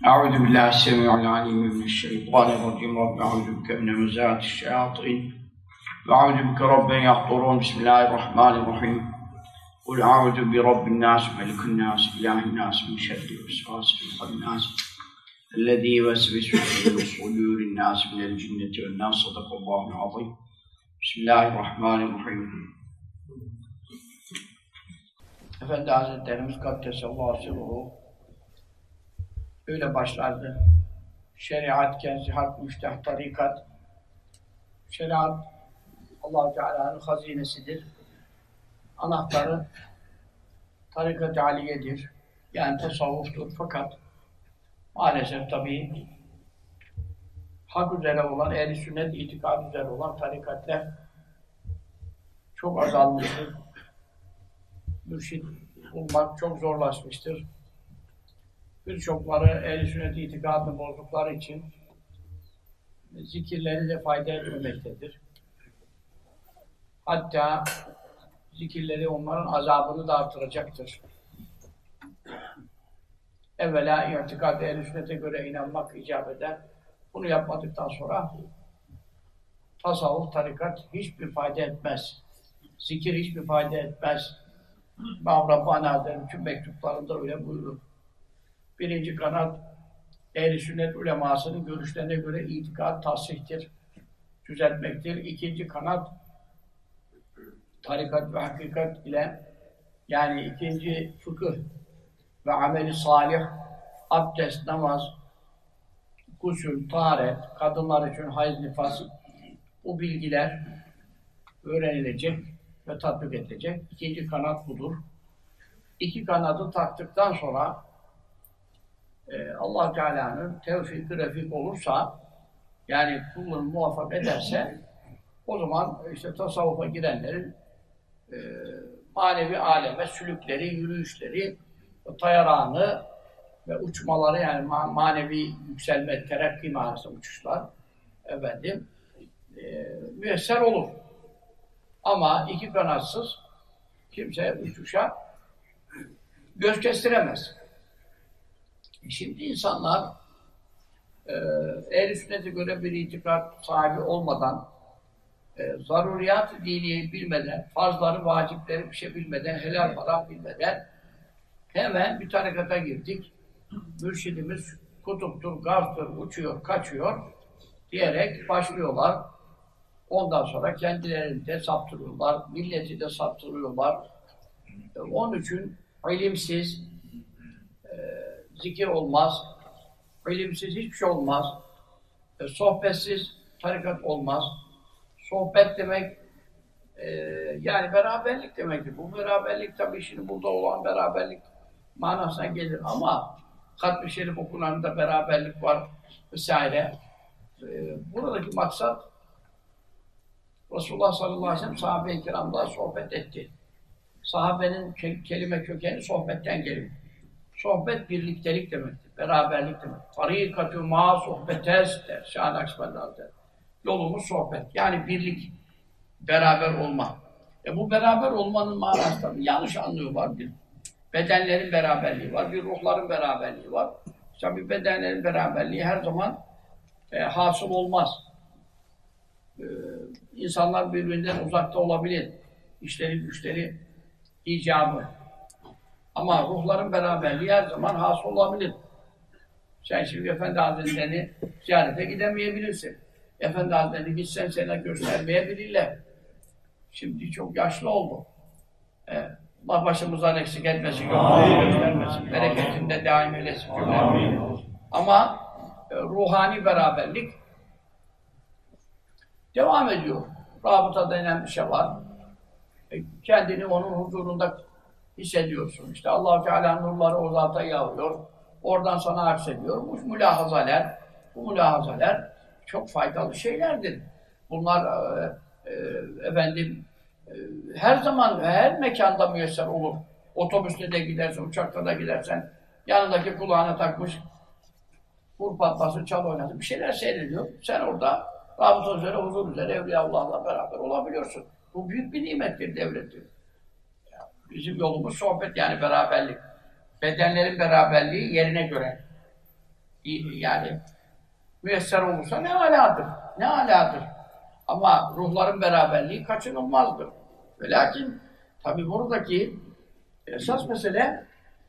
أعوذ بالله السميع العليم من الشيطان الرجيم رب أعوذ بك من همزات الشياطين وأعوذ بك رب أن يحضرون بسم الله الرحمن الرحيم قل أعوذ برب الناس ملك الناس إله الناس من شر الوسواس الخناس الذي يوسوس في صدور الناس من الجنة والناس صدق الله العظيم بسم الله الرحمن الرحيم. Efendi Hazretlerimiz Kaddesallahu sirruhu öyle başlardı. Şeriat, kenzi, hak, müşteh, tarikat. Şeriat Allah-u Teala'nın hazinesidir. Anahtarı tarikat-ı aliyedir. Yani tasavvuftur. Fakat maalesef tabii hak üzere olan, ehl-i sünnet itikad üzere olan tarikatler çok azalmıştır. Mürşid bulmak çok zorlaşmıştır. Birçokları ehl-i sünnet itikadını bozdukları için zikirleri de fayda etmemektedir. Hatta zikirleri onların azabını da artıracaktır. Evvela itikad ehl-i sünnete göre inanmak icap eder. Bunu yapmadıktan sonra tasavvuf, tarikat hiçbir fayda etmez. Zikir hiçbir fayda etmez. Rabbani Hazretleri bütün mektuplarında öyle buyurur. Birinci kanat, ehl-i sünnet ulemasının görüşlerine göre itikad tasihtir, düzeltmektir. İkinci kanat, tarikat ve hakikat ile, yani ikinci fıkıh ve ameli salih, abdest, namaz, gusül, taharet, kadınlar için hayız, nifas, bu bilgiler öğrenilecek ve tatbik edilecek. İkinci kanat budur. İki kanadı taktıktan sonra Allah Teala'nın tevfik-i refik olursa, yani kulunu muvaffak ederse, o zaman işte tasavvufa girenlerin manevi aleme sülükleri, yürüyüşleri, tayaranı ve uçmaları, yani manevi yükselme, terakki manasında uçuşlar müyesser olur. Ama iki kanatsız kimse uçuşa göz kestiremez. Şimdi insanlar ehl-i sünnete göre bir itikat sahibi olmadan, zaruriyat-ı diniyi bilmeden, farzları, vacipleri bir şey bilmeden, helal haram bilmeden hemen bir tarikata girdik. Mürşidimiz kutuptur, gavstır, uçuyor, kaçıyor diyerek başlıyorlar. Ondan sonra kendilerini de saptırıyorlar, milleti de saptırıyorlar. Onun için ilimsiz zikir olmaz, ilimsiz hiçbir şey olmaz, sohbetsiz tarikat olmaz. Sohbet demek, yani beraberlik demektir. Bu beraberlik tabii şimdi burada olan beraberlik manasına gelir ama Hatmi Şerif okunanında beraberlik var vesaire. Buradaki maksat Resulullah sallallahu aleyhi ve sellem sahabe-i kiramla sohbet etti. Sahabenin kelime kökeni sohbetten gelir. Sohbet birliktelik demektir, beraberlik demek. Tarikatü ma sohbetes der Şah-ı Nakşibendi Hazretleri. Yolumuz sohbet, yani birlik, beraber olma. Bu beraber olmanın manası tabii yanlış anlıyorlar. Bir bedenlerin beraberliği var, bir ruhların beraberliği var. Tabii bedenlerin beraberliği her zaman hasıl olmaz. İnsanlar birbirinden uzakta olabilir. İşleri, güçleri, icabı. Ama ruhların beraberliği her zaman hasıl olabilir. Sen şimdi Efendi Hazretleri'ni ziyarete gidemeyebilirsin. Efendi Hazretleri'ni gitsen sana göstermeyebilirler. Şimdi çok yaşlı oldu. Allah başımızdan eksik etmesin, göstermesin. Bereketinde daim eylesin. Ama ruhani beraberlik devam ediyor. Rabıta denen bir şey var. Kendini onun huzurunda hissediyorsun. İşte Allah-u Teala'nın nurları o zata yağıyor. Oradan sana aksediyor. Bu mülahazalar çok faydalı şeylerdir. Bunlar her zaman, her mekanda müyesser olur. Otobüste de gidersen, uçakta da gidersen, yanındaki kulağına takmış, vur patlasın, çal oynasın, bir şeyler seyrediyor. Sen orada rabıta üzere, huzur üzere, Evliyaullah'la beraber olabiliyorsun. Bu büyük bir nimettir, devlettir. Bizim yolumuz sohbet, yani beraberlik. Bedenlerin beraberliği yerine göre. yani müyesser olursa ne âlâdır. Ne âlâdır. Ama ruhların beraberliği kaçınılmazdır. Ve lakin tabi buradaki esas mesele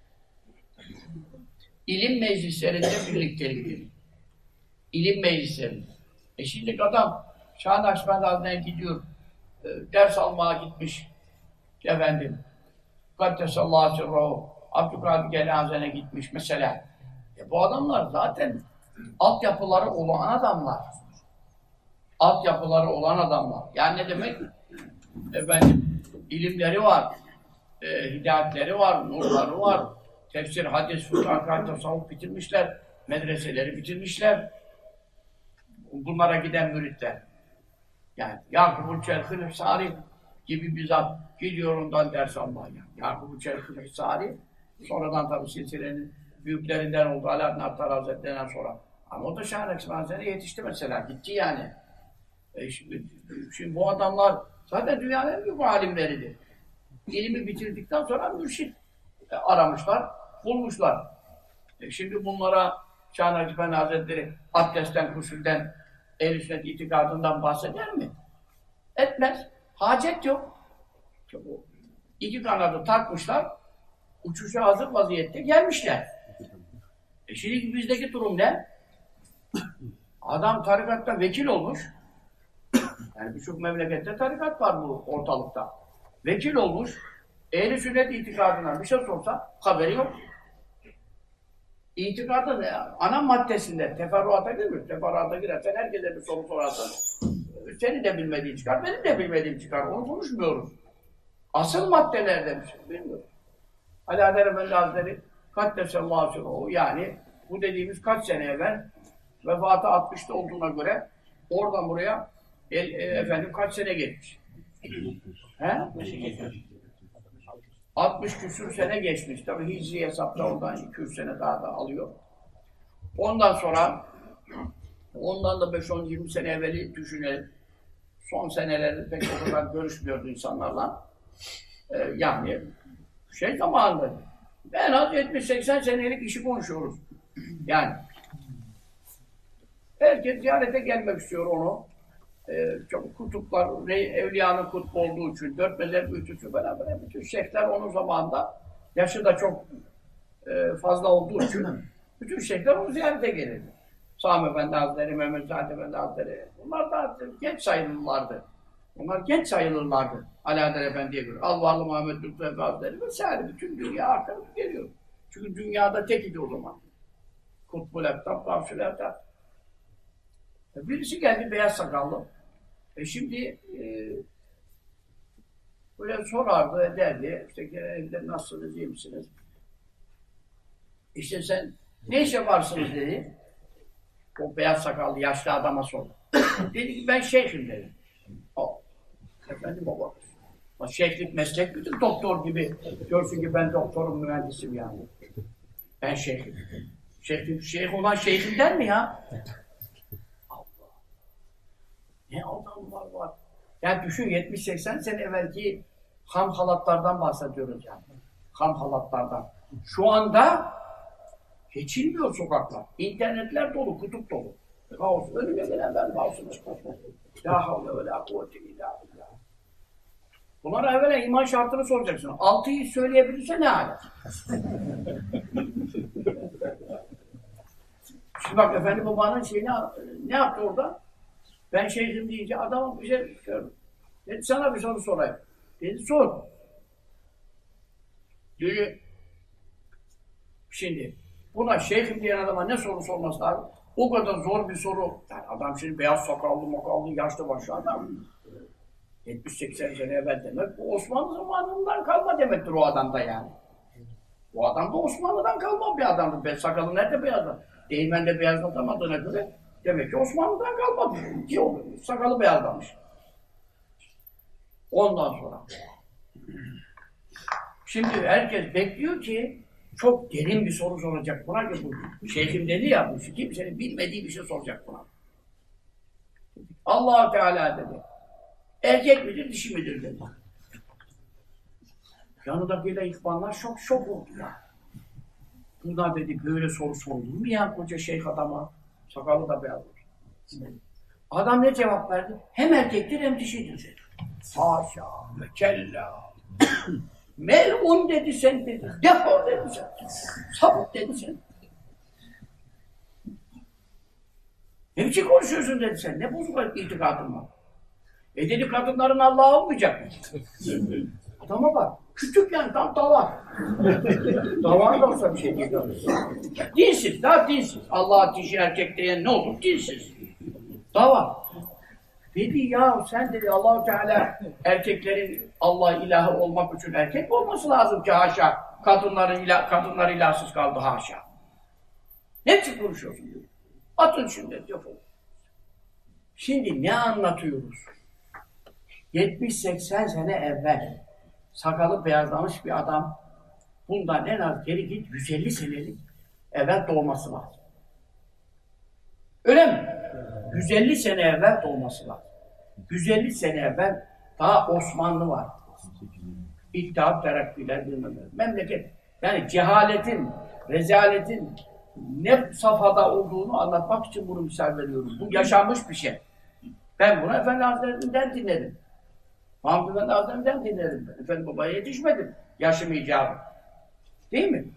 ilim meclislerinde birlikteliktir. İlim meclislerinde. Şimdi adam Şah-ı Nakşibend Hazretleri'ne gidiyor, ders almaya gitmiş efendim. Kaddesallahu sirruhu Abdülkadir Geylani Hazretleri'ne gitmiş mesela. Bu adamlar zaten altyapıları olan adamlar. Altyapıları olan adamlar. Yani ne demek? Efendim, ilimleri var, hidayetleri var, nurları var. Tefsir, hadis, fıkıh, tasavvuf bitirmişler. Medreseleri bitirmişler. Bunlara giden müritler. Yani Yakup-ül Çelhül-Sari gibi bir zat gidiyor ondan ders almaya. Yakup-ül Çelhül-Sari sonradan tabi silsilenin büyüklerinden oldu. Alaaddin Attar Hazretleri'nden sonra. Ama o da Şah-ı Nakşibend Hazretleri yetişti mesela. Gitti yani. Şimdi bu adamlar zaten dünyanın en büyük alimleridir. İlmi bitirdikten sonra mürşit aramışlar, bulmuşlar. Şimdi bunlara Şah-ı Nakşibend Hazretleri abdestten, gusülden, ehl-i sünnet itikadından bahseder mi? Etmez. Hacet yok. İki kanadı takmışlar, uçuşa hazır vaziyette gelmişler. Şimdi bizdeki durum ne? Adam tarikatta vekil olmuş. Yani birçok memlekette tarikat var bu ortalıkta. Vekil olmuş, ehl-i sünnet itikadından bir şey sorsa haberi yok. İtikadın ana maddesinde teferruata girmiyor. Teferruata girersen herkese bir soru sorarsan senin de bilmediğin çıkar, benim de bilmediğim çıkar. Onu konuşmuyoruz. Asıl maddelerde bir şey bilmiyoruz. Alaeddin Efendi Hazretleri Kaddesallahu sirruhu yani bu dediğimiz kaç sene evvel vefatı 60'ta olduğuna göre oradan buraya efendim kaç sene geçmiş? He? 60 küsur sene geçmiş. Tabii hicri hesapta oradan 200 sene daha da alıyor. Ondan sonra ondan da 5-10-20 sene evveli düşünelim. Son seneleri pek o kadar görüşmüyordu insanlarla. Yani zamanında en az 70-80 senelik işi konuşuyoruz. Yani herkes ziyarete gelmek istiyor onu. Çok kutuplar, evliyanın kutbu olduğu için, dört mezhep ütüsü beraber bütün şeyhler onun zamanında yaşı da çok fazla olduğu için bütün şeyhler onu ziyarete gelirdi. Sami Efendi Hazretleri, Mehmet Zahid Efendi Hazretleri, bunlar da genç sayılırlardı. Onlar genç sayılırlardı Alaeddin Efendi'ye göre. Alvarlı Muhammed Lütfü Efendi Hazretleri vesaire bütün dünya arkadan geliyor. Çünkü dünyada tek idi o zaman. Kutbul Eftab, Gavsül Eftab. Birisi geldi beyaz sakallı. Şimdi böyle sorardı, ederdi. İşte evde nasılsınız, iyi misiniz? İşte sen ne işe varsınız dedi. O beyaz sakallı yaşlı adama sordu. Dedi ki ben şeyhim dedi. O, efendim baba. O şeyhlik meslek midir? Doktor gibi. Görsün ki ben doktorum, mühendisim yani. Ben şeyhim. Şeyh olan şeyhimden mi ya? Ne adamlar var. Yani düşün 70-80 sene evvelki ham halatlardan bahsediyoruz yani. Ham halatlardan. Şu anda geçilmiyor sokaklar. İnternetler dolu, kutup dolu. Kaos, önüme gelen ben kaosunu çıkartmam. La havle ve la kuvvete illa billah. Bunlara evvela iman şartını soracaksın. 6'yı söyleyebilirse ne hâle? Şimdi bak Efendi Baba'nın şeyini ne yaptı orada? Ben şeyhim deyince adama bir şey söylüyorum. Dedi sana bir soru sorayım. Dedi sor. Dedi şimdi buna şeyhim diyen adama ne soru sorması lazım? O kadar zor bir soru. Yani adam şimdi beyaz sakallı makallı yaşlı başlı adam. 70-80 sene evvel demek bu Osmanlı zamanından kalma demektir o adamda yani. O adam da Osmanlı'dan kalma bir adamdır. Sakalı nerede beyazlar? Değirmende beyazlatamadığına göre demek ki Osmanlı'dan kalmadı. Ki o sakalı beyazlamış. Ondan sonra. Şimdi herkes bekliyor ki çok derin bir soru soracak buna ki bu. Şeyhim dedi ya, bu kimsenin bilmediği bir şey soracak buna. Allah-u Teala dedi. Erkek midir, dişi midir dedi. Yanındakiyle ihvanlar şok oldu ya. Buna dedi böyle soru sorulur mu ya koca şeyh adama? Sakalı da beyaz olur. Adam ne cevap verdi? Hem erkektir hem dişidir dedi. Haşa ve kella. Melun dedi sen dedi. Defol dedi sen. Sapık dedi sen. Ne biçim konuşuyorsun dedi sen. Ne bozuk itikadın var. Dedi kadınların Allah'a olmayacak mı? Adama bak. Küçük yani tam davar. Davar da olsa bir şey değil. Dinsiz, daha dinsiz. Allah'a dişi erkek diyen ne olur? Dinsiz. Davar. Dedi ya sen dedi Allah-u Teala erkeklerin Allah ilahı olmak için erkek olması lazım ki haşa. Kadınlar ilahsız kaldı haşa. Ne için konuşuyorsun diyor. Atın şimdi diyor. Şimdi ne anlatıyoruz? 70-80 sene evvel sakalı beyazlamış bir adam bundan en az geri git 150 senelik evvel doğması lazım. Öyle mi? 150 sene evvel doğması lazım. 150 sene evvel daha Osmanlı var. İttihat terakkiler bilmem. Memleket. Yani cehaletin, rezaletin ne safhada olduğunu anlatmak için bunu misal veriyorum. Bu yaşanmış bir şey. Ben bunu Efendi Hazretlerinden dinledim. Mahmud Efendi Hazretlerinden dinledim. Efendi babaya yetişmedim. Yaşım icabı. Değil mi?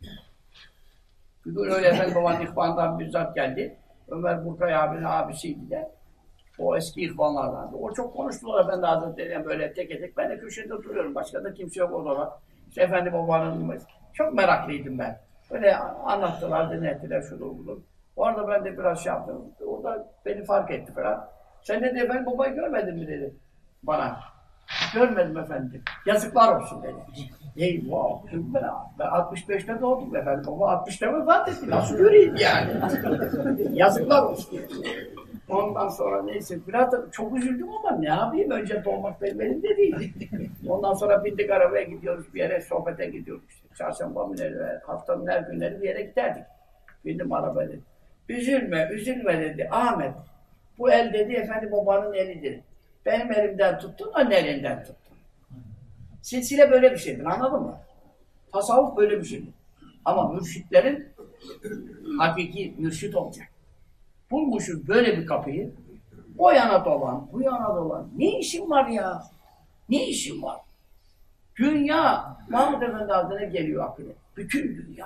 Bir gün öyle Efendi babanın ihvanından bir zat geldi. Ömer Burkay abinin abisiydi de. O eski ihvanlardandı. O çok konuştular Efendi Hazretleri'yle böyle tek tek. Ben de köşede duruyorum. Başka da kimse yok orada. İşte Efendi babanın çok meraklıydım ben. Böyle anlattılar, dinlettiler, şunu bunu. Orada ben de biraz şey yaptım. Orada beni fark etti falan. Sen dedi efendim babayı görmedin mi dedi bana. Görmedim efendim. Yazıklar olsun dedi. Eyvah. Ben 65'te doğdum efendim. Baba 60'ta vefat etti. Nasıl göreyim yani? Yazıklar olsun. Ondan sonra neyse biraz da çok üzüldüm ama ne yapayım? Önce doğmak benim elimde değil. Ondan sonra bindik arabaya gidiyoruz bir yere, sohbete gidiyoruz. İşte. Çarşamba günleri, haftanın her günleri bir yere giderdik. Bindim arabaya dedi. Üzülme, üzülme dedi. Ahmet, bu el dedi efendi babanın elidir. Benim elimden tuttun, anne elinden tuttun. Silsile böyle bir şeydir, anladın mı? Tasavvuf böyle bir şeydir. Ama mürşitlerin hakiki mürşit olacak. Bulmuşuz böyle bir kapıyı. O yana dolan, bu yana dolan. Ne işin var ya? Ne işin var? Dünya, Mahmud Efendi Hazretleri geliyor aklına. Bütün dünya.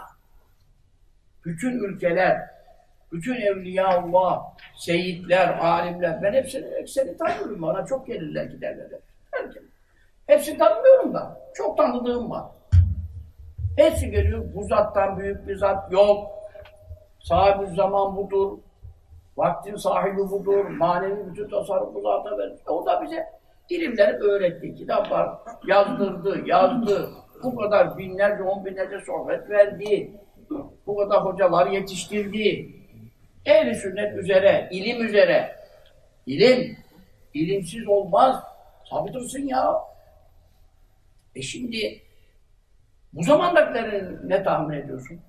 Bütün ülkeler, bütün evliyaullah, seyitler, alimler. Ben hepsini tanıyorum. Bana çok gelirler, giderler. Hepsini tanımıyorum da. Çok tanıdığım var. Hepsi geliyor. Bu zattan büyük bir zat yok. Sahibi zaman budur. Vaktin sahibi budur. Manevi bütün tasarrufu zata verir. O da bize ilimleri öğretti. Kitaplar yazdırdı, yazdı. Bu kadar binlerce, 10 binlerce sohbet verdi. Bu kadar hocalar yetiştirdi. Ehl-i sünnet üzere, ilim üzere. İlim, ilimsiz olmaz. Sapıtırsın ya. Şimdi bu zamandakileri ne tahmin ediyorsun?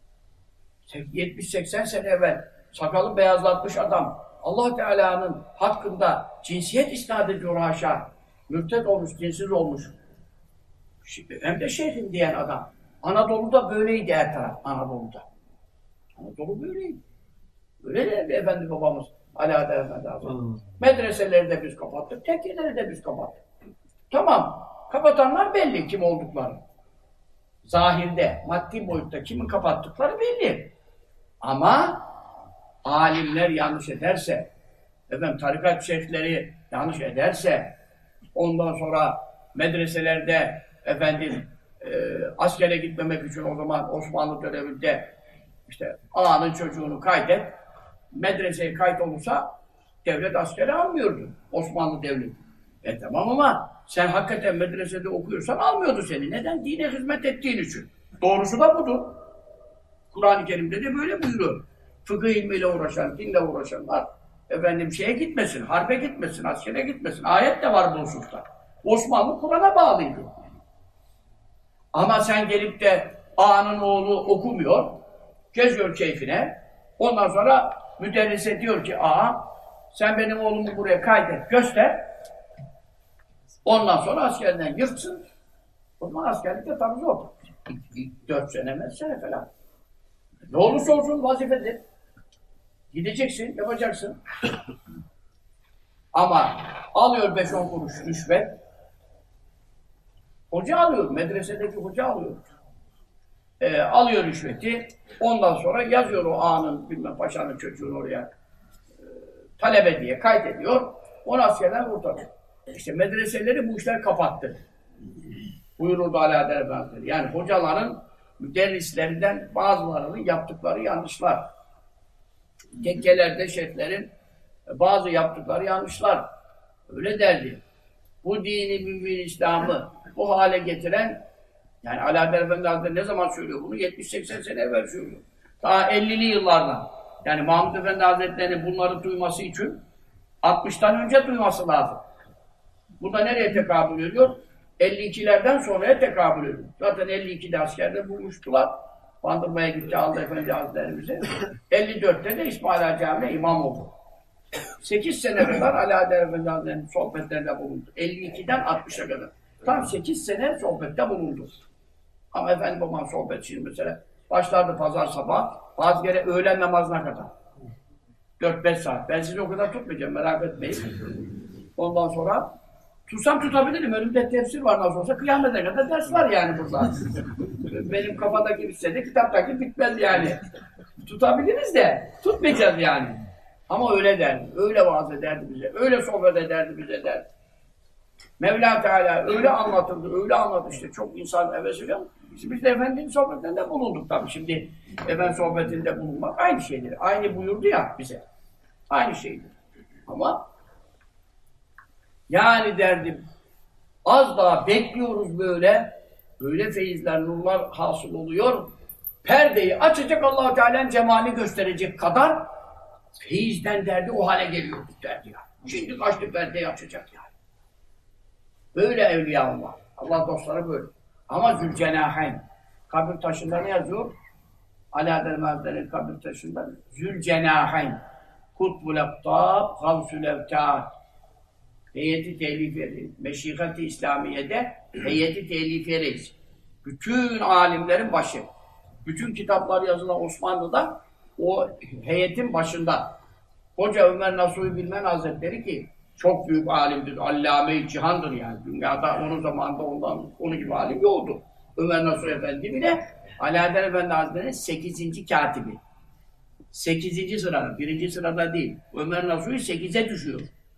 70-80 sene evvel sakalı beyazlatmış adam Allah Teala'nın hakkında cinsiyet isnat ediyor haşa. Mürted olmuş, dinsiz olmuş. Hem de şeyhim diyen adam. Anadolu'da böyleydi her taraf, Anadolu'da. Anadolu böyleydi. Öyle derdi Efendi babamız, Ali Adem Efendi Hazretleri. Medreseleri de biz kapattık, tekkeleri de biz kapattık. Tamam, kapatanlar belli kim oldukları. Zahirde, maddi boyutta kimin kapattıkları belli. Ama alimler yanlış ederse, efendim tarikat şeyhleri yanlış ederse, ondan sonra medreselerde efendim askere gitmemek için o zaman Osmanlı döneminde işte ağanın çocuğunu kaydet, medreseye kayıt olursa devlet askere almıyordu Osmanlı devleti. Tamam ama sen hakikaten medresede okuyorsan almıyordu seni. Neden? Dine hizmet ettiğin için. Doğrusu da budur. Kur'an-ı Kerim'de de böyle buyuruyor. Fıkıh ilmiyle uğraşan, dinle uğraşanlar efendim şeye gitmesin, harbe gitmesin, askere gitmesin. Ayet de var bu hususta. Osmanlı Kur'an'a bağlıydı. Ama sen gelip de ağanın oğlu okumuyor, geziyor keyfine. Ondan sonra müderrise diyor ki ağa sen benim oğlumu buraya kaydet, göster. Ondan sonra askerden yırtsın. O zaman askerlikte tabii zor. 4 sene, 5 sene falan. Ne olursa olsun vazifedir. Gideceksin, yapacaksın. Ama alıyor 5-10 kuruş rüşvet. Hoca alıyor, medresedeki hoca alıyor. Alıyor rüşveti, ondan sonra yazıyor o ağanın, bilmem paşanın çocuğunu oraya talebe diye kaydediyor, onu askerden kurtarıyor. İşte medreseleri bu işler kapattı. Buyururdu Alaeddin Efendimiz. Yani hocaların, müderrislerinden bazılarının yaptıkları yanlışlar. Tekkelerde şeyhlerin bazı yaptıkları yanlışlar. Öyle derdi. Bu dini mümin İslam'ı bu hale getiren, yani Alaeddin Efendi Hazretleri ne zaman söylüyor bunu? 70-80 sene evvel söylüyor. Daha 50'li yıllardan. Yani Mahmud Efendi Hazretleri'nin bunları duyması için 60'tan önce duyması lazım. Bu da nereye tekabül ediyor? 52'lerden sonraya tekabül ediyor. Zaten 52'de askerde bulmuştular. Bandırmaya gitti aldı Efendi Hazretlerimizi. 54'te de İsmail Ağa Camii'ne imam oldu. 8 sene kadar Alaeddin Efendi Hazretleri'nin sohbetlerinde bulundu. 52'den 60'a kadar. Tam 8 sene sohbette bulundu. Ama Efendi Babam sohbet şimdi mesela başlardı pazar sabah, bazı kere öğlen namazına kadar. 4-5 saat. Ben sizi o kadar tutmayacağım, merak etmeyin. Ondan sonra tutsam tutabilirim. Önümde tefsir var nasıl olsa. Kıyamete kadar ders var yani burada. Benim kafadaki bitse de kitaptaki bitmez yani. Tutabiliriz de tutmayacağız yani. Ama öyle derdi. Öyle vaaz ederdi bize. Öyle sohbet ederdi bize derdi. Mevla Teala öyle anlatırdı, öyle anlattı işte. Çok insan hevesiyle. Biz de Efendinin sohbetinde bulunduk tabii. Şimdi Efendi sohbetinde bulunmak aynı şeydir. Aynı buyurdu ya bize. Aynı şeydir. Ama yani derdim az daha bekliyoruz böyle. Böyle feyizler, nurlar hasıl oluyor. Perdeyi açacak Allah-u Teala'nın cemalini gösterecek kadar feyizden derdi o hale geliyoruz derdi ya. Şimdi kaçtı perdeyi açacak yani. Böyle evliya Allah. Allah dostları böyle. Ama Zülcenahayn. Kabir taşında ne yazıyor? Alaeddin Hazretleri'nin kabir taşında Zülcenahayn. Kutbul Ektab, Gavsül Evtâd. Heyeti Telifiye, Meşikat-i İslamiye'de Heyeti Telifiye'deyiz. Bütün alimlerin başı. Bütün kitaplar yazılan Osmanlı'da o heyetin başında. Hoca Ömer Nasuhi Bilmen Hazretleri ki çok büyük alimdir, allame-i cihandır yani. Dünyada onun zamanında onun gibi alim yoktu. Ömer Nasuhi Efendi bile Alaeddin Efendi Hazretleri'nin 8. katibi. 8. sırada, 1. sırada değil. Ömer Nasuhi 8'e düşüyor.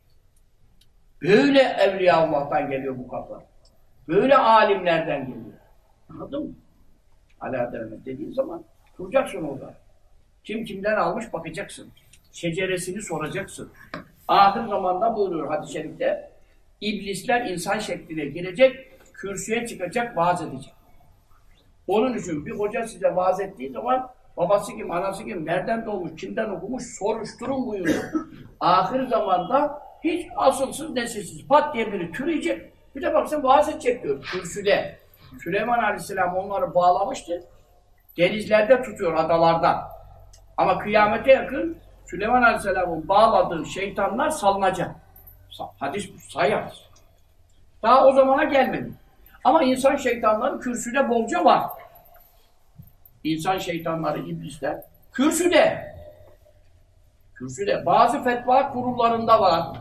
Böyle Evliya Allah'tan geliyor bu kaplar. Böyle alimlerden geliyor. Anladın mı? Alaeddin Efendi dediğin zaman duracaksın orada. Kim kimden almış bakacaksın. Şeceresini soracaksın. Ahir zamanda buyuruyor hadis-i şerifte, İblisler insan şekline girecek, kürsüye çıkacak, vaaz edecek. Onun için bir hoca size vaaz ettiği zaman babası kim, anası kim, nereden doğmuş, kimden okumuş soruşturun buyuruyor. Ahir zamanda hiç asılsız nesilsiz pat diye biri türeyecek. Bir de baksın vaaz edecek diyor kürsüde. Süleyman Aleyhisselam onları bağlamıştı. Denizlerde tutuyor, adalarda. Ama kıyamete yakın Süleyman Aleyhisselam'ın bağladığı şeytanlar salınacak. Hadis bu, sahih hadis. Daha o zamana gelmedi. Ama insan şeytanları kürsüde bolca var. İnsan şeytanları, iblisler kürsüde. Kürsüde. Bazı fetva kurullarında var.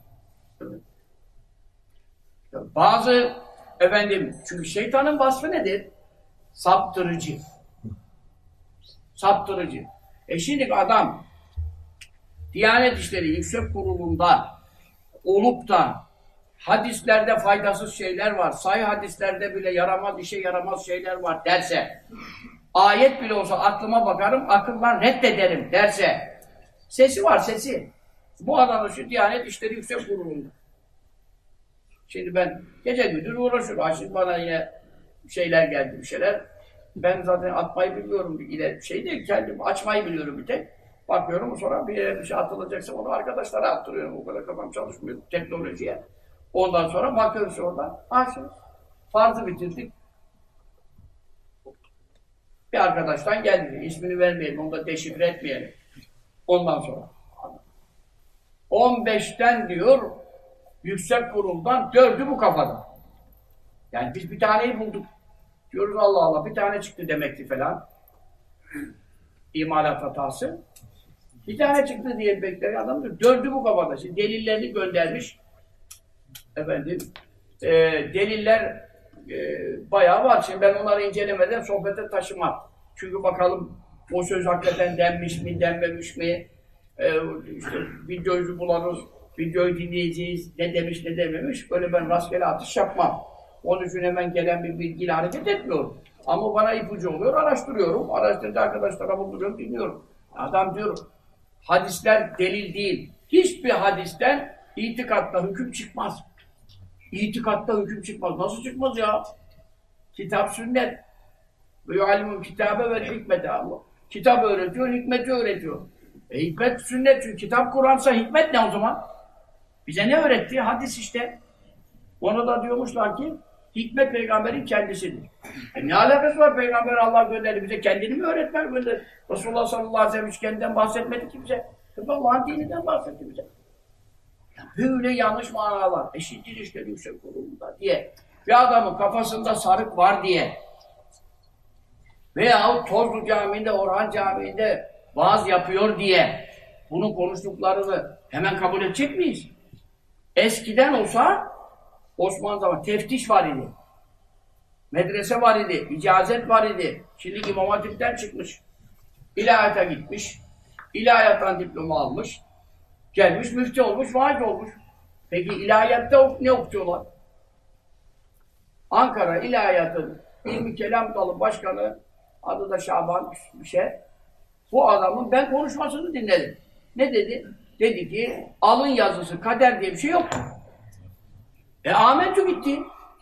Bazı çünkü şeytanın vasfı nedir? Saptırıcı. Saptırıcı. Şimdi adam Diyanet İşleri Yüksek Kurulu'nda olup da hadislerde faydasız şeyler var, sahih hadislerde bile yaramaz, işe yaramaz şeyler var derse, ayet bile olsa aklıma bakarım, akıldan reddederim derse, sesi var sesi. Bu adamın şu Diyanet İşleri Yüksek Kurulu'nda. Şimdi ben gece gündüz uğraşıyorum. Şimdi bana yine şeyler geldi, bir şeyler. Ben zaten atmayı biliyorum, yine şey değil, kendim açmayı biliyorum bir tek. Bakıyorum sonra bir şey atılacaksa onu arkadaşlara attırıyorum. O kadar kafam çalışmıyor teknolojiye. Ondan sonra bakıyoruz oradan. Açıyoruz. Farzı bitirdik. Bir arkadaştan geldi. İsmini vermeyelim, onu da deşifre etmeyelim. Ondan sonra 15'ten diyor yüksek kuruldan 4'ü bu kafada. Yani biz bir taneyi bulduk. Diyoruz Allah Allah bir tane çıktı demekti falan. İmalat hatası. Bir tane çıktı diye bekleyen adam döndü bu kafada. Şimdi delillerini göndermiş. Efendim, deliller bayağı var. Şimdi ben onları incelemeden sohbete taşımam. Çünkü bakalım o söz hakikaten denmiş mi, denmemiş mi? İşte videoyu bulanır, videoyu dinleyeceğiz, ne demiş, ne dememiş. Böyle ben rastgele atış yapmam. Onun için hemen gelen bir bilgiyle hareket etmiyorum. Ama bana ipucu oluyor, araştırıyorum. Araştırınca arkadaşlara bulduruyorum, dinliyorum. Adam diyor, hadisler delil değil. Hiçbir hadisten itikatta hüküm çıkmaz. İtikatta hüküm çıkmaz. Nasıl çıkmaz ya? Kitap sünnet. Ve yu'allimul kitabe vel hikmete. Kitap öğretiyor, hikmeti öğretiyor. Hikmet sünnet çünkü. Kitap Kur'an'sa hikmet ne o zaman? Bize ne öğretti? Hadis işte. Ona da diyormuşlar ki hikmet peygamberin kendisidir. Ne alakası var peygamber Allah gönderdi bize kendini mi öğretmen gönderdi? Resulullah sallallahu aleyhi ve sellem hiç kendinden bahsetmedi ki bize. Allah'ın dininden bahsetti bize. Böyle yanlış manalar, eşittir işte yüksek kurulunda diye. Bir adamın kafasında sarık var diye veyahut Tozlu Camii'nde, Orhan Camii'nde vaaz yapıyor diye bunun konuştuklarını hemen kabul edecek miyiz? Eskiden olsa Osmanlı zamanı teftiş var idi. Medrese var idi, icazet var idi. Şimdi İmam Hatip'ten çıkmış. İlahiyata gitmiş. İlahiyattan diploma almış. Gelmiş, müftü olmuş, vaaz olmuş. Peki ilahiyatta ne okuyorlar? Ankara İlahiyat'ın İlmi Kelam Dalı Başkanı, adı da Şaban bir şey. Bu adamın ben konuşmasını dinledim. Ne dedi? Dedi ki, alın yazısı, kader diye bir şey yok. Amentü gitti.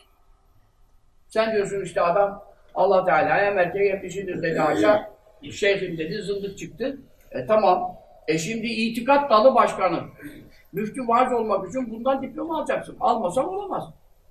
Sen diyorsun işte adam Allah Teala'ya merkez yapmışıdır dedi haşa. Şeyhim dedi, zındık çıktı. Tamam. Şimdi itikat dalı başkanı. Müftü vaaz olmak için bundan diploma alacaksın. Almasam olamaz.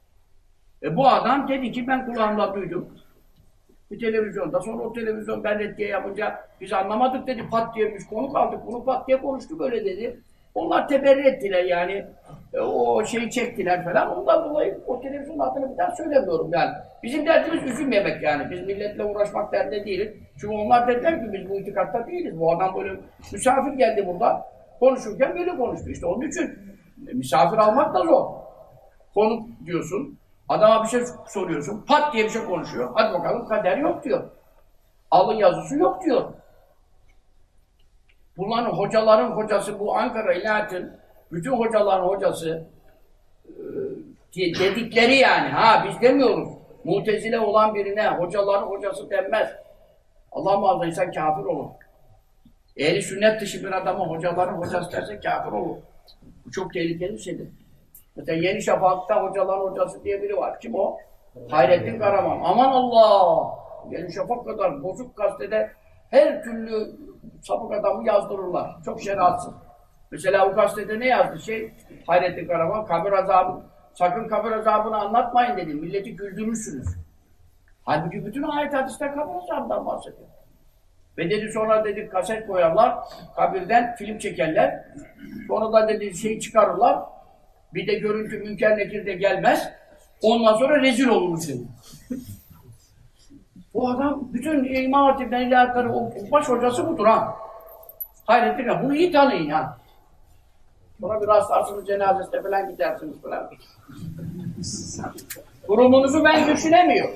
Bu adam dedi ki ben kulağımda duydum. Bir televizyonda. Sonra o televizyon ben reddiye yapınca biz anlamadık dedi. Pat diye bir konu kaldık. Bunu pat diye konuştu böyle dedi. Onlar teberri ettiler yani. O şeyi çektiler falan. Ondan dolayı o televizyonun adını bir daha söylemiyorum yani. Bizim derdimiz üzülmemek yani. Biz milletle uğraşmak derdinde değiliz. Çünkü onlar dediler ki biz bu itikatta değiliz. Bu adam böyle misafir geldi burada. Konuşurken böyle konuştu. İşte onun için misafir almak da zor. Konuk diyorsun. Adama bir şey soruyorsun. Pat diye bir şey konuşuyor. Hadi bakalım kader yok diyor. Alın yazısı yok diyor. Bunların hocaların hocası bu Ankara İlahiyat'ın bütün hocaların hocası dedikleri yani. Ha biz demiyoruz. Mutezile olan birine hocaların hocası denmez. Allah muhafaza insan kafir olur. Ehli sünnet dışı bir adama hocaların hocası derse kafir olur. Bu çok tehlikeli bir şeydir. Mesela Yeni Şafak'ta hocaların hocası diye biri var. Kim o? Hayrettin Karaman. Aman Allah! Yeni Şafak kadar bozuk gazetede her türlü sapık adamı yazdırırlar. Çok şeriatsız. Mesela o gazetede ne yazdı Hayrettin Karaman? Kabir azabı. Sakın kabir azabını anlatmayın dedi. Milleti güldürürsünüz. Halbuki bütün ayet hadisler kabir azabından bahsediyor. Ve dedi sonra dedi kaset koyarlar. Kabirden film çekerler. Sonra da dedi çıkarırlar. Bir de görüntü Münker Nekir de gelmez. Ondan sonra rezil oluruz dedi. Bu adam bütün İmam Hatip'ten ilahiyatları o baş hocası budur ha. Hayrettin ya. Bunu iyi tanıyın ha. Sonra bir rastlarsınız cenazesine falan gidersiniz falan. Durumunuzu ben düşünemiyorum.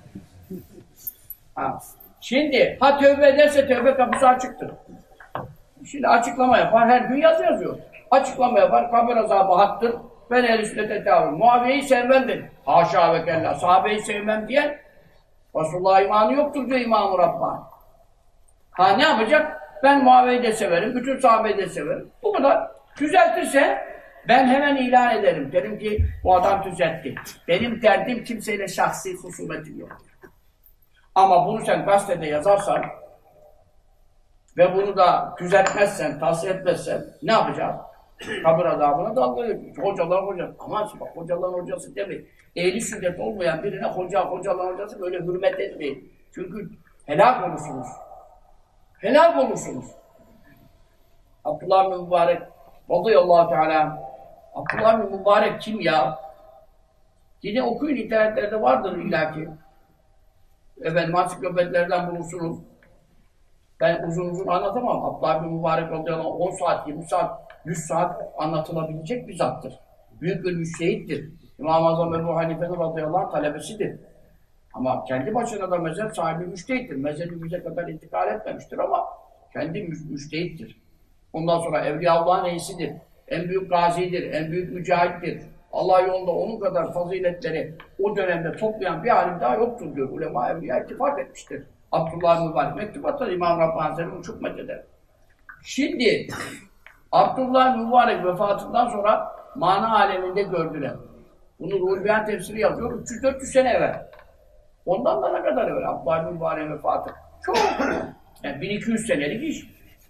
Ha. Şimdi tövbe ederse tövbe kapısı açıktır. Şimdi açıklama yapar, her gün yazıyor. Açıklama yapar, kabir azabı haktır. Ben ehl-i sünnete tabi. Muaviye'yi sevmem dedi. Haşa ve kella. Sahabeyi sevmem diyen Resulullah imanı yoktur diyor İmam-ı Rabbani. Ne yapacak? Ben Muaviye'yi de severim, bütün sahabeyi de severim. Bu kadar. Düzeltirse ben hemen ilan ederim. Derim ki bu adam düzeltti. Benim derdim kimseyle şahsi husumetim yok. Ama bunu sen gazetede yazarsan ve bunu da düzeltmezsen, tavsiye etmezsen ne yapacağız? Kabir azabına dalga geçiyor. Hocalar hocası. Ama bak hocaların hocası demeyin. Ehli sünnet olmayan birine hocaların hocası böyle hürmet etmeyin. Çünkü helak olursunuz. Helak olursunuz. Abdullah bin Mübarek radıyallahu teala. Abdullah bin Mübarek kim ya? Yine okuyun internetlerde vardır illaki. Efendim ansiklopedilerden bulursunuz. Ben uzun uzun anlatamam. Abdullah bin Mübarek radıyallahu anh 10 saat, 20 saat, 100 saat anlatılabilecek bir zattır. Büyük bir müştehittir. İmam-ı Azam Ebu Hanife'nin radıyallahu anh talebesidir. Ama kendi başına da mezhep sahibi müştehittir. Mezhebimize kadar intikal etmemiştir ama kendi müştehittir. Ondan sonra Evliyaullah'ın reisidir. En büyük gazidir, en büyük mücahittir. Allah yolunda onun kadar faziletleri o dönemde toplayan bir alim daha yoktur diyor. Ulema evliya ittifak etmiştir. Abdullah Mübarek mektubatta İmam Rabbani Hazretleri çok metheder. Şimdi Abdullah Mübarek vefatından sonra mana aleminde gördüler. Bunu Ruhul Beyan tefsiri yazıyor 300-400 sene evvel. Ondan da ne kadar evvel Abdullah Mübarek vefatı? Çok. Yani 1200 senelik iş.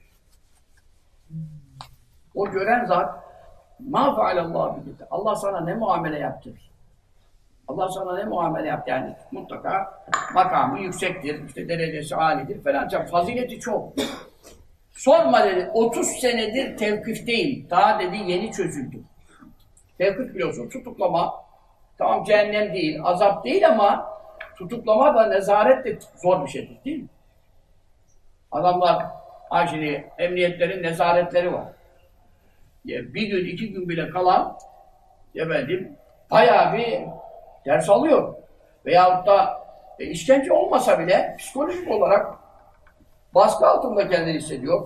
O gören zat مَا فَعَلَ اللّٰهُ بِكَتَ Allah sana ne muamele yaptı? Allah sana ne muamele yaptı? Yani mutlaka makamı yüksektir, işte derecesi âlidir falan. Fazileti çok. Sorma dedi, 30 senedir tevkifteyim. Daha dedi yeni çözüldü. Tevkif biliyorsun, tutuklama. Tamam cehennem değil, azap değil ama tutuklama da nezaret de zor bir şeydir değil mi? Adamlar, şimdi emniyetlerin nezaretleri var. Bir gün, 2 gün bile kalan efendim, bayağı bir ders alıyor. Veyahut da işkence olmasa bile psikolojik olarak baskı altında kendini hissediyor.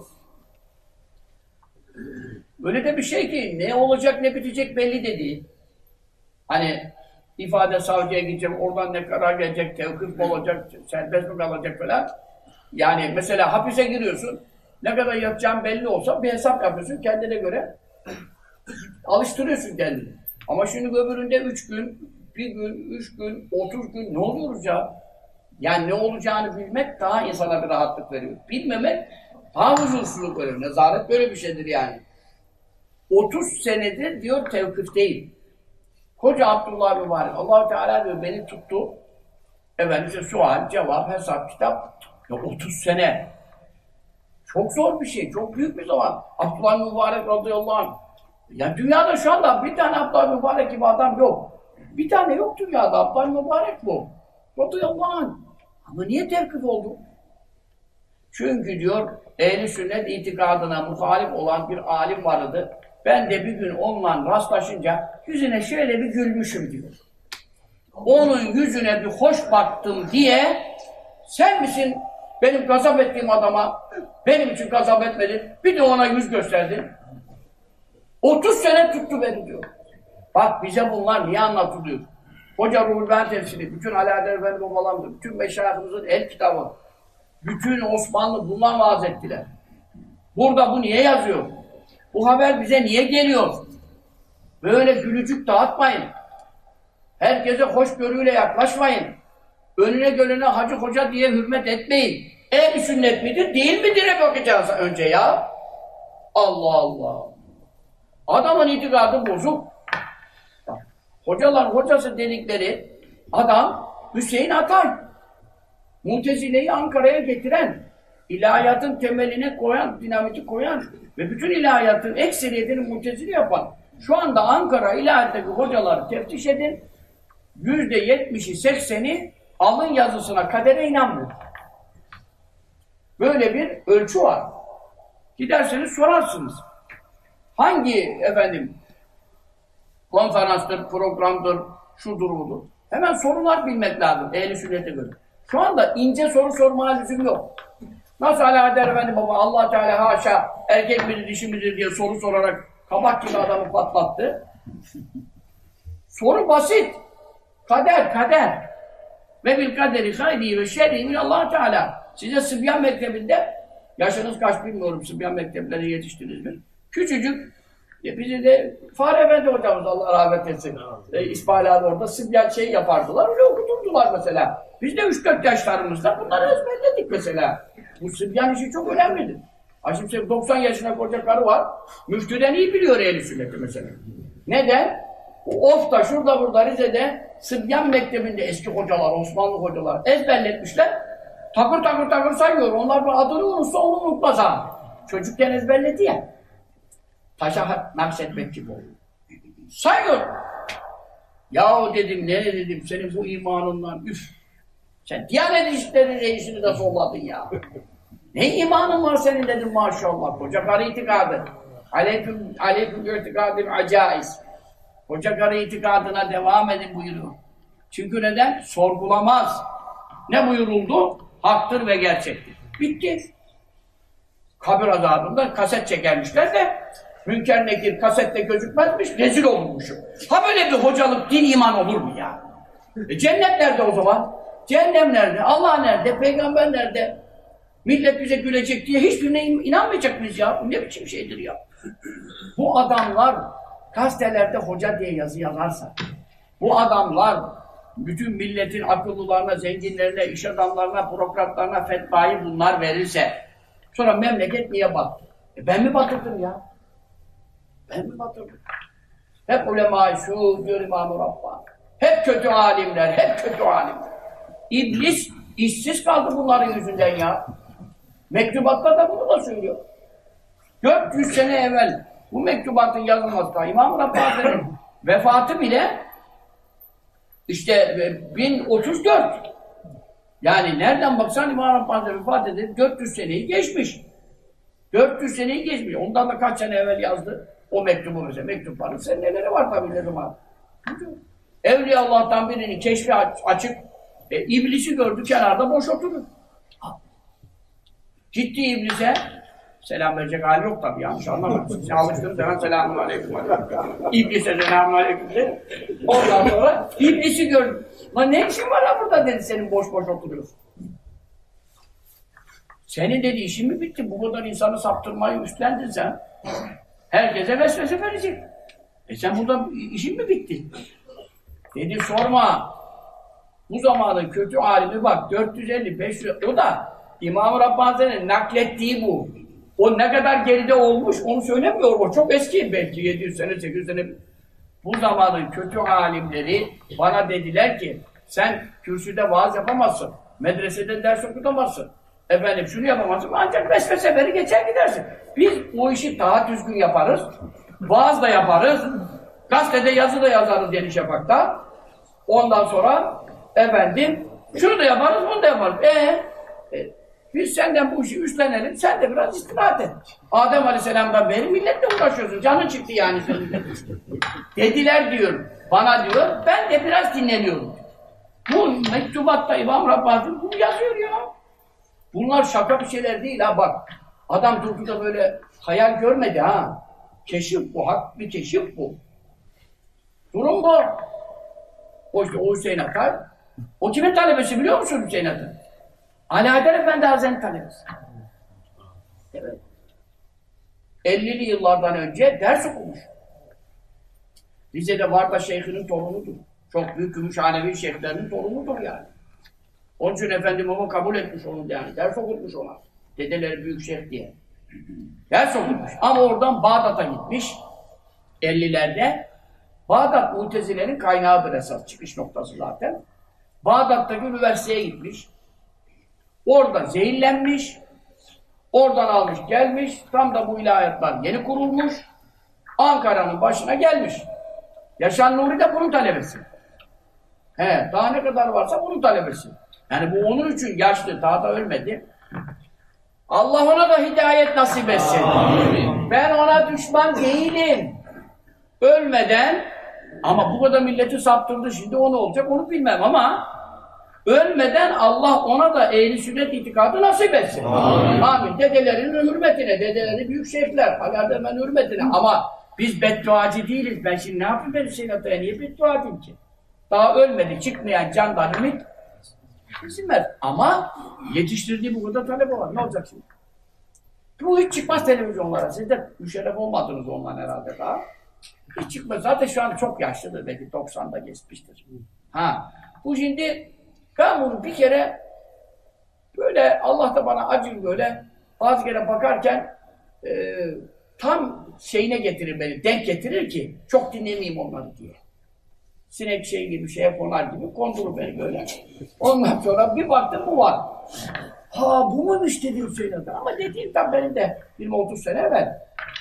Öyle de bir şey ki ne olacak ne bitecek belli de değil. Hani ifade savcıya gidecek, oradan ne karar gelecek, tevkif mi olacak, serbest mi kalacak falan. Yani mesela hapise giriyorsun, ne kadar yatacağın belli olsa bir hesap yapıyorsun kendine göre. Alıştırıyorsun kendini. Ama şimdi öbüründe 3 gün, 1 gün, 3 gün, 30 gün ne oluyoruz ya? Yani ne olacağını bilmek daha insana bir rahatlık veriyor. Bilmemek daha huzursuzluk veriyor. Nezaret böyle bir şeydir yani. 30 senedir diyor tevkif değil. Koca Abdullah Mübarek. Allah-u Teala diyor beni tuttu. Efendim işte sual, cevap, hesap, kitap. Ya 30 sene. Çok zor bir şey. Çok büyük bir zaman. Abdullah Mübarek radıyallahu anh. Ya dünyada şu anda bir tane Abdullah Mübarek gibi adam yok. Bir tane yok dünyada. Abdullah Mübarek bu. Radıyallahu anh. Ama niye tevkif oldu? Çünkü diyor ehl-i sünnet itikadına muhalif olan bir alim vardı. Ben de bir gün onunla rastlaşınca yüzüne şöyle bir gülmüşüm diyor. Onun yüzüne bir hoş baktım diye sen misin benim gazap ettiğim adama benim için gazap etmedin bir de ona yüz gösterdin. 30 sene tuttu beni diyor. Bak bize bunlar niye anlatılıyor? Hoca Ruhul Beyan tefsiri, bütün Alaaddin Efendi babalarımız, bütün meşayihimizin el kitabı, bütün Osmanlı bundan vaaz ettiler. Burada bu niye yazıyor? Bu haber bize niye geliyor? Böyle gülücük dağıtmayın. Herkese hoşgörüyle yaklaşmayın. Önüne gelene hacı hoca diye hürmet etmeyin. Ehl-i sünnet midir, değil midir'e bakacağız önce ya. Allah Allah. Adamın itikadı bozuk. Hocalar hocası dedikleri adam Hüseyin Atay. Mutezile'yi Ankara'ya getiren, ilahiyatın temeline koyan, dinamiti koyan ve bütün ilahiyatın ekseriyetini Mutezile yapan. Şu anda Ankara ilahiyattaki hocaları teftiş edin. %70'i 80'i alın yazısına, kadere inanmıyor. Böyle bir ölçü var. Giderseniz sorarsınız. Hangi efendim konferanstır, programdır, şudur budur. Hemen sorular bilmek lazım ehl-i sünnete göre. Şu anda ince soru sormaya lüzum yok. Nasıl Alaaddin Efendi baba Allah Teala haşa erkek midir dişi midir diye soru sorarak kabak gibi adamı patlattı. Soru basit. Kader. Ve bil kaderi hayri ve şerri min Allah Teala. Size Sıbyan Mektebi'nde yaşınız kaç bilmiyorum Sıbyan Mekteplerine yetiştiniz mi? Küçücük bizi de Fahri Efendi hocamız Allah rahmet etsin. İsmaila'da orada Sıbyan şey yapardılar. Öyle okuturdular mesela. Biz de 3-4 yaşlarımızda bunları ezberledik mesela. Bu Sıbyan işi çok önemlidir. Şimdi 90 yaşına koca karı var. Müftüden iyi biliyor ehl-i sünneti mesela. Neden? Of'ta, şurada, burada, Rize'de Sıbyan Mektebi'nde eski hocalar, Osmanlı hocalar ezberletmişler. Takır sayıyor. Onlar bir adını unutsa onu unutmaz ha. Çocukken ezberledi ya. Taşa nakşetmek gibi oldu. Sayıyor. Yahu dedim, ne dedim, senin bu imanından, üf. Sen Diyanet İşleri Reisini de solladın ya. Ne imanın var senin dedim maşallah. Koca karı itikadı. Aleyküm itikadim acaiz. Koca karı itikadına devam edin buyuruyor. Çünkü neden? Sorgulamaz. Ne buyuruldu? Haktır ve gerçektir. Bitti. Kabir azabında kaset çekermişler de Münker Nekir kasette gözükmezmiş, rezil olmuşum. Ha böyle bir hocalık, din iman olur mu ya? Cennet nerede o zaman? Cehennem nerede? Allah nerede? Peygamber nerede? Millet bize gülecek diye hiçbirine inanmayacak mıyız ya? Bu ne biçim şeydir ya? Bu adamlar gazetelerde hoca diye yazı yazarsa, bu adamlar bütün milletin akıllılarına, zenginlerine, iş adamlarına, bürokratlarına fetvayı bunlar verirse, sonra memleket niye battı? Ben mi batırdım ya? Ben mi batırdım? Hep ulema-i şu diyor İmam-ı Rabbani. Hep kötü alimler, hep kötü alimler. İblis işsiz kaldı bunların yüzünden ya. Mektubatta da bunu da söylüyor. 400 sene evvel bu mektubatın yazılması İmam-ı Rabbani'nin vefatı bile işte 1034. Yani nereden baksan İmam-ı Rabbani vefat edip 400 seneyi geçmiş. 400 seneyi geçmiş. Ondan da kaç sene evvel yazdı o mektubu mesela. Mektupların seneleri var tabii ne zaman. Evliya Allah'tan birinin keşfi açık. İblisi gördü kenarda boş oturur. Gitti iblise. Selam verecek hali yok tabii yanlış anlamadın. Sen alıştın sana selamun aleyküm. İblise selamun aleyküm. Ondan sonra iblisi gördü. Lan ne işin var ha burada dedi senin boş boş oturuyorsun. Senin dedi işin mi bitti? Bu kadar insanı saptırmayı üstlendin sen. Herkese vesvese verecek. Sen burada işin mi bitti? Dedi sorma. Bu zamanın kötü alimi bak 450-500 o da İmam-ı Rabbani'nin naklettiği bu. O ne kadar geride olmuş onu söylemiyor. O çok eski belki 700 sene 800 sene. Bu zamanın kötü alimleri bana dediler ki sen kürsüde vaaz yapamazsın. Medresede ders okutamazsın. Efendim şunu yapamazsın ancak vesvese veri geçer gidersin. Biz o işi daha düzgün yaparız. Vaaz da yaparız. Gazetede yazı da yazarız Yeni Şafak'ta. Ondan sonra efendim şunu da yaparız bunu da yaparız. Biz senden bu işi üstlenelim, sen de biraz istirahat et. Adem Aleyhisselam'dan beri milletle uğraşıyorsun, canın çıktı yani senin. Dediler diyor, bana diyor, ben de biraz dinleniyorum. Bu mektubatta İmam Rabbani bunu yazıyor ya. Bunlar şaka bir şeyler değil ha bak. Adam durdu da böyle hayal görmedi ha. Keşif bu, hak bir keşif bu. Durum bu. O işte o Hüseyin Atay. O kimin talebesi biliyor musun Hüseyin Atay? Ali Haydar Efendi Hazretleri'nin talebesi. Evet. 50'li yıllardan önce ders okumuş. Rize'de Varda Şeyh'inin torunudur. Çok büyük Gümüşhanevi şeyhlerinin torunudur yani. Onun için Efendim onu kabul etmiş onun yani. Ders okutmuş ona. Dedeleri büyük şeyh diye. Ders okutmuş. Ama oradan Bağdat'a gitmiş. 50'lerde. Bağdat Mutezile'nin kaynağıdır esas. Çıkış noktası zaten. Bağdat'taki üniversiteye gitmiş. Orada zehirlenmiş. Oradan almış gelmiş. Tam da bu ilahiyatlar yeni kurulmuş. Ankara'nın başına gelmiş. Yaşar Nuri de bunun talebesi. Daha ne kadar varsa bunun talebesi. Yani bu onun için yaşlı, daha da ölmedi. Allah ona da hidayet nasip etsin. Amin. Ben ona düşman değilim. Ölmeden ama bu kadar milleti saptırdı şimdi o ne olacak onu bilmem ama ölmeden Allah ona da ehl-i sünnet itikadı nasip etsin. Amin. Amin. Dedelerinin hürmetine, dedeleri büyük şeyhler, Alademen hürmetine ama biz bedduacı değiliz. Ben şimdi ne yapayım ben Hüseyin Atay'a niye beddua edeyim ki? Daha ölmedi, çıkmayan candan ümit bilsinler. Ama yetiştirdiği bu kadar talep var. Ne olacak şimdi? Bu hiç çıkmaz televizyonlara. Siz de müşerref olmadınız ondan herhalde daha. Hiç çıkmaz. Zaten şu an çok yaşlıdır. Belki 90'da geçmiştir. Bu şimdi ben bunu bir kere böyle Allah da bana acır böyle bazı kere bakarken tam şeyine getirir beni. Denk getirir ki çok dinlemeyeyim onları diye. Sinek şey gibi, şeye konar gibi kondurur beni böyle. Ondan sonra bir baktım bu var. Bu muymuş dedi Hüseyin Atay. Ama dediğim tam benim de 20-30 sene evvel.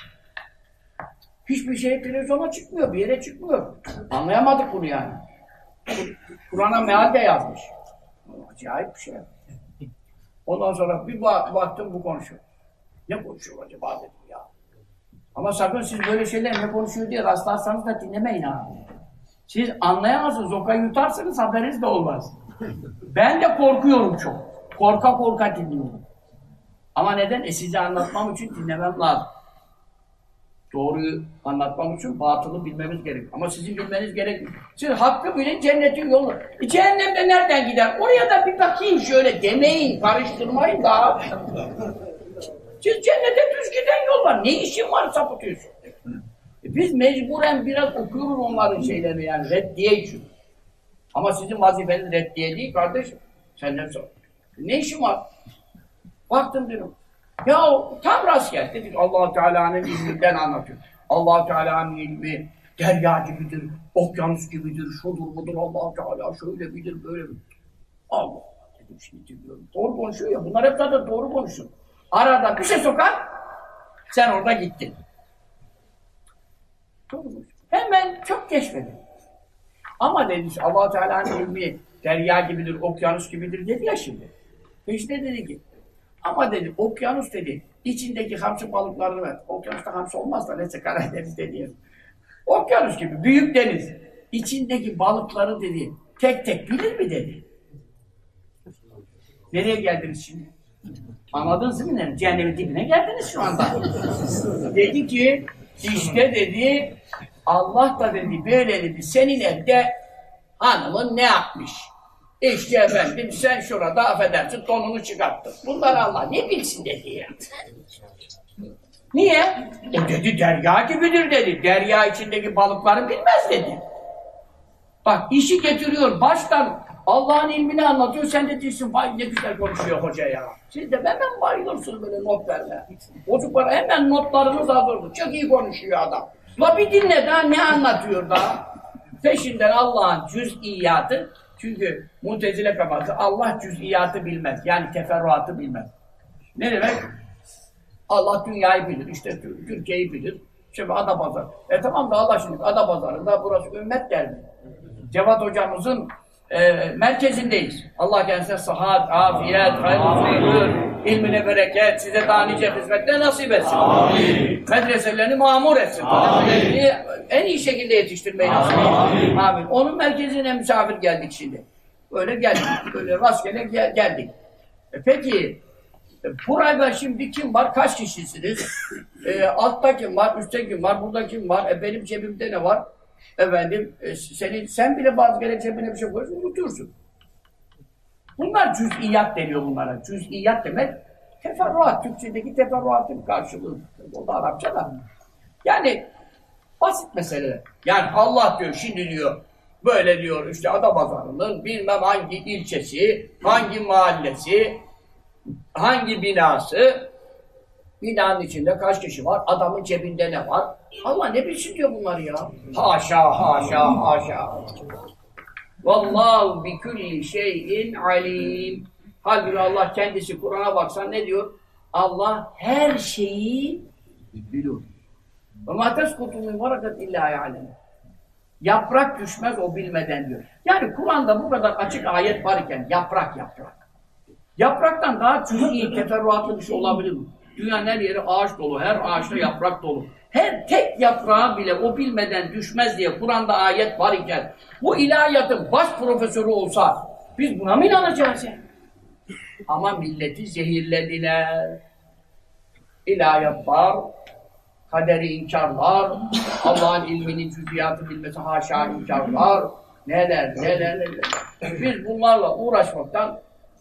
Hiçbir şey televizyona çıkmıyor, bir yere çıkmıyor. Anlayamadık bunu yani. Kur'an'a meal de yazmış. Acayip bir şey. Ondan sonra bir baktım bu konuşuyor. Ne konuşuyor acaba dedim ya. Ama sakın siz böyle şeyler ne konuşuyor diye rastlarsanız da dinlemeyin ha. Siz anlayamazsınız, zokayı yutarsınız haberiniz de olmaz. Ben de korkuyorum çok. Korka korka dinliyorum. Ama neden? Size anlatmam için dinlemem lazım. Doğruyu anlatmam için batılı bilmemiz gerekiyor. Ama sizin bilmeniz gerekmiyor. Siz hakkı bilin, cennetin yolu. Cehennemde nereden gider? Oraya da bir bakayım şöyle demeyin, karıştırmayın da. Siz cennete düz giden yol var. Ne işin var sapıtıyorsun? Biz mecburen biraz okuyoruz onların şeylerini yani reddiye için. Ama sizin vazifeniz reddiye değil kardeşim. Senden sonra. Ne işin var? Baktım diyorum. Ya tam rast geldi. Dedik Allah-u Teala'nın ilminden anlatıyor. Allah-u Teala'nın ilmi derya gibidir, okyanus gibidir, şudur budur Allah-u Teala şöyle bilir, böyle bilir. Allah dedim şimdi diyorum. Doğru konuşuyor ya. Bunlar hep zaten doğru konuşuyor. Arada bir şey sokar, sen orada gittin. Hemen çok keşfedin. Ama dedi Allah-u Teala'nın ilmi derya gibidir, okyanus gibidir dedi ya şimdi. İşte dedi ki, ama dedi okyanus dedi, içindeki hamsi balıklarını ver. Okyanusta hamsi olmaz da neyse Karadeniz'de diyelim. Okyanus gibi büyük deniz. İçindeki balıkları dedi, tek tek bilir mi dedi. Nereye geldiniz şimdi? Anladınız değil mi? Cehennemin dibine geldiniz şu anda. Dedi ki, işte dedi, Allah da dedi, böyle dedi, senin elde hanımın ne yapmış? İşte efendim, sen şurada affedersin, tonunu çıkarttın. Bunları Allah ne bilsin dedi ya. Niye? Dedi, derya gibidir dedi. Derya içindeki balıkları bilmez dedi. Bak, işi getiriyor, baştan Allah'ın ilmini anlatıyor, sen de diyorsun, vay ne güzel konuşuyor hoca ya. Siz de hemen bayılırsınız böyle not vermeye. Çocuklar hemen notlarınız hazırdır. Çok iyi konuşuyor adam. La bir dinle daha ne anlatıyor daha? Peşinden Allah'ın cüz'iyatı, çünkü Mutezile kafası Allah cüz'iyatı bilmez. Yani teferruatı bilmez. Ne demek? Allah dünyayı bilir, işte Türkiye'yi bilir. Şimdi Adapazarı. Tamam da Allah şimdi Adapazarı'nda burası ümmet derdi. Cevat hocamızın merkezindeyiz. Allah kendisine sıhhat, afiyet, hayırlı, ilmine bereket, size daha nice hizmetler nasip etsin. Amin. Medreselerini mamur etsin. En iyi şekilde yetiştirmeyi nasip etsin. Amin. Onun merkezine misafir geldik şimdi. Böyle geldik. Böyle rastgele geldik. Peki burada şimdi kim var? Kaç kişisiniz? Altta kim var? Üstte kim var? Burada kim var? Benim cebimde ne var? Efendim, sen bile bazı kere cebine bir şey koyuyorsun, unutursun. Bunlar cüz'iyat deniyor bunlara. Cüz'iyat demek, teferruat. Türkçedeki teferruatın karşılığı. O da Arapça da. Yani, basit meseleler. Yani Allah diyor, şimdi diyor, böyle diyor, işte Adapazarı'nın bilmem hangi ilçesi, hangi mahallesi, hangi binası, binanın içinde kaç kişi var, adamın cebinde ne var? Allah ne bilsin diyor bunları ya. Haşa, haşa, haşa. Vallahu bi kulli şeyin alim. Halbuki Allah kendisi Kur'an'a baksan ne diyor? Allah her şeyi biliyor. Ve mâ teskutu min varakat illâ ya'lem. Yaprak düşmez o bilmeden diyor. Yani Kur'an'da bu kadar açık ayet var iken yaprak. Yapraktan daha cüz'i, teferruatlı bir şey olabilir mi? Dünyanın her yeri ağaç dolu, her ağaçta yaprak dolu. Her tek yaprağı bile o bilmeden düşmez diye Kur'an'da ayet var iken bu ilahiyatın baş profesörü olsa biz buna mı inanacağız ya? Ama milleti zehirlediler. İlahiyat var, kaderi inkarlar, Allah'ın ilminin cüz'iyatı bilmesi haşa inkarlar, neler. Biz bunlarla uğraşmaktan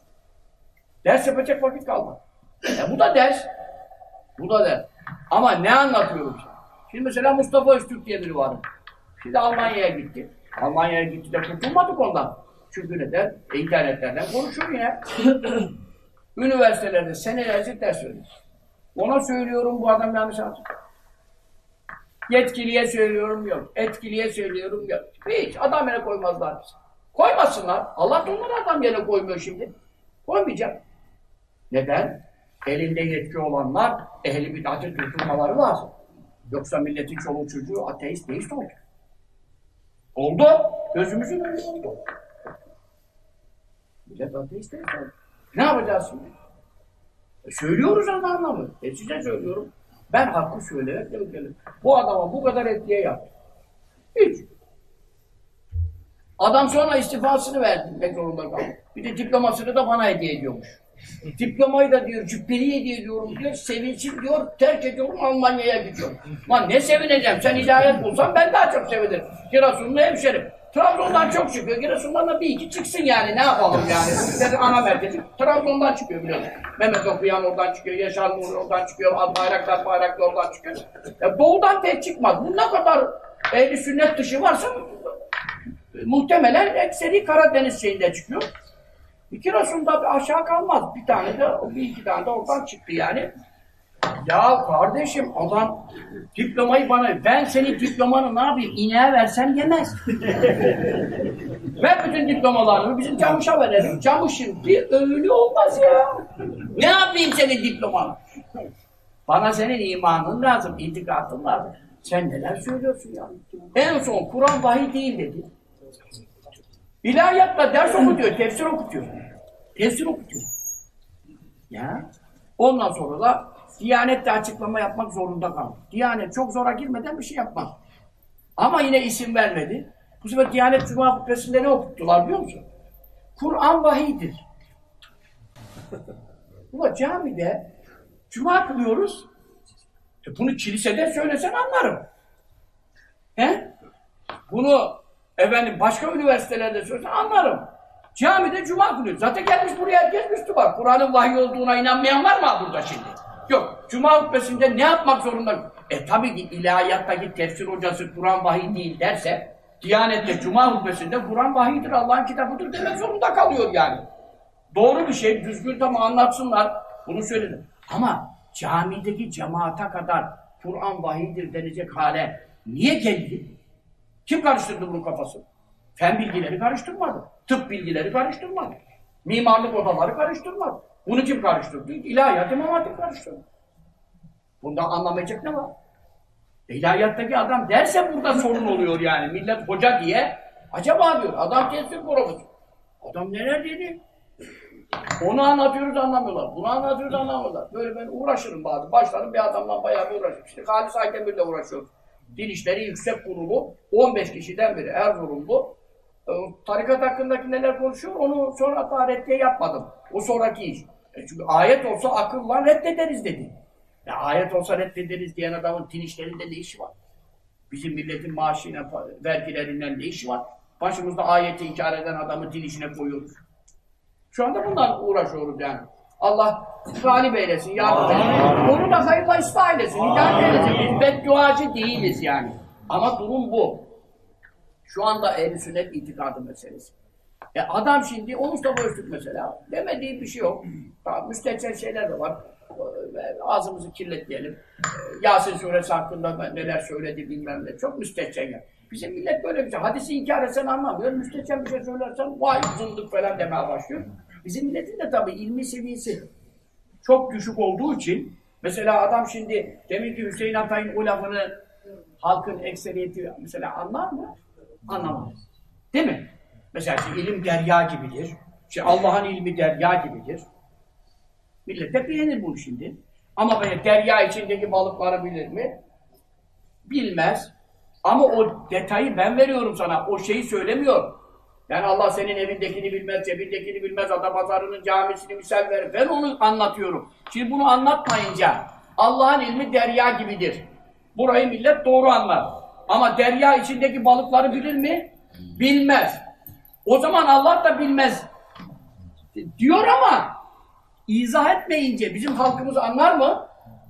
ders yapacak vakit kalmadı. Bu da ders. Ama ne anlatıyorum sana? Şimdi mesela Mustafa Öztürk diye biri vardı. Şimdi Almanya'ya gitti. Almanya'ya gitti de kurtulmadık ondan. Çünkü neden? İnternetlerden konuşuyor ya. Üniversitelerde senelerce ders veriyor. Ona söylüyorum bu adam yanlış anlatıyor. Yetkiliye söylüyorum yok. Etkiliye söylüyorum yok. Hiç adam yerine koymazlar bizi. Koymasınlar. Allah da onları adam yerine koymuyor şimdi. Koymayacak. Neden? Elinde yetki olanlar ehli bid'atı durdurmaları lazım. Yoksa milletin çoluğu çocuğu ateist, deist oldu. Oldu. Gözümüzün önünde oldu. Millet ateist, deist oldu. Ne yapacağız şimdi? Söylüyoruz ama anlamıyor. Size söylüyorum. Ben hakkı söylemek demek. Bu adama bu kadar etkiye yaptı. Hiç. Adam sonra istifasını vermek zorunda kaldı. Bir de diplomasını da bana hediye ediyormuş. Diplomayı da diyor, cübbeli hediye ediyorum diyor, sevinsin diyor, terk ediyorum, Almanya'ya gidiyorum. Lan ne sevineceğim, sen hidayet bulsan ben daha çok sevinirim. Giresunlu hemşerim. Trabzon'dan çok çıkıyor, Giresun'dan da bir iki çıksın yani, ne yapalım yani. Bizlerin ana merkezi Trabzon'dan çıkıyor biliyorsun. Mehmet Okuyan oradan çıkıyor, Yaşar Nuri oradan çıkıyor, Bayraktar oradan çıkıyor. Doğudan pek çıkmaz. Bu ne kadar ehli sünnet dışı varsa muhtemelen ekseri Karadeniz şeyinde çıkıyor. Giresun'da aşağı kalmaz. Bir tane de, bir iki tane de oradan çıktı yani. Ya kardeşim adam diplomayı bana, ben senin diplomanı ne yapayım? İneğe versem yemez. Ben bütün diplomalarımı bizim Camuş'a verelim. Camuş şimdi öyle olmaz ya. Ne yapayım senin diplomanı? Bana senin imanın lazım, itikadın lazım. Sen neler söylüyorsun ya? En son Kur'an vahiy değil dedi. İlahiyatla ders okutuyor, tefsir okutuyor. Tefsir okutuyor. Ya. Ondan sonra da Diyanet'te açıklama yapmak zorunda kaldı. Diyanet çok zora girmeden bir şey yapmaz. Ama yine isim vermedi. Bu sefer Diyanet Cuma hutbesinde ne okuttular biliyor musun? Kur'an vahiydir. Ulan camide Cuma kılıyoruz. Bunu kilisede söylesen anlarım. He? Bunu efendim başka üniversitelerde söylesen anlarım. Camide Cuma kılıyor. Zaten gelmiş buraya herkes Müslüman. Kur'an'ın vahiy olduğuna inanmayan var mı burada şimdi? Yok. Cuma hutbesinde ne yapmak zorunda? Tabii ki ilahiyattaki tefsir hocası Kur'an vahiy değil derse Diyanet'te Cuma hutbesinde Kur'an vahiydir, Allah'ın kitabıdır demek zorunda kalıyor yani. Doğru bir şey, düzgün tam anlatsınlar. Bunu söyledim. Ama camideki cemaate kadar Kur'an vahiydir denecek hale niye geldi? Kim karıştırdı bunun kafasını? Fen bilgileri karıştırmadı. Tıp bilgileri karıştırmadı. Mimarlık odaları karıştırmadı. Bunu kim karıştırdı? İlahiyat İmam Hatip karıştırdı. Bundan anlamayacak ne var? İlahiyattaki adam derse burada sorun oluyor yani. Millet hoca diye acaba diyor. Adam tefsir profesörü. Adam neler dedi? Onu anlatıyoruz anlamıyorlar. Bunu anlatıyoruz anlamıyorlar. Böyle ben uğraşırım bazı. Başlarım bir adamla bayağı bir uğraşırım. İşte Halis Aydemir'le uğraşıyoruz. Din İşleri Yüksek Kurulu 15 kişiden biri Erzurumlu. Tarikat hakkındaki neler konuşuyor onu sonra da reddiye yapmadım. O sonraki iş. Çünkü ayet olsa akılla reddederiz dedi. Ya ayet olsa reddederiz diyen adamın din işlerinde ne işi var? Bizim milletin maaşıyla, vergilerinden ne işi var? Başımızda ayeti inkar eden adamı din işine koyuyoruz. Şu anda bunlarla uğraşıyoruz yani. Allah galip eylesin, yardım eylesin. Onu da hayırla ıslah eylesin, hidayet eylesin. Biz bedduacı değiliz yani. Ama durum bu. Şu anda ehl-i sünnet itikadı meselesi. Adam şimdi, o Mustafa Öztürk mesela, demediği bir şey yok. Müstehcen şeyler de var. Ağzımızı kirletmeyelim. Yasin suresi hakkında neler söyledi bilmem ne. Çok müstehcen ya. Bizim millet böyle bir şey. Hadisi inkar etsen anlamıyor. Müstehcen bir şey söylersen vay zındık falan demeye başlıyor. Bizim milletin de tabii ilmi seviyesi çok düşük olduğu için mesela adam şimdi demin ki Hüseyin Atay'ın o lafını halkın ekseriyeti mesela anlar mı? Anlamaz. Değil mi? Mesela ilim derya gibidir. Allah'ın ilmi derya gibidir. Millet de beğenir bunu şimdi. Ama böyle derya içindeki balıkları bilir mi? Bilmez. Ama o detayı ben veriyorum sana. O şeyi söylemiyor. Yani Allah senin evindekini bilmez, cebindekini bilmez, Adapazarı'nın camisini misal verir. Ben onu anlatıyorum. Şimdi bunu anlatmayınca Allah'ın ilmi derya gibidir. Burayı millet doğru anlar. Ama derya içindeki balıkları bilir mi? Bilmez. O zaman Allah da bilmez diyor ama izah etmeyince bizim halkımız anlar mı?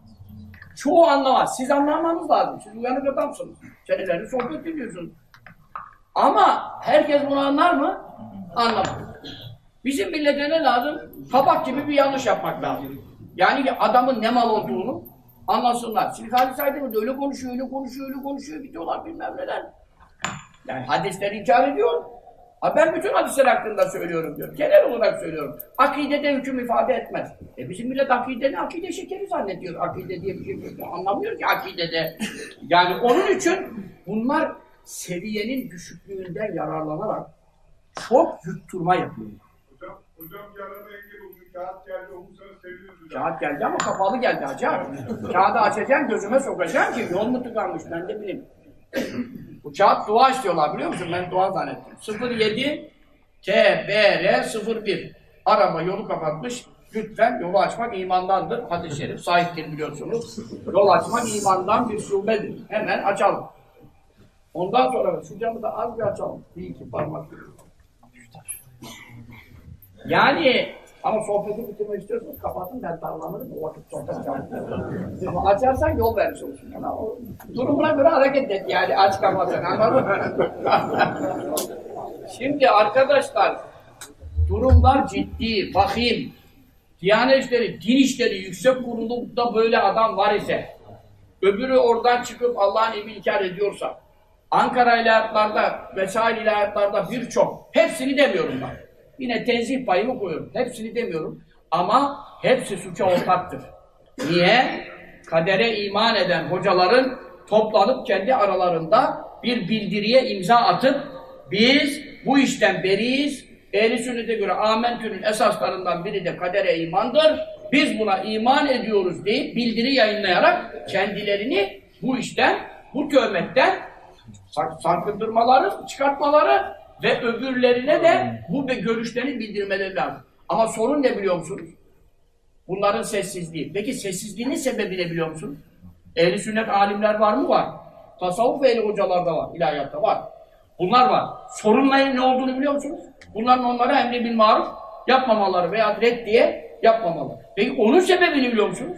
Çoğu anlamaz. Siz anlamanız lazım. Siz uyanık adamsınız. Seneleri sohbet ediyorsunuz. Ama herkes bunu anlar mı? Anlamaz. Bizim millete ne lazım? Kabak gibi bir yanlış yapmak lazım. Yani adamın ne mal olduğunu anlasınlar. Şimdi Halis Aydemir de öyle konuşuyor, öyle konuşuyor, öyle konuşuyor. Gidiyorlar bilmem neden. Yani hadisleri inkar ediyor. Ben bütün hadisler hakkında söylüyorum diyor. Genel olarak söylüyorum. Akidede hüküm ifade etmez. Bizim millet akide şekeri zannediyor. Akide diye bir şey anlamıyor ki akidede. Yani onun için bunlar seviyenin düşüklüğünden yararlanarak çok yutturma yapıyor. Hocam bir arada engel olacak. kağıt geldi, onu sana seviyordu. Kağıt geldi ama kapalı geldi hacı abi. Kağıdı açacaksın, gözüme sokacaksın ki yol mu tıkanmış, ben de bileyim. Bu kağıt dua istiyorlar biliyor musun? Ben dua zannettim. 07 TBR 01. Araba yolu kapatmış. Lütfen yolu açmak imandandır. Hadis-i şerif sahiptir biliyorsunuz. Yol açmak imandan bir şubedir. Hemen açalım. Ondan sonra şu camı da az bir açalım. Bir iki parmak. Yani ama sohbeti bitirmek istiyorsanız kapatın, ben darlanırım. O vakit sohbet yapalım. Ama açarsan yol vermiş olsun. Yani o durumuna göre hareket et. Yani aç kapatın. Anladın mı? Şimdi arkadaşlar durumlar ciddi, vahim. Diyanet işleri, din işleri yüksek kurulunda böyle adam var ise, öbürü oradan çıkıp Allah'ın emri inkar ediyorsa, Ankara ilahiyatlarda vesaire ilahiyatlarda birçok, hepsini demiyorum ben. Yine tenzih payımı koyuyorum. Hepsini demiyorum. Ama hepsi suça ortaktır. Niye? Kadere iman eden hocaların toplanıp kendi aralarında bir bildiriye imza atıp biz bu işten beriyiz. Ehl-i sünnete göre amentünün esaslarından biri de kadere imandır. Biz buna iman ediyoruz deyip bildiri yayınlayarak kendilerini bu işten, bu töhmetten sakındırmaları, çıkartmaları ve öbürlerine de bu görüşlerini bildirmeleri lazım. Ama sorun ne biliyor musunuz? Bunların sessizliği. Peki sessizliğinin sebebi ne biliyor musunuz? Ehl-i sünnet alimler var mı? Var. Tasavvuf ehli hocalar da var. İlahiyatta var. Bunlar var. Sorunların ne olduğunu biliyor musunuz? Bunların onlara emri bil maruf yapmamaları veya reddiye yapmamaları. Peki onun sebebini biliyor musunuz?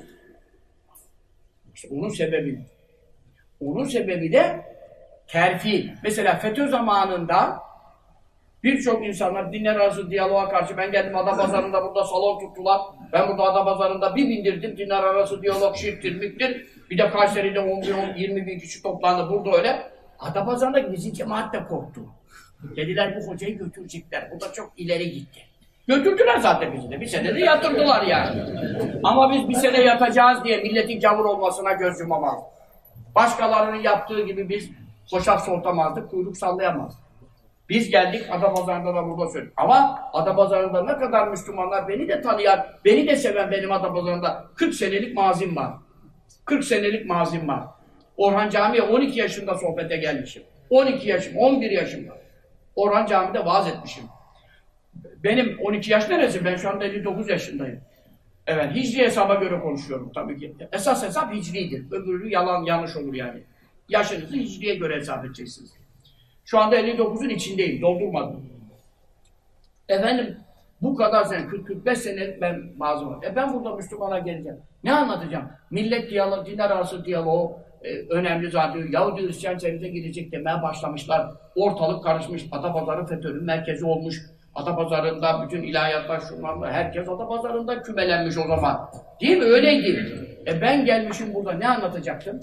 İşte onun sebebini. Onun sebebi de terfi. Mesela FETÖ zamanında birçok insanlar dinler arası diyaloğa karşı, ben geldim Adapazarı'nda burada salon tuttular. Ben burada Adapazarı'nda bir bindirdim. Dinler arası diyalog şirktir, miktir. Bir de Kayseri'de 10-20 bin kişi toplandı. Burada öyle. Adapazarı'nda bizim cemaat de korktu. Dediler bu hocayı götürecekler. Bu da çok ileri gitti. Götürdüler zaten bizi de. Bir sene de yatırdılar yani. Ama biz bir sene yatacağız diye milletin gavur olmasına göz yumamazdık. Başkalarının yaptığı gibi biz hoşaf soğutamazdık, kuyruk sallayamazdık. Biz geldik Adapazarı'nda da burada söyledik. Ama Adapazarı'nda ne kadar Müslümanlar beni de tanıyan, beni de seven benim Adapazarı'nda 40 senelik mazim var. 40 senelik mazim var. Orhan Camii'ye 12 yaşında sohbete gelmişim. 12 yaşım, 11 yaşımda. Orhan Camii'de vaaz etmişim. Benim 12 yaş neresi? Ben şu anda 59 yaşındayım. Evet, hicri hesaba göre konuşuyorum tabii ki. Esas hesap hicridir. Öbürü yalan, yanlış olur yani. Yaşınızı hicriye göre hesap edeceksiniz. Şu anda 59'un içindeyim, doldurmadım. Efendim, bu kadar sene, 40-45 sene ben mazlum. Ben burada Müslümana geleceğim. Ne anlatacağım? Millet diyaloğu, dinler arası diyaloğu önemli zaten. Yahudi Hristiyan çevrede girecek demeye başlamışlar. Ortalık karışmış. Adapazarı FETÖ'nün merkezi olmuş. Adapazarı'nda bütün ilahiyatlar şunlarla, herkes Adapazarı'nda kümelenmiş o zaman. Değil mi? Öyleydi. Ben gelmişim burada, ne anlatacaktım?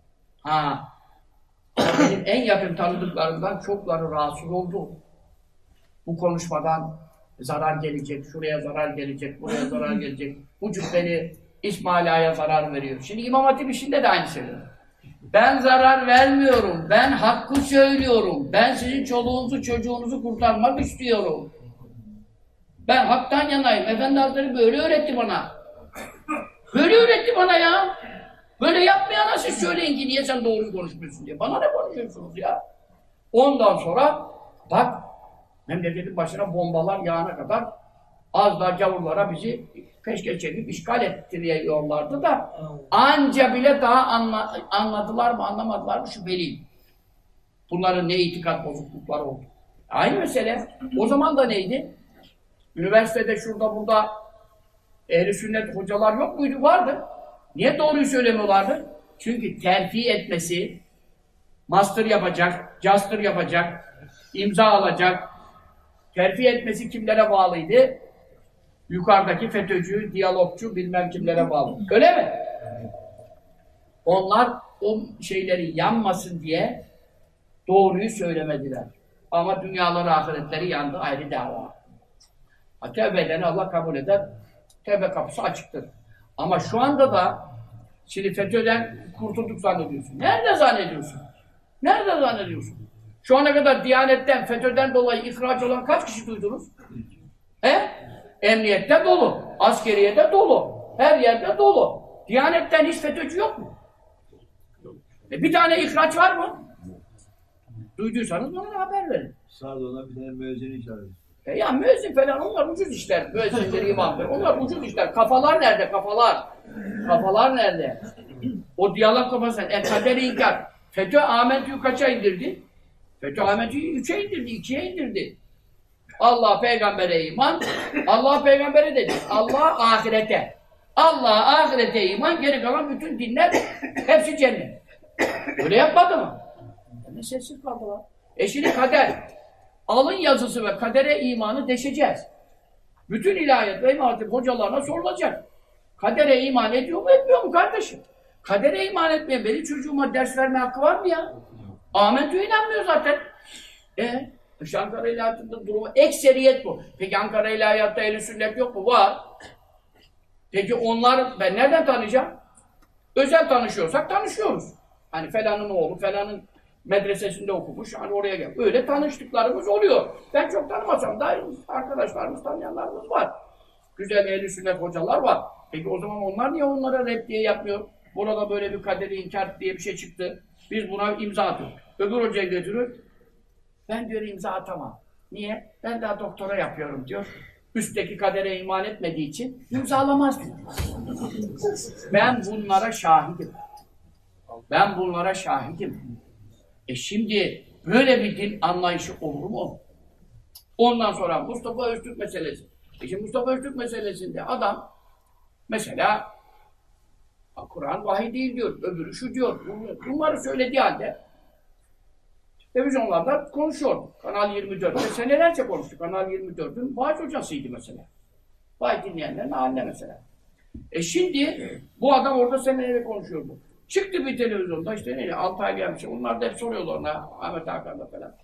Benim en yakın tanıdıklarımdan çokları rahatsız oldu. Bu konuşmadan zarar gelecek, şuraya zarar gelecek, buraya zarar gelecek. Bu cübbeli İsmail Ağa'ya zarar veriyor. Şimdi İmam Hatip işinde de aynı şey. Ben zarar vermiyorum, ben hakkı söylüyorum. Ben sizin çoluğunuzu, çocuğunuzu kurtarmak istiyorum. Ben haktan yanayım. Efendi Hazretleri böyle öğretti bana. Böyle öğretti bana ya. Böyle yapmayana siz söyleyin ki niye sen doğruyu konuşmuyorsun diye. Bana ne konuşuyorsunuz ya? Ondan sonra bak memleketin başına bombalar yağana kadar az daha gavurlara bizi peşkeş çekip işgal ettiriyorlardı da anca bile daha anladılar mı anlamadılar mı şüpheliyim. Bunların ne itikat bozuklukları oldu. Aynı mesele. O zaman da neydi? Üniversitede şurada burada ehl-i sünnet hocalar yok muydu? Vardı. Niye doğruyu söylemiyorlardı? Çünkü terfi etmesi, master yapacak, caster yapacak, imza alacak, terfi etmesi kimlere bağlıydı? Yukarıdaki FETÖ'cü, diyalogçu bilmem kimlere bağlı. Öyle mi? Onlar o şeyleri yanmasın diye doğruyu söylemediler. Ama dünyaları, ahiretleri yandı, ayrı dava. Tevbe edeni Allah kabul eder, tevbe kapısı açıktır. Ama şu anda da şimdi FETÖ'den kurtulduk zannediyorsun. Nerede zannediyorsun? Nerede zannediyorsun? Şu ana kadar Diyanet'ten, FETÖ'den dolayı ihraç olan kaç kişi duydunuz? Emniyette dolu, askeriyede dolu, her yerde dolu. Diyanetten hiç FETÖ'cü yok mu? Bir tane ihraç var mı? Duyduysanız bana da haber verin. Sağda ona bir tane müezzini işaret. Ya müezzin falan onlar ucuz işler. Müezzinleri, imamları. Onlar ucuz işler. Kafalar nerede? Kafalar. Kafalar nerede? O diyalog kafası. Kader-i inkar. FETÖ Ahmet'i kaça indirdi? FETÖ Ahmet'i 3'e indirdi, 2'ye indirdi. Allah peygambere iman, Allah peygambere dedi. Allah ahirete. Allah ahirete iman, geri kalan bütün dinler hepsi cennet. Öyle yapmadı mı? Ne sessiz kaldılar. Şimdi kader. Alın yazısı ve kadere imanı deşeceğiz. Bütün ilahiyat ve imam hatip hocalarına sorulacak. Kadere iman ediyor mu etmiyor mu kardeşim? Kadere iman etmeyen benim çocuğuma ders verme hakkı var mı ya? Ahmet'e inanmıyor zaten. Ankara İlahiyat'ın durumu ekseriyet bu. Peki Ankara İlahiyat'ta ehl-i sünnet yok mu? Var. Peki onlar ben nereden tanıyacağım? Özel tanışıyorsak tanışıyoruz. Hani falanın oğlu falanın medresesinde okumuş, hani oraya gel. Öyle tanıştıklarımız oluyor. Ben çok tanımasam da arkadaşlarımız, tanıyanlarımız var. Güzel ehl-i sünnet hocalar var. Peki o zaman onlar niye onlara rep diye yapmıyor? Burada böyle bir kaderi inkar diye bir şey çıktı. Biz buna imza atıyoruz. Öbür hocaya götürür. Ben diyor imza atamam. Niye? Ben daha doktora yapıyorum diyor. Üstteki kadere iman etmediği için imzalamaz diyor. Ben bunlara şahidim. Ben bunlara şahidim. Şimdi böyle bir din anlayışı olur mu? Ondan sonra Mustafa Öztürk meselesi. Şimdi Mustafa Öztürk meselesinde adam mesela Kur'an vahiy değil diyor, öbürü şu diyor. Bunları söylediği halde televizyonlarda konuşuyor. Kanal 24'te senelerce konuştu. Kanal 24'ün vaaz hocasıydı mesela. Vahiy dinleyenlerin haline mesela. Şimdi bu adam orada senelerce konuşuyordu. Çıktı bir televizyonda işte neyle 6 ay gelmiş. Onlar da hep soruyorlar ona Ahmet Hakan'da falan.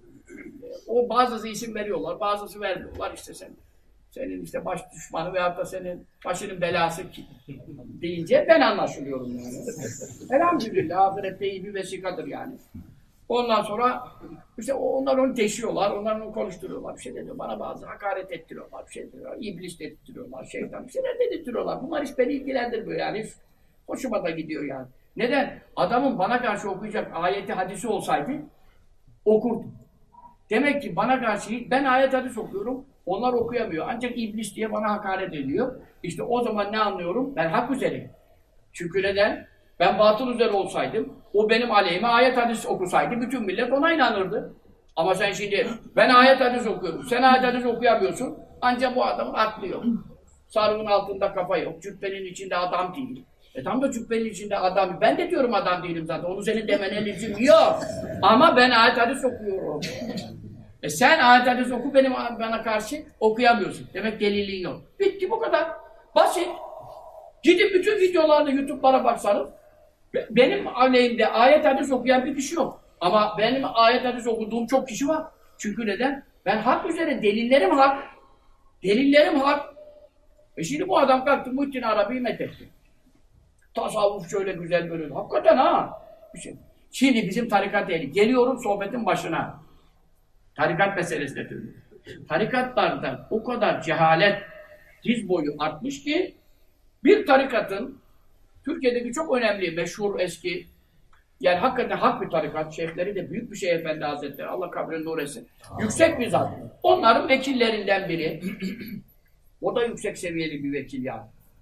O bazısı isim veriyorlar, bazısı vermiyorlar işte senin işte baş düşmanı veyahut da senin başının belası deyince ben anlaşılıyorum yani. Elhamdülillah ahirette iyi bir vesikadır yani. Ondan sonra işte onlar onu deşiyorlar, onlar onu konuşturuyorlar, bir şey diyor. Bana bazı hakaret ettiriyorlar, bir şey diyorlar, iblis ettiriyorlar, şeytan bir şeyler dedirtiyorlar. Bunlar hiç beni ilgilendirmiyor yani. Hiç hoşuma da gidiyor yani. Neden? Adamın bana karşı okuyacak ayeti hadisi olsaydı okurdum. Demek ki bana karşı ben ayet hadis okuyorum, onlar okuyamıyor. Ancak iblis diye bana hakaret ediyor. İşte o zaman ne anlıyorum? Ben hak üzereyim. Çünkü neden? Ben batıl üzere olsaydım, o benim aleyhime ayet hadis okusaydı bütün millet ona inanırdı. Ama sen şimdi ben ayet hadis okuyorum, sen ayet hadis okuyamıyorsun. Ancak bu adamın aklı yok. Sarığın altında kafa yok, cübbenin içinde adam değil. Tam da cübbenin içinde adam. Ben de diyorum adam değilim zaten. Onu senin demene lüzum yok. Ama ben ayet hadis okuyorum. Sen ayet hadis oku bana karşı okuyamıyorsun. Demek delilin yok. Bitti bu kadar. Basit. Gidip bütün videolarda YouTube'lara baksanız benim aleyhimde ayet hadis okuyan bir kişi yok. Ama benim ayet hadis okuduğum çok kişi var. Çünkü neden? Ben hak üzere, delillerim hak. Delillerim hak. Şimdi bu adam kalktı Muhittin Arabi'yi methetti. Tasavvuf şöyle güzel böyle. Hakikaten ha. Bir şey. Şimdi bizim tarikat ehli. Geliyorum sohbetin başına. Tarikat meselesine dönüyor. Tarikatlarda o kadar cehalet diz boyu artmış ki bir tarikatın Türkiye'deki çok önemli, meşhur, eski yani hakikaten hak bir tarikat, şeyhleri de büyük bir şey Efendi Hazretleri, Allah kabrini nur etsin. Yüksek bir zat. Onların vekillerinden biri. O da yüksek seviyeli bir vekil yani.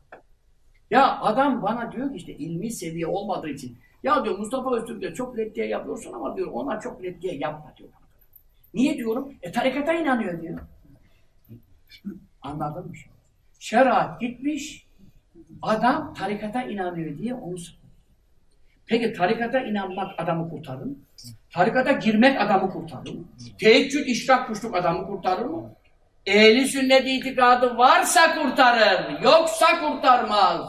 Ya adam bana diyor ki işte ilmi seviye olmadığı için ya diyor Mustafa Öztürk diyor çok lettiye yapıyorsun ama diyor ona çok lettiye yapma diyor. Niye diyorum? Tarikata inanıyor diyor. Anladın mı? Şeriat gitmiş, adam tarikata inanıyor diye onu söylüyor. Peki tarikata inanmak adamı kurtarır mı? Tarikata girmek adamı kurtarır mı? Teheccüd, işrak, kuşluk adamı kurtarır mı? Ehli sünnet itikadı varsa kurtarır, yoksa kurtarmaz.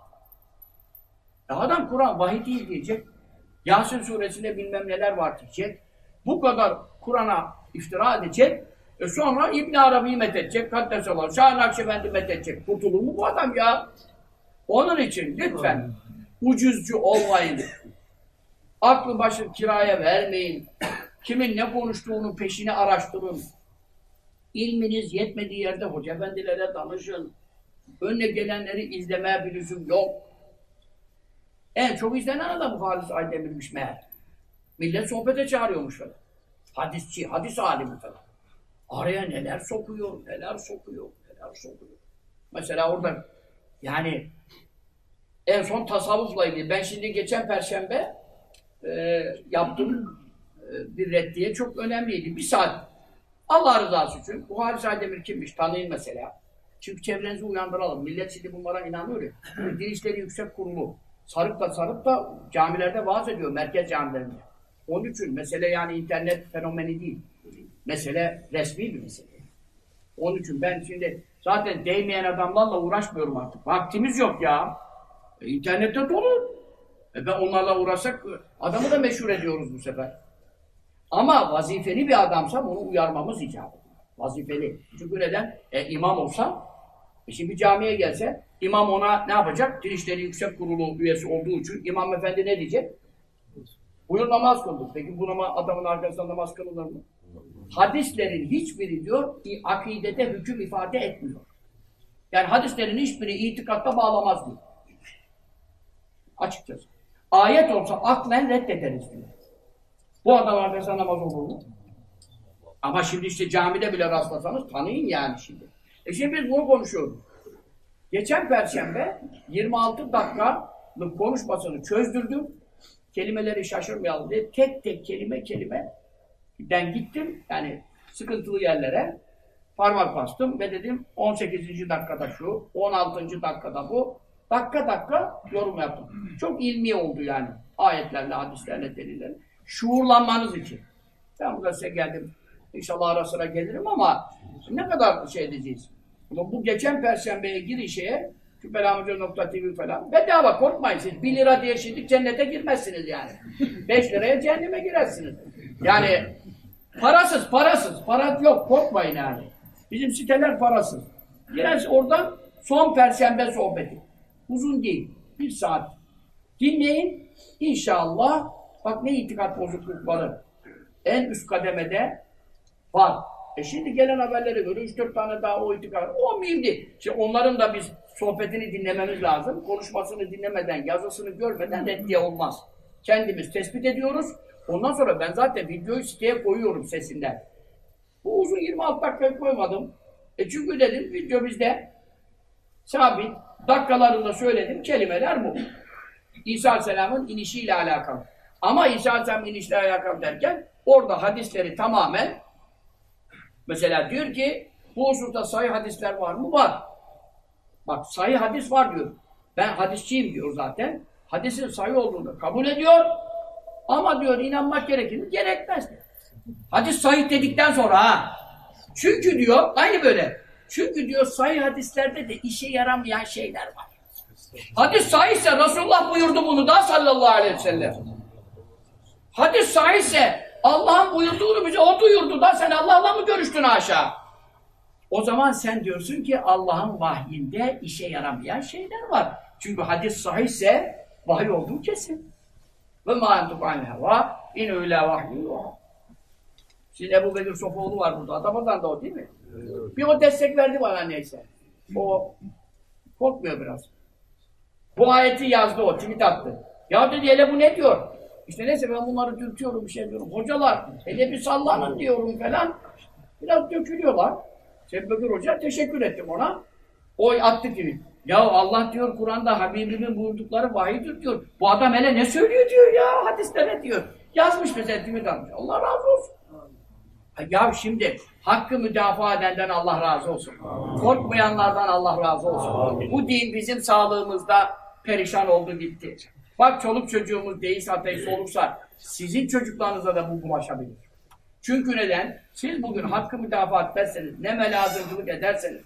Adam Kur'an vahiy değil diyecek. Yasin suresinde bilmem neler var diyecek. Bu kadar Kur'an'a iftira edecek. Sonra İbn Arabi'yi methedecek. Kaddesallahu Şah Nakşibendi methedecek. Kurtulur mu bu adam ya? Onun için lütfen ucuzcu olmayın. Aklı başı kiraya vermeyin. Kimin ne konuştuğunun peşini araştırın. İlminiz yetmediği yerde hoca efendilere danışın. Önüne gelenleri izlemeye bir lüzum yok. En çok izlenen adam Halis Aydemir'miş meğer. Millet sohbete çağırıyormuş falan. Hadisçi, hadis alimi falan. Araya neler sokuyor, neler sokuyor, neler sokuyor. Mesela orada yani en son tasavvufla ilgili. Ben şimdi geçen Perşembe yaptığım bir reddiye çok önemliydi. Bir saat. Allah rızası için. Bu Halis Aydemir kimmiş? Tanıyın mesela. Çünkü çevrenizi uyandıralım. Millet şimdi bunlara inanıyor ya. Din İşleri Yüksek Kurulu. Sarıp da camilerde vaaz ediyor. Merkez camilerinde. Onun için mesele yani internet fenomeni değil. Mesele resmi bir mesele. Onun için ben şimdi zaten değmeyen adamlarla uğraşmıyorum artık. Vaktimiz yok ya. İnternette dolu. Ben onlarla uğraşsak adamı da meşhur ediyoruz bu sefer. Ama vazifeli bir adamsa bunu uyarmamız icap ediyor. Vazifeli. Çünkü neden? İmam olsa, şimdi bir camiye gelse, imam ona ne yapacak? Din İşleri Yüksek Kurulu üyesi olduğu için imam efendi ne diyecek? Buyur namaz kıldık. Peki bu adamın arkasında namaz kılınır mı? Hadislerin hiçbiri diyor, akidede hüküm ifade etmiyor. Yani hadislerin hiçbiri itikatta bağlamaz diyor. Açıkçası. Ayet olsa aklen reddederiz diyor. Bu adam arkasında namaz olur mu? Ama şimdi işte camide bile rastlasanız tanıyın yani şimdi. Şimdi biz bunu konuşuyoruz. Geçen Perşembe 26 dakikalık konuşmasını çözdürdüm. Kelimeleri şaşırmayalım diye tek tek kelime ben gittim yani sıkıntılı yerlere parmak bastım ve dedim 18. dakikada şu, 16. dakikada bu. Dakika yorum yaptım. Çok ilmi oldu yani. Ayetlerle, hadislerle, delillerle. Şuurlanmanız için. Ben burada size geldim. İnşallah ara sıra gelirim ama ne kadar şey edeceğiz. Ama bu geçen Perşembeye girişeye Küpelamico.tv falan bedava korkmayın siz. 1 lira diye şimdi cennete girmezsiniz yani. 5 liraya cehenneme girersiniz. Yani parasız. Para yok korkmayın yani. Bizim siteler parasız. Biraz oradan son Perşembe sohbeti. Uzun değil. 1 saat. Dinleyin. İnşallah bak ne itikat bozuklukları en üst kademede var. Şimdi gelen haberlere göre 3-4 tane daha o itikat. O mühim değil. Şimdi onların da biz sohbetini dinlememiz lazım. Konuşmasını dinlemeden, yazısını görmeden reddiye olmaz. Kendimiz tespit ediyoruz. Ondan sonra ben zaten videoyu siteye koyuyorum sesinden. Bu uzun 26 dakikayı koymadım. Çünkü dedim video bizde sabit. Dakikalarında söyledim kelimeler bu. İsa Aleyhisselam'ın inişiyle alakalı. Ama İsa Aleyhisselam'ın inişiyle alakalı derken orada hadisleri tamamen mesela diyor ki bu hususta sahih hadisler var mı? Var. Bak sahih hadis var diyor. Ben hadisçiyim diyor zaten. Hadisin sahih olduğunu kabul ediyor. Ama diyor inanmak gerekir mi? Gerekmez. Hadis sahih dedikten sonra ha. Çünkü diyor aynı böyle. Çünkü diyor sahih hadislerde de işe yaramayan şeyler var. Hadis sahihse Resulullah buyurdu bunu da sallallahu aleyhi ve sellem. Hadis sahihse Allah'ın buyurduğunu bize o duyurdu da sen Allah'la mı görüştün aşağı? O zaman sen diyorsun ki Allah'ın vahyinde işe yaramayan şeyler var. Çünkü hadis sahihse vahiy olduğu kesin. Ve ma'antuk anheva in öyle vahiy yok. Şimdi Ebu Bekir Sofoğlu var burada. Adamadan da o değil mi? Bir o destek verdi bana neyse. O korkmuyor biraz. Bu ayeti yazdı o, tweet attı. Ya dedi hele bu ne diyor? İşte neyse ben bunları dürtüyorum, bir şey diyorum. Hocalar, hele bir sallanın diyorum falan. Biraz dökülüyorlar. Ebu Bekir Hoca teşekkür ettim ona. O attı tweet. Ya Allah diyor Kur'an'da Habibimin buyurdukları vahidir diyor. Bu adam hele ne söylüyor diyor ya hadislere diyor. Yazmış mesela tweet atmış. Allah razı olsun. Ya şimdi hakkı müdafaa edenden Allah razı olsun. Korkmayanlardan Allah razı olsun. Bu din bizim sağlığımızda perişan oldu gitti. Bak çoluk çocuğumuz deist ateist olursa sizin çocuklarınıza da bu bulaşabilir. Çünkü neden? Siz bugün hakkı müdafaa etmezseniz, ne melazımcılık ederseniz,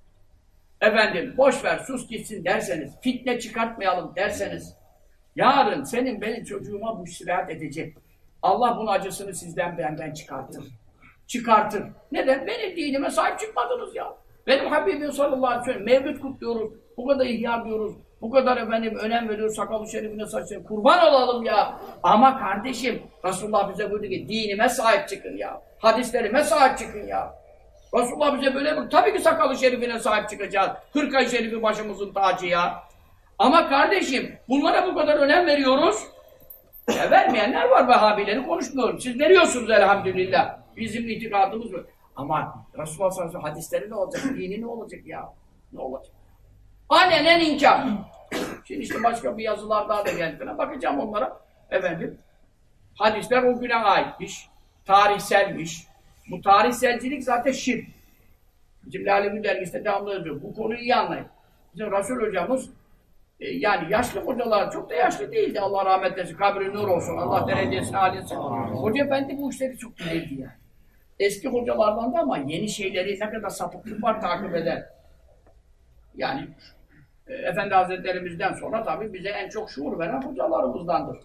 efendim boş ver sus gitsin derseniz, fitne çıkartmayalım derseniz, yarın senin benim çocuğuma müşrihat edecek. Allah bunun acısını sizden benden çıkartır. Çıkartır. Neden? Benim dinime sahip çıkmadınız ya. Benim Habibim sallallahu aleyhi ve sellem mevlüt kutluyoruz. Bu kadar ihya diyoruz. Bu kadar efendim önem veriyoruz. Sakalı şerifine saçlarına. Kurban olalım ya. Ama kardeşim Resulullah bize buyurdu ki dinime sahip çıkın ya. Hadislerime sahip çıkın ya. Resulullah bize böyle mi? Tabii ki sakalı şerifine sahip çıkacağız. Hırka-i şerifi başımızın tacı ya. Ama kardeşim bunlara bu kadar önem veriyoruz. Ya vermeyenler var, Vehhabileri konuşmuyorum. Siz veriyorsunuz elhamdülillah. Bizim itikadımız bu. Ama Resulullah sallallahu aleyhi ve sellem hadisleri ne olacak? Dini ne olacak ya? Ne olacak? Alenen inkar. Şimdi işte başka bir yazılar daha da geldi. Bakacağım onlara. Efendim, hadisler o güne aitmiş. Tarihselmiş. Bu tarihselcilik zaten şirk. Bizim Lale dergisinde devamlı yazıyor. Bu konuyu iyi anlayın. Bizim Resul hocamız yani yaşlı hocalar çok da yaşlı değildi. Allah rahmet eylesin. Kabri nur olsun. Allah derecesini âlisin. Hoca efendi bu işleri çok bilirdi yani. Eski hocalardan da ama yeni şeyleri ne kadar sapıklık var takip eder. Yani Efendi Hazretlerimizden sonra tabii bize en çok şuur veren hocalarımızdandır.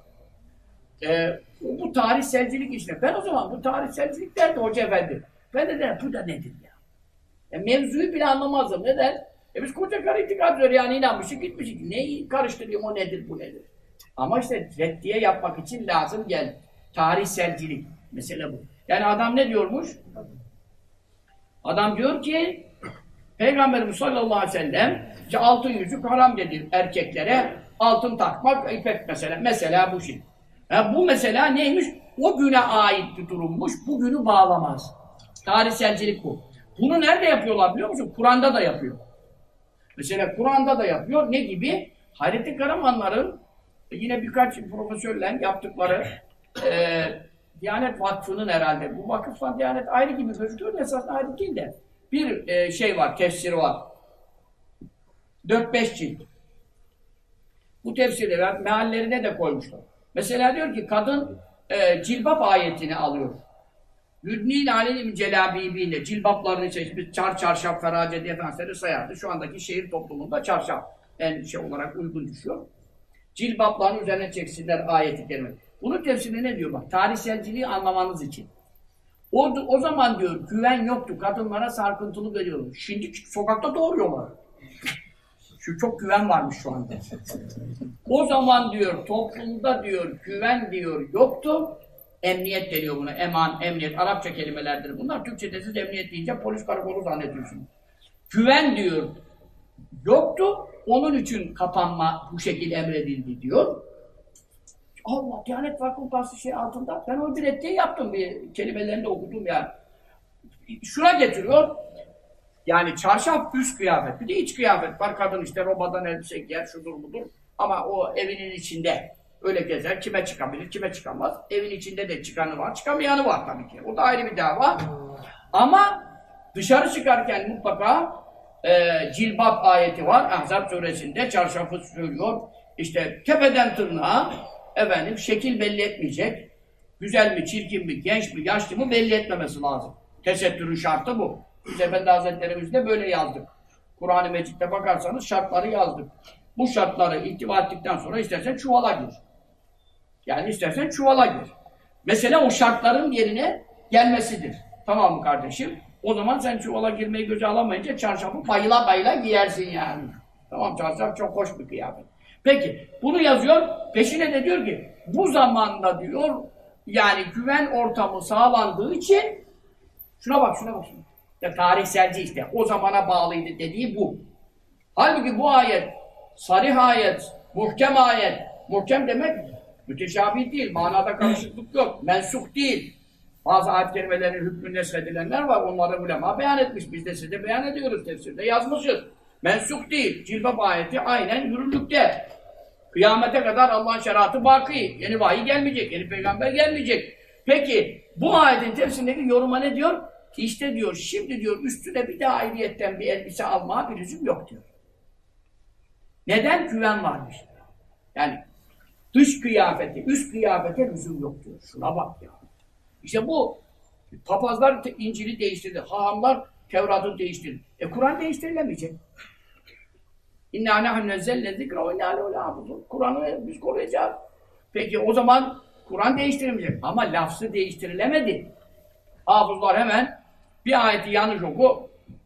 Bu tarihselcilik işte. Ben o zaman bu tarihselcilik derdi Hoca Efendi. Ben de derim bu da nedir ya? Mevzuyu bile anlamazdım. Neden? Biz koca karı itikad üzere yani inanmışık gitmişik. Neyi karıştırayım o nedir bu nedir? Ama işte reddiye yapmak için lazım gel. Tarihselcilik. Mesele bu. Yani adam ne diyormuş? Adam diyor ki Peygamberimiz sallallahu aleyhi ve sellem ki altın yüzük haram dedi erkeklere. Altın takmak ipek mesela. Mesela bu şey. Bu mesela neymiş? O güne ait bir durummuş. Bugünü bağlamaz. Tarihselcilik bu. Bunu nerede yapıyorlar biliyor musun? Kur'an'da da yapıyor. Mesela Kur'an'da da yapıyor. Ne gibi? Hayrettin Karamanların yine birkaç profesörle yaptıkları Diyanet Vakfı'nın herhalde. Bu vakıfla Diyanet ayrı gibi gözüküyor. Esasında ayrı değil de. Bir şey var, tefsiri var. 4-5 cilt. Bu tefsirleri meallerine de koymuşlar. Mesela diyor ki kadın cilbap ayetini alıyor. Yudnîl âlenim celâbîbîne cilbaplarını çeşitli çarşaf, ferace diye efendileri sayardı. Şu andaki şehir toplumunda çarşaf en şey olarak uygun düşüyor. Cilbapların üzerine çeksinler ayeti kerime. Bunun tefsirine ne diyor bak? Tarihselciliği anlamanız için. O zaman diyor güven yoktu. Kadınlara sarkıntılı veriyorlar. Şimdi sokakta doğuruyorlar. Şu çok güven varmış şu anda. O zaman diyor toplumda diyor güven diyor yoktu. Emniyet deniyor buna. Eman, emniyet. Arapça kelimelerdir bunlar. Türkçe'de siz emniyet deyince polis karakolu zannediyorsunuz. Güven diyor yoktu. Onun için kapanma bu şekilde emredildi diyor. Allah, Diyanet Fakültesi şey altında. Ben o bir reddiye yaptım. Bir kelimelerini de okudum yani. Şuna getiriyor. Yani çarşaf üst kıyafet. Bir de iç kıyafet var. Kadın işte robadan elbise giyer, şudur budur. Ama o evinin içinde öyle gezer. Kime çıkabilir, kime çıkamaz. Evin içinde de çıkanı var, çıkamayanı var tabii ki. O da ayrı bir dava. Ama dışarı çıkarken mutlaka cilbap ayeti var. Ahzab suresinde çarşafı söylüyor. İşte tepeden tırnağa efendim şekil belli etmeyecek. Güzel mi, çirkin mi, genç mi, yaşlı mı belli etmemesi lazım. Tesettürün şartı bu. Biz Efendi Hazretlerimizde böyle yazdık. Kur'an-ı Mecit'te bakarsanız şartları yazdık. Bu şartları ihtiva ettikten sonra istersen çuvala gir. Yani istersen çuvala gir. Mesela o şartların yerine gelmesidir. Tamam mı kardeşim? O zaman sen çuvala girmeyi göze alamayınca çarşafı bayıla bayıla giyersin yani. Tamam, çarşaf çok hoş bir kıyafet. Peki bunu yazıyor. Peşine de diyor ki bu zamanda diyor yani güven ortamı sağlandığı için şuna bak. Ya tarihselci işte. O zamana bağlıydı dediği bu. Halbuki bu ayet, sarih ayet, muhkem ayet. Muhkem demek müteşabih değil. Manada karışıklık yok. Mensuh değil. Bazı ayet kelimelerin hükmü nesredilenler var. Onları ulema beyan etmiş. Biz de size beyan ediyoruz tefsirde. Yazmışız. Mensuh değil. Cilbap ayeti aynen yürürlükte. Kıyamete kadar Allah'ın şeriatı baki. Yeni vahiy gelmeyecek. Yeni peygamber gelmeyecek. Peki bu ayetin tefsirindeki yoruma ne diyor? İşte diyor şimdi diyor üstüne bir daha ayrıyetten bir elbise almaya bir lüzum yok diyor. Neden? Güven varmış. Yani dış kıyafeti, üst kıyafete lüzum yok diyor. Şuna bak ya. İşte bu papazlar İncil'i değiştirdi. Hahamlar Tevrat'ı değiştirdi. Kur'an değiştirilemeyecek. İnnâ nehnu nezzelne zikre ve innâ lehu lahafizûn. Kur'an'ı biz koruyacağız. Peki o zaman Kur'an değiştirilemeyecek. Ama lafzı değiştirilemedi. Hafızlar hemen bir ayeti yanlış oku.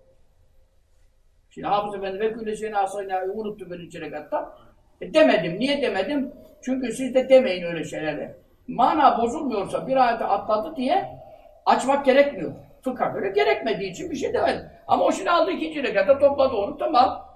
Şimdi Hafız Efendi ve küllesini asayla unuttu birinci rekatta. Demedim. Niye demedim? Çünkü siz de demeyin öyle şeyleri. Mana bozulmuyorsa bir ayeti atladı diye açmak gerekmiyor. fıkha göre gerekmediği için bir şey demedi. Ama o şimdi aldı ikinci rekatta topladı onu, tamam.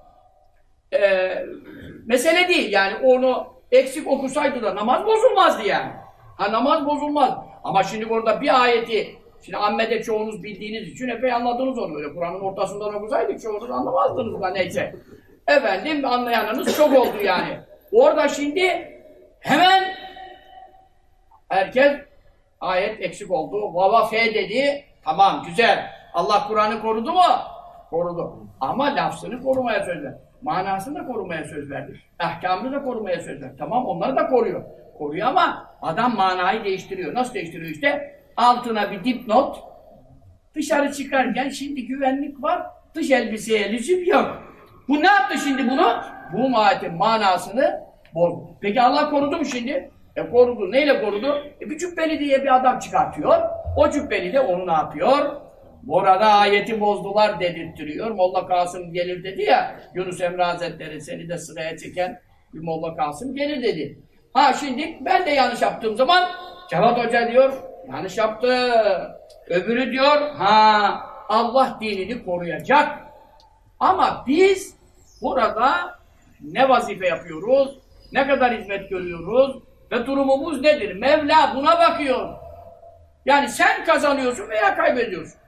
Mesele değil yani, onu eksik okusaydı da namaz bozulmazdı yani. Ha, namaz bozulmaz. Ama şimdi orada bir ayeti, şimdi ammede çoğunuz bildiğiniz için epey anladınız onu. Öyle Kur'an'ın ortasından okusaydık çoğunuz anlamazdınız da neyse. Efendim anlayanınız çok oldu yani. Orada şimdi hemen herkes ayet eksik oldu. Vava fe dedi. Tamam, güzel. Allah Kur'an'ı korudu mu? Korudu. Ama lafzını korumaya söz verdi. Manasını da korumaya söz verdi. Ahkamını da korumaya söz verdi. Tamam, onları da koruyor. Koruyor ama adam manayı değiştiriyor. Nasıl değiştiriyor işte? Altına bir dipnot. Dışarı çıkarken şimdi güvenlik var. Dış elbiseye lüzum yok. Bu ne yaptı şimdi bunu? Bu ayetin manasını bozdu. Peki Allah korudu mu şimdi? Korudu. Neyle korudu? Bir cübbeli diye bir adam çıkartıyor. O cübbeli de onu ne yapıyor? Burada ayeti bozdular dedirttiriyor. Molla Kasım gelir dedi ya, Yunus Emre Hazretleri, seni de sıraya çeken bir Molla Kasım gelir dedi. Ha, şimdi ben de yanlış yaptığım zaman Cevat Hoca diyor, yanlış yaptı. Öbürü diyor, ha, Allah dinini koruyacak. Ama biz burada ne vazife yapıyoruz, ne kadar hizmet görüyoruz ve durumumuz nedir? Mevla buna bakıyor. Yani sen kazanıyorsun veya kaybediyorsun.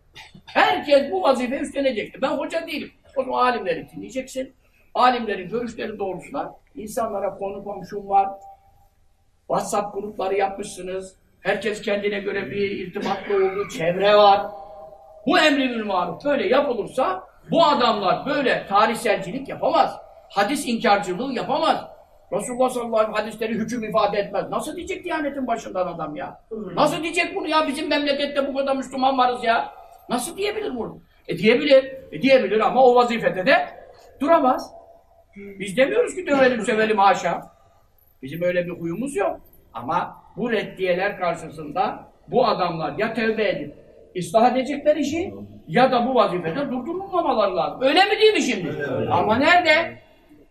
Herkes bu vazifeyi üstlenecektir. Ben hoca değilim. O zaman alimleri dinleyeceksin. Alimlerin görüşleri doğrultusunda insanlara konu komşum var. WhatsApp grupları yapmışsınız. Herkes kendine göre bir irtibatlı olduğu çevre var. Bu emri bil maruf böyle yapılırsa bu adamlar böyle tarihselcilik yapamaz. Hadis inkarcılığı yapamaz. Resulullah sallallahu aleyhi ve sellem hadisleri hüküm ifade etmez. Nasıl diyecek Diyanet'in başından adam ya? Nasıl diyecek bunu ya? Bizim memlekette bu kadar Müslüman varız ya. Nasıl diyebilir bunu? Diyebilir. Diyebilir ama o vazifede de duramaz. Biz demiyoruz ki dövelim sövelim haşa. Bizim öyle bir huyumuz yok. Ama bu reddiyeler karşısında bu adamlar ya tevbe edip ıslah edecekler işi ya da bu vazifede durdurulmamaları lazım. Öyle mi değil mi şimdi? Öyle. Ama nerede?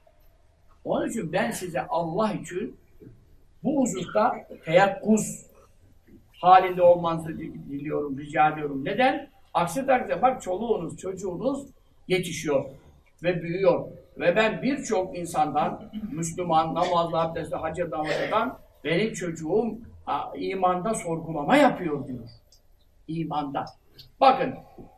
Onun için ben size Allah için bu hususta teyakkuz halinde olmanızı diliyorum, rica ediyorum. Neden? Aksi takdirde bak çoluğunuz, çocuğunuz yetişiyor ve büyüyor. Ve ben birçok insandan, Müslüman, namazlı, abdestli, hacı damarından benim çocuğum imanda sorgulama yapıyor diyor. İmanda. Bakın,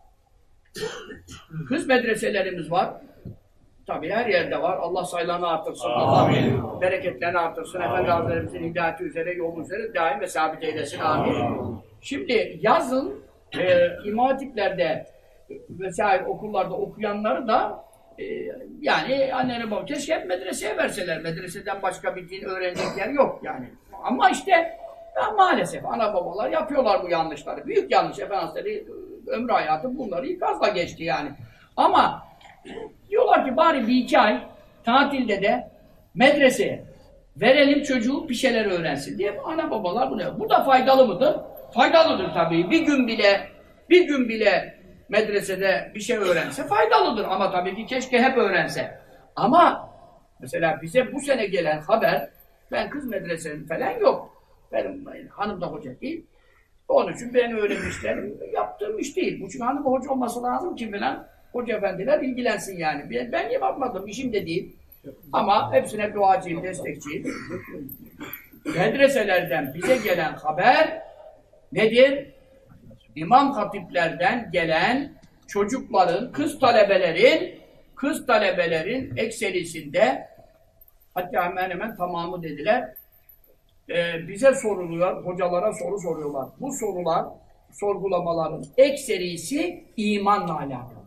kız medreselerimiz var. Tabii her yerde var. Allah sayılarını artırsın. Allah bereketlerini artırsın. Efendi Hazretlerimizin hidayeti üzere, yolu üzere daim ve sabit eylesin. Amin. Şimdi yazın İmam Hatipler'de vesaire okullarda okuyanları da yani annene baba keşke hep medreseye verseler. Medreseden başka bir din öğrenecek yer yok yani. Ama işte ya maalesef ana babalar yapıyorlar bu yanlışları. Büyük yanlış. Efendi Hazretleri ömrü hayatı bunları ikazla geçti yani. Ama diyorlar ki bari bir iki ay tatilde de medreseye verelim çocuğu bir şeyler öğrensin diye ana babalar bunu yapıyor. Bu da faydalı mıdır? Faydalıdır tabii. Bir gün bile medresede bir şey öğrense faydalıdır ama tabii ki keşke hep öğrense. Ama mesela bize bu sene gelen haber, ben kız medresenin falan yok. Benim hanım da hoca değil. Onun için benim öyle bir işlerim yaptığım iş değil. Bu çünkü hanım hoca olması lazım ki falan hoca efendiler ilgilensin yani. Ben yapmadım, işim de değil. Ama hepsine duacıyım, destekçiyim. Medreselerden bize gelen haber nedir? İmam hatiplerden gelen çocukların, kız talebelerin ekserisinde, hatta hemen hemen tamamı dediler, bize soruluyor, hocalara soru soruyorlar. Bu sorular, sorgulamaların ekserisi imanla alakalı.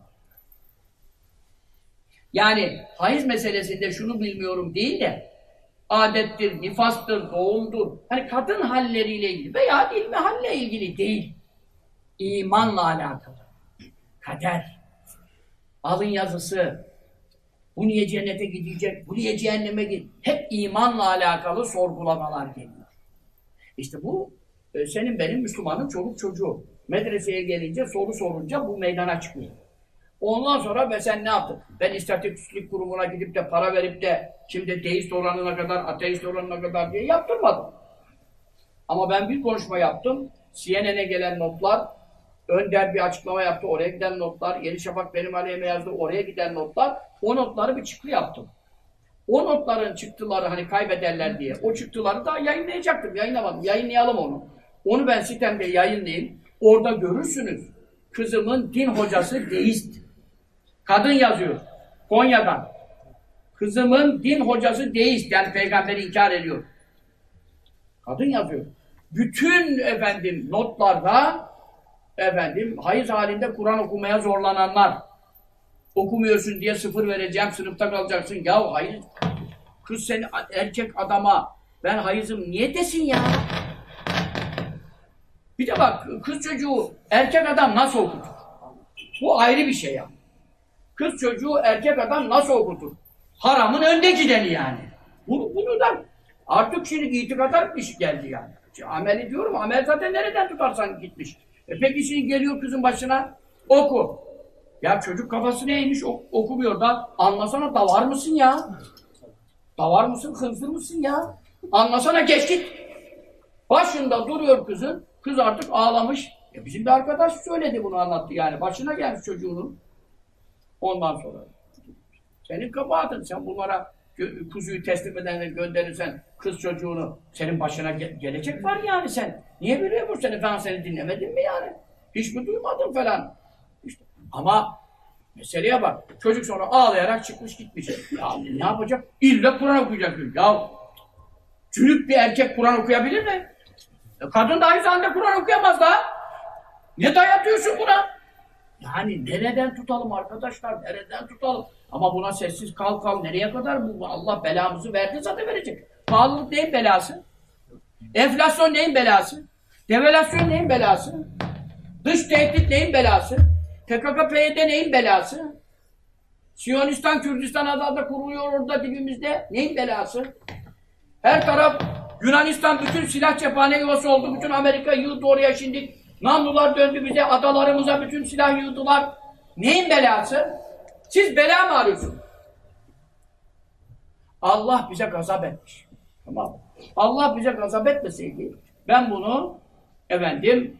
Yani haiz meselesinde şunu bilmiyorum değil de adettir, nifastır, doğumdur. Hani kadın halleriyle ilgili veya ilmi halle ilgili değil. İmanla alakalı. Kader. Alın yazısı. Bu niye cennete gidecek? Bu niye cehenneme gidecek? Hep imanla alakalı sorgulamalar geliyor. İşte bu senin benim Müslümanın çoluk çocuğu. Medreseye gelince soru sorunca bu meydana çıkıyor. Ondan sonra sen ne yaptın? Ben istatistik kurumuna gidip de para verip de şimdi deist oranına kadar, ateist oranına kadar diye yaptırmadım. Ama ben bir konuşma yaptım. CNN'e gelen notlar Önder bir açıklama yaptı. Oraya giden notlar, Yeni Şafak benim aleyhime yazdı. Oraya giden notlar. O notları bir çıktı yaptım. O notların çıktıları hani kaybederler diye. O çıktıları da yayınlayacaktım. Yayınlamadım. Yayınlayalım onu. Onu ben sitemde yayınlayayım. Orada görürsünüz. Kızımın din hocası deist. Kadın yazıyor. Konya'dan. Kızımın din hocası deist. Yani peygamberi inkar ediyor. Kadın yazıyor. Bütün efendim notlarda efendim hayız halinde Kur'an okumaya zorlananlar. Okumuyorsun diye 0 vereceğim, sınıfta kalacaksın. Ya hayır, kız seni erkek adama ben hayızım niye desin ya? Bir de bak kız çocuğu erkek adam nasıl okutur? Bu ayrı bir şey ya. Kız çocuğu erkek adam nasıl okutur? Haramın önde gideni yani. Bunu da artık şimdi itikada bir şey geldi yani. Şimdi amel ediyorum, amel zaten nereden tutarsan gitmiş. Peki şimdi geliyor kızın başına oku. Ya çocuk kafası neymiş okumuyor da anlasana davar mısın ya? Davar mısın, hınzır mısın ya? Anlasana geç git. Başında duruyor kızın. Kız artık ağlamış. Bizim bir arkadaş söyledi bunu anlattı yani. Başına gelmiş çocuğunun. Ondan sonra. Senin kabahatin. Sen bunlara kuzuyu teslim edenleri gönderirsen kız çocuğunu senin başına gelecek var yani sen. Niye böyle yapıyorsun? Ben seni dinlemedin mi yani? Hiç mi duymadın falan? İşte. Ama meseleye bak. Çocuk sonra ağlayarak çıkmış gitmiş. Ya ne yapacak? İlla Kur'an okuyacak. Ya çürük bir erkek Kur'an okuyabilir mi? Kadın da aynı zamanda Kur'an okuyamaz da. Ne dayatıyorsun buna? Yani nereden tutalım arkadaşlar? Nereden tutalım? Ama buna sessiz kal nereye kadar bu? Allah belamızı verdi zaten verecek. Pahalılık neyin belası? Enflasyon neyin belası? Devalüasyon neyin belası? Dış tehdit neyin belası? PKK-PYD neyin belası? Siyonistan, Kürdistan adada kuruluyor orada dibimizde. Neyin belası? Her taraf Yunanistan bütün silah cephane yuvası oldu. Bütün Amerika yığdı oraya şimdi. Namlular döndü bize, adalarımıza bütün silah yığdılar. Neyin belası? Siz bela mı arıyorsunuz? Allah bize gazap etmiş. Tamam mı? Allah bize gazap etmeseydi ben bunu efendim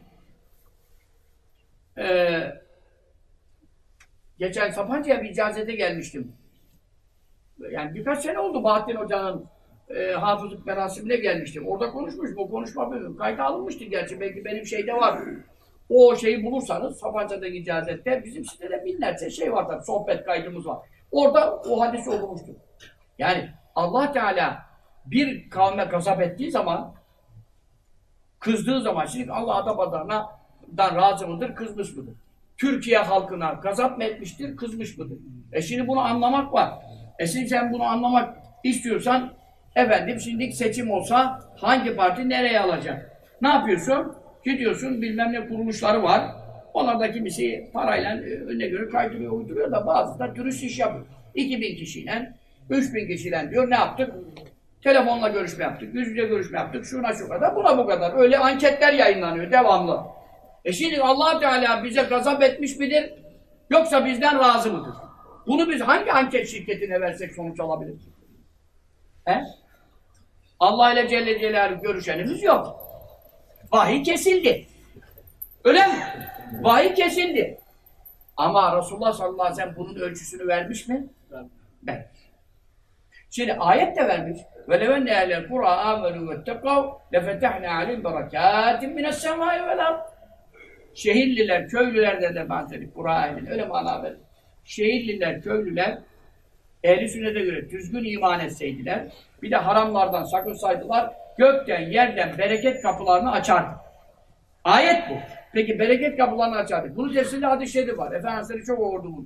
geçen Sapanca'ya bir icazete gelmiştim. Yani birkaç sene oldu Bahattin Hoca'nın hafızlık merasimine gelmiştim. Orada konuşmuşum. O konuşma kayda alınmıştı gerçi. Belki benim şeyde var. O şeyi bulursanız Sapanca'daki icazette bizim sitede binlerce şey var tabii. Sohbet kaydımız var. Orada o hadisi okumuştum. Yani Allah Teala bir kavme gazap ettiği zaman kızdığı zaman şimdi Allah adapazarından razı mıdır, kızmış mıdır? Türkiye halkına gazap mı etmiştir, kızmış mıdır? Şimdi bunu anlamak var. Şimdi sen bunu anlamak istiyorsan efendim şimdi seçim olsa hangi parti nereye alacak? Ne yapıyorsun? Gidiyorsun bilmem ne kuruluşları var. Onlarda kimisi parayla önüne göre kaydırıyor, uyduruyor da bazı da dürüst iş yapıyor. 2000 kişiyle, 3000 kişiyle diyor ne yaptık? Telefonla görüşme yaptık, yüz yüze görüşme yaptık, şuna şu kadar, buna bu kadar. Öyle anketler yayınlanıyor devamlı. Şimdi Allah Teala bize gazap etmiş midir? Yoksa bizden razı mıdır? Bunu biz hangi anket şirketine versek sonuç alabiliriz? He? Allah ile Celle Celaluhu görüşenimiz yok. Vahiy kesildi. Öyle mi? Vahiy kesildi. Ama Resulullah sallallahu aleyhi ve sellem bunun ölçüsünü vermiş mi? Vermiş. Şimdi ayet de vermiş. وَلَوَنَّ اَهْلَ الْقُرَى آمَنُوا وَاتَّقَوْا لَفَتَحْنَا عَلَيْهِمْ بَرَكَاتٍ مِنَ السَّمَاءِ وَالْأَرْضِ Şehirliler, köylüler de bahsedik. Kur'a ehlin. Öyle mana verir. Şehirliler, köylüler ehl-i sünnete göre düzgün iman etseydiler, bir de haramlardan sakınsaydılar, gökten, yerden bereket kapılarını açardı. Ayet bu. Peki bereket kapılarını açardı. Bunun tefsirinde hadis-i şerif var. Efendimiz çok okurdu bunu.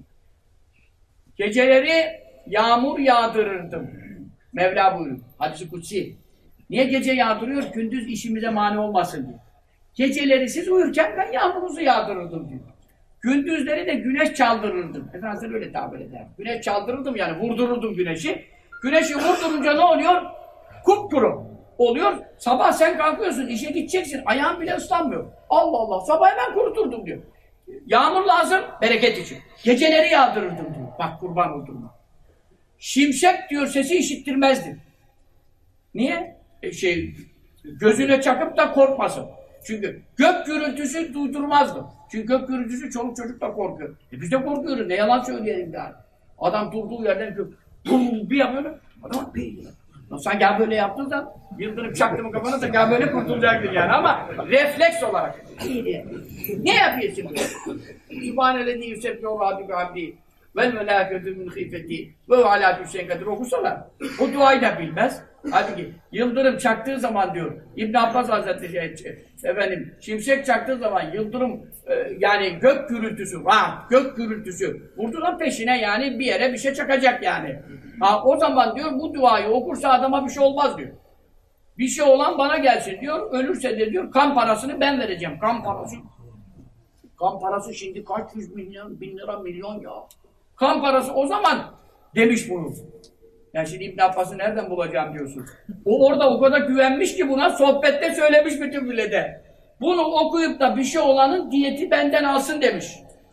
Geceleri yağmur yağdırırdım. Mevla buyuruyor. Hadis-i kutsi. Niye gece yağdırıyor? Gündüz işimize mani olmasın diye. Geceleri siz uyurken ben yağmurunuzu yağdırırdım diyor. Gündüzleri de güneş çaldırırdım. Efendimiz öyle tabir eder. Güneş çaldırırdım yani vurdururdum güneşi. Güneşi vurdurunca ne oluyor? Kupkuru oluyor. Sabah sen kalkıyorsun, işe gideceksin. Ayağın bile ıslanmıyor. Allah Allah. Sabah hemen kuruturdum diyor. Yağmur lazım, bereket için. Geceleri yağdırırdım diyor. Bak kurban oldum. Şimşek diyor sesi işittirmezdi. Niye? Gözüne çakıp da korkmasın. Çünkü gök gürültüsü duydurmazdı. Çünkü gök gürültüsü çoluk çocuk da korkuyor. Biz de korkuyoruz. Ne yalan söyleyelim yani. Adam durduğu yerden bir yapıyor. Adam bir. Sen gel böyle yaptın yıldırım çaktı mı kafana da gel böyle kurtulacaktın yani ama refleks olarak. Ne yapıyorsun böyle? Sübhanellezi yusebbihu rabbi abdi vel melâketü min hîfeti ve alâ tüşşen kadir okusalar. O duayı da bilmez. Halbuki yıldırım çaktığı zaman diyor İbn Abbas Hazretleri efendim şimşek çaktığı zaman yıldırım yani gök gürültüsü gök gürültüsü vurdular peşine yani bir yere bir şey çakacak yani. O zaman diyor bu duayı okursa adama bir şey olmaz diyor. Bir şey olan bana gelsin diyor. Ölürse de diyor kan parasını ben vereceğim. Kan parası. Kan parası şimdi kaç yüz milyon, bin lira milyon ya. Kan parası o zaman demiş bunu. Yani şimdi İbn Abbas'ı nereden bulacağım diyorsun. O orada o kadar güvenmiş ki buna sohbette söylemiş bütün millete. Bunu okuyup da bir şey olanın diyeti benden alsın demiş.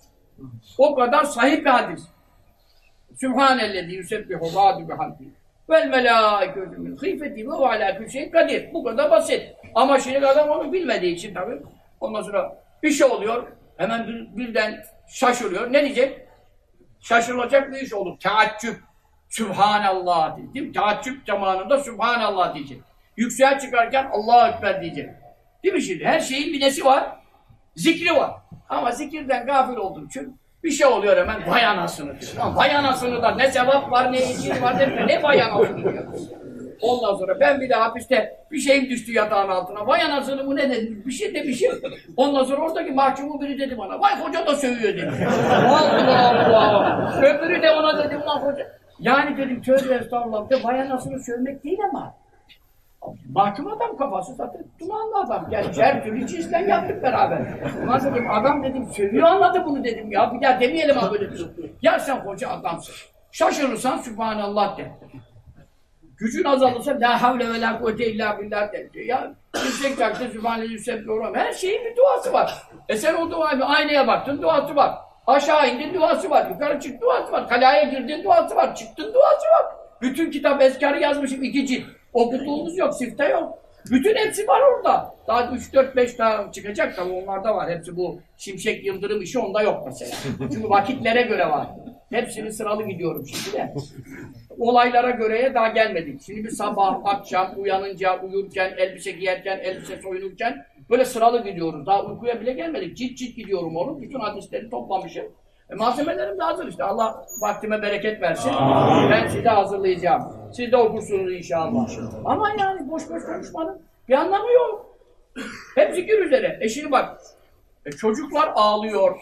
O kadar sahih bir hadis. Sübhanellezi yusebbihu râdü bihamdî vel melâiketü min hîfetî ve alâ külli şeyin kadir. Bu kadar basit. Ama şimdi adam onu bilmediği için tabii. Ondan sonra bir şey oluyor. Hemen birden şaşırıyor. Ne diyecek? Şaşırılacak bir iş olur. Teaccüp. Sübhanallah diyecek. Değil mi? Teaccüp zamanında Sübhanallah diyecek. Yükseğe çıkarken Allahu Ekber diyecek. Değil mi şimdi? Her şeyin bir nesi var? Zikri var. Ama zikirden gafil olduğu için bir şey oluyor hemen vay anasını diyor. Vay anasını da ne cevap var ne icri var ne vay anasını diyor. Ondan sonra ben bir de hapiste bir şeyim düştü yatağın altına. Vay anasını bu ne dedim? Bir şey demişim. Ondan sonra oradaki mahkumun biri dedi bana. Vay hoca da sövüyor dedi. Allah Allah. Öbürü de ona dedi ulan hoca. Yani dedim tövbe estağfurullah. De vay anasını sövmek değil ama. Mahkum adam kafası zaten dumanlı adam. Yani her türlü cinsten yaptık beraber. Ulan dedim adam dedim sövüyor anladı bunu dedim ya. Bir daha demeyelim ha böyle bir şey. Ya sen hoca adamsın. Şaşırırsan Sübhanallah de. Gücün azalırsa la havle ve la kuvvete illa billah de. Ya yüksek çaktı Sübhanallah Yusebbihu. Her şeyin bir duası var. Sen o duayı aynaya baktın duası var. Aşağı indin duası var. Yukarı çık duası var. Kalaya girdin duası var. Çıktın duası var. Bütün kitap ezkarı yazmışım 2 cilt. Okuduğumuz yok, sifte yok. Bütün hepsi var orada. Daha 3-4-5 daha çıkacak tabii onlarda var. Hepsi bu şimşek yıldırım işi onda yok mesela. Çünkü vakitlere göre var. Hepsini sıralı gidiyorum şimdi de. Olaylara göreye daha gelmedik. Şimdi bir sabah, akşam, uyanınca, uyurken, elbise giyerken, elbise soyunurken böyle sıralı gidiyoruz. Daha uykuya bile gelmedik. Cilt cilt gidiyorum oğlum. Bütün hadisleri toplamışım. Malzemelerim de hazır işte. Allah vaktime bereket versin. Ben size hazırlayacağım. Siz de okursunuz inşallah. Ama yani boş boş konuşmanın bir anlamı yok. Hep zikir üzere. Şimdi bak. Çocuklar ağlıyor.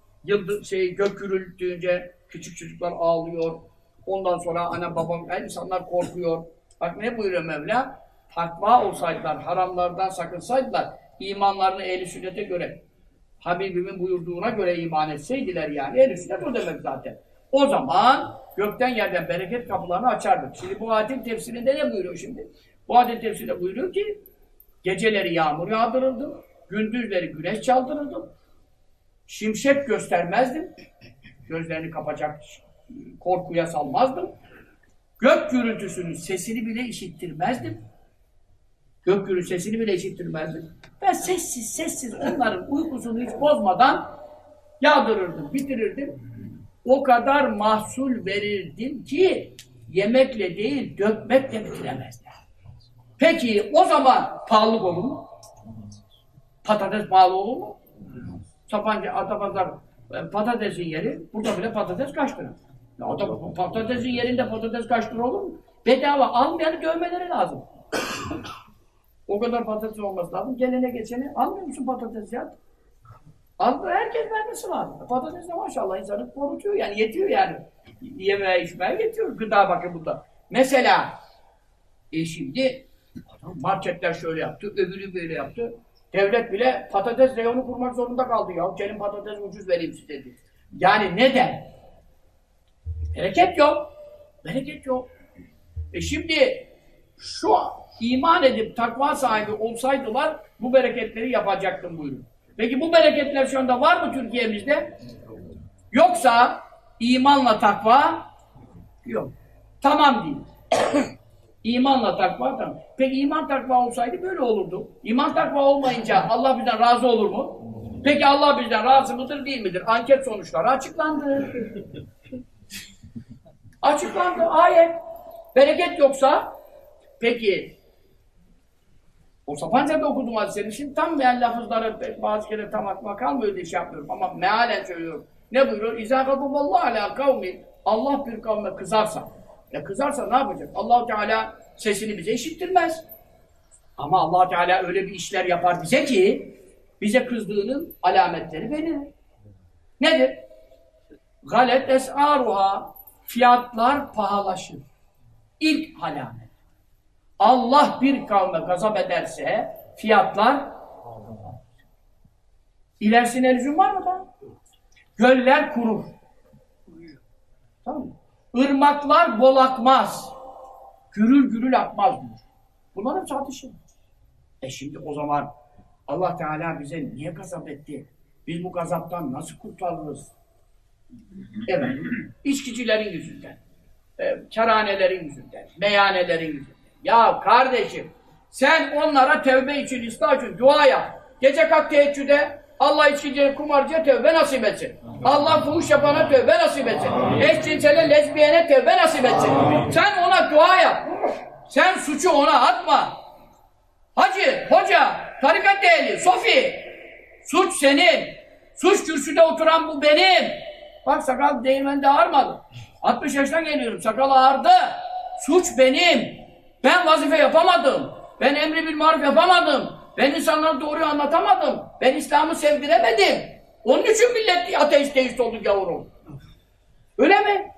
Gök gürültüğünce küçük çocuklar ağlıyor. Ondan sonra anne babam, insanlar korkuyor. Bak ne buyuruyor Mevla? Takva olsaydılar, haramlardan sakınsaydılar, imanlarını ehl-i sünnete göre, Habibimin buyurduğuna göre iman etseydiler yani, ehl-i sünnet o demek zaten. O zaman gökten yerden bereket kapılarını açardık. Şimdi bu ayetin tefsirinde ne buyuruyor şimdi? Bu ayetin tefsirinde buyuruyor ki, geceleri yağmur yağdırıldı, gündüzleri güneş çaldırıldı, şimşek göstermezdim, gözlerini kapacak korkuya salmazdım, gök gürültüsünün sesini bile işittirmezdim, gök gürültü sesini bile işittirmezdim. Ben sessiz onların uykusunu hiç bozmadan yağdırırdım, bitirirdim. O kadar mahsul verirdim ki yemekle değil, dökmekle bitiremezler. Peki o zaman pahalılık olur mu? Patates pahalı olur mu? Sapanca, Atapazar patatesin yeri, burada bile patates kaç lira? Patatesin yerinde patates kaç lira olur mu? Bedava almayanı dövmeleri lazım. O kadar patates olması lazım. Gelene geçene almıyor musun patates ya? Herkes vermesi lazım. Patates de maşallah insanı korutuyor yani yetiyor yani. Yemeğe içmeye yetiyor gıda bakımında. Mesela şimdi marketler şöyle yaptı, öbürü böyle yaptı. Devlet bile patates reyonu kurmak zorunda kaldı ya. Gelin patates ucuz vereyim size dedi. Yani neden? Bereket yok. Bereket yok. Şimdi şu iman edip takva sahibi olsaydılar bu bereketleri yapacaktım buyurun. Peki bu bereketler şu anda var mı Türkiye'mizde? Yoksa imanla takva yok. Tamam değil. İmanla takva tamam. Peki iman takva olsaydı böyle olurdu. İman takva olmayınca Allah bizden razı olur mu? Peki Allah bizden razı mıdır değil midir? Anket sonuçları açıklandı. Açıklandı ayet. Bereket yoksa peki o Sapanca'da okudum hadisleri. Şimdi tam meal lafızları bazı kere tam aklıma kalmıyor diye şey yapmıyorum ama mealen söylüyorum. Ne buyuruyor? İzâ gadûballâhu alâ kavmin. Allah bir kavme kızarsa. Kızarsa ne yapacak? Allah Teala sesini bize işittirmez. Ama Allah Teala öyle bir işler yapar bize ki bize kızdığının alametleri belirlir. Nedir? Galet es'âruhâ. Fiyatlar pahalaşır. İlk alamet. Allah bir kavme gazap ederse fiyatlar ilerisine lüzum var mı da? Göller kurur. Tamam mı? Irmaklar bol akmaz. Gürül gürül akmaz diyor. Bunlar hep tartışır. Şimdi o zaman Allah Teala bize niye gazap etti? Biz bu gazaptan nasıl kurtarırız? Evet. İçkicilerin yüzünden. Kerhanelerin yüzünden. Meyhanelerin yüzünden. Ya kardeşim sen onlara tevbe için, ıslah için dua yap. Gece kalk teheccüde Allah içkiciye, kumarcıya tevbe nasip etsin. Allah fuhuş yapana tevbe nasip etsin. Eşcinsele, lezbiyene tevbe nasip etsin. Sen ona dua yap. Sen suçu ona atma. Hacı, hoca, tarikat ehli, sofi. Suç senin. Suç kürsüde oturan bu benim. Bak sakal değirmende ağarmadı. 60 yaştan geliyorum. Sakal ağardı. Suç benim. Ben vazife yapamadım. Ben emri bil maruf yapamadım. Ben insanlara doğruyu anlatamadım. Ben İslam'ı sevdiremedim. Onun için millet ateist deist oldu gavurun. Öyle mi?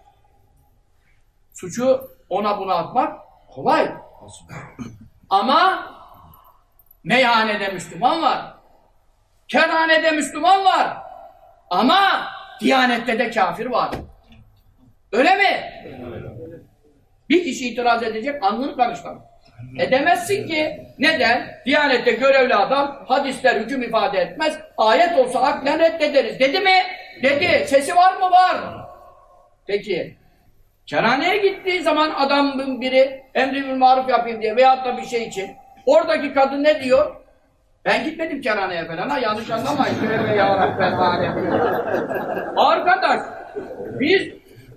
Suçu ona buna atmak kolay. Ama meyhanede Müslüman var. Kerhanede Müslüman var. Ama Diyanette de kafir var. Öyle mi? Bir kişi itiraz edecek, alnını karıştırır. Edemezsin ki. Neden? Diyanette görevli adam, hadisler hüküm ifade etmez. Ayet olsa aklen reddederiz. Dedi mi? Dedi. Sesi var mı? Var. Peki. Kerhaneye gittiği zaman adamın biri emri bil maruf yapayım diye veyahut da bir şey için. Oradaki kadın ne diyor? Ben gitmedim kerhaneye falan ha, yanlış anlamayın. Tövbe yarabbim Arkadaş, biz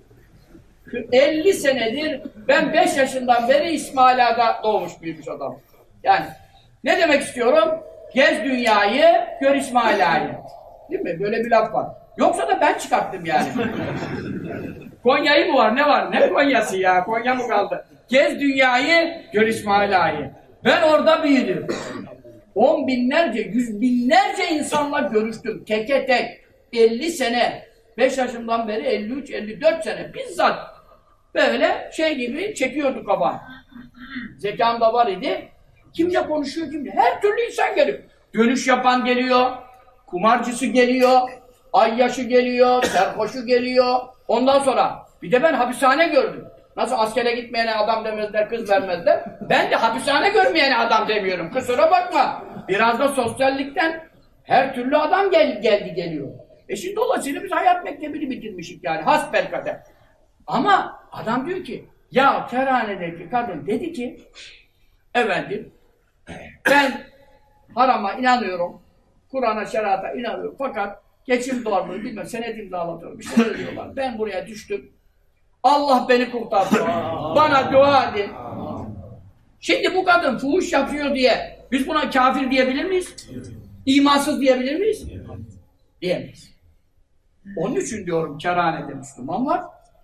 50 senedir, ben 5 yaşından beri İsmail Ağa'da doğmuş büyümüş adam. Yani ne demek istiyorum? Gez dünyayı, gör İsmail Ağa'yı. Değil mi? Böyle bir laf var. Yoksa da ben çıkarttım yani. Konya'yı mı var? Ne var? Ne Konya'sı ya? Konya mı kaldı? Gez dünyayı, gör İsmail Ağa'yı. Ben orada büyüdüm. 10 binlerce, 100 binlerce insanla görüştüm. Teke tek. 50 sene. 5 yaşımdan beri 53, 54 sene. Bizzat böyle şey gibi çekiyordu kafa. Zekam da var idi. Kimle konuşuyor kimle? Her türlü insan geliyor. Dönüş yapan geliyor. Kumarcısı geliyor. Ayyaşı geliyor. Serhoşu geliyor. Ondan sonra bir de ben hapishane gördüm. Nasıl askere gitmeyene adam demezler, kız vermezler. Ben de hapishane görmeyene adam demiyorum. Kusura bakma. Biraz da sosyallikten her türlü adam geliyor. Şimdi dolayısıyla biz hayat mektebini bitirmişik yani. Hasbelkader. Ama adam diyor ki, ya kerhanedeki kadın dedi ki, efendim, ben harama inanıyorum, Kur'an'a, şerata inanıyorum. Fakat geçim doğruluğu bilmem, senet imzalatıyorum. Bir şey diyorlar. Ben buraya düştüm. Allah beni kurtardı. Bana dua edin. Şimdi bu kadın fuhuş yapıyor diye biz buna kafir diyebilir miyiz? İmansız diyebilir miyiz? Diyemeyiz. Onun için diyorum kerhanede Müslüman var.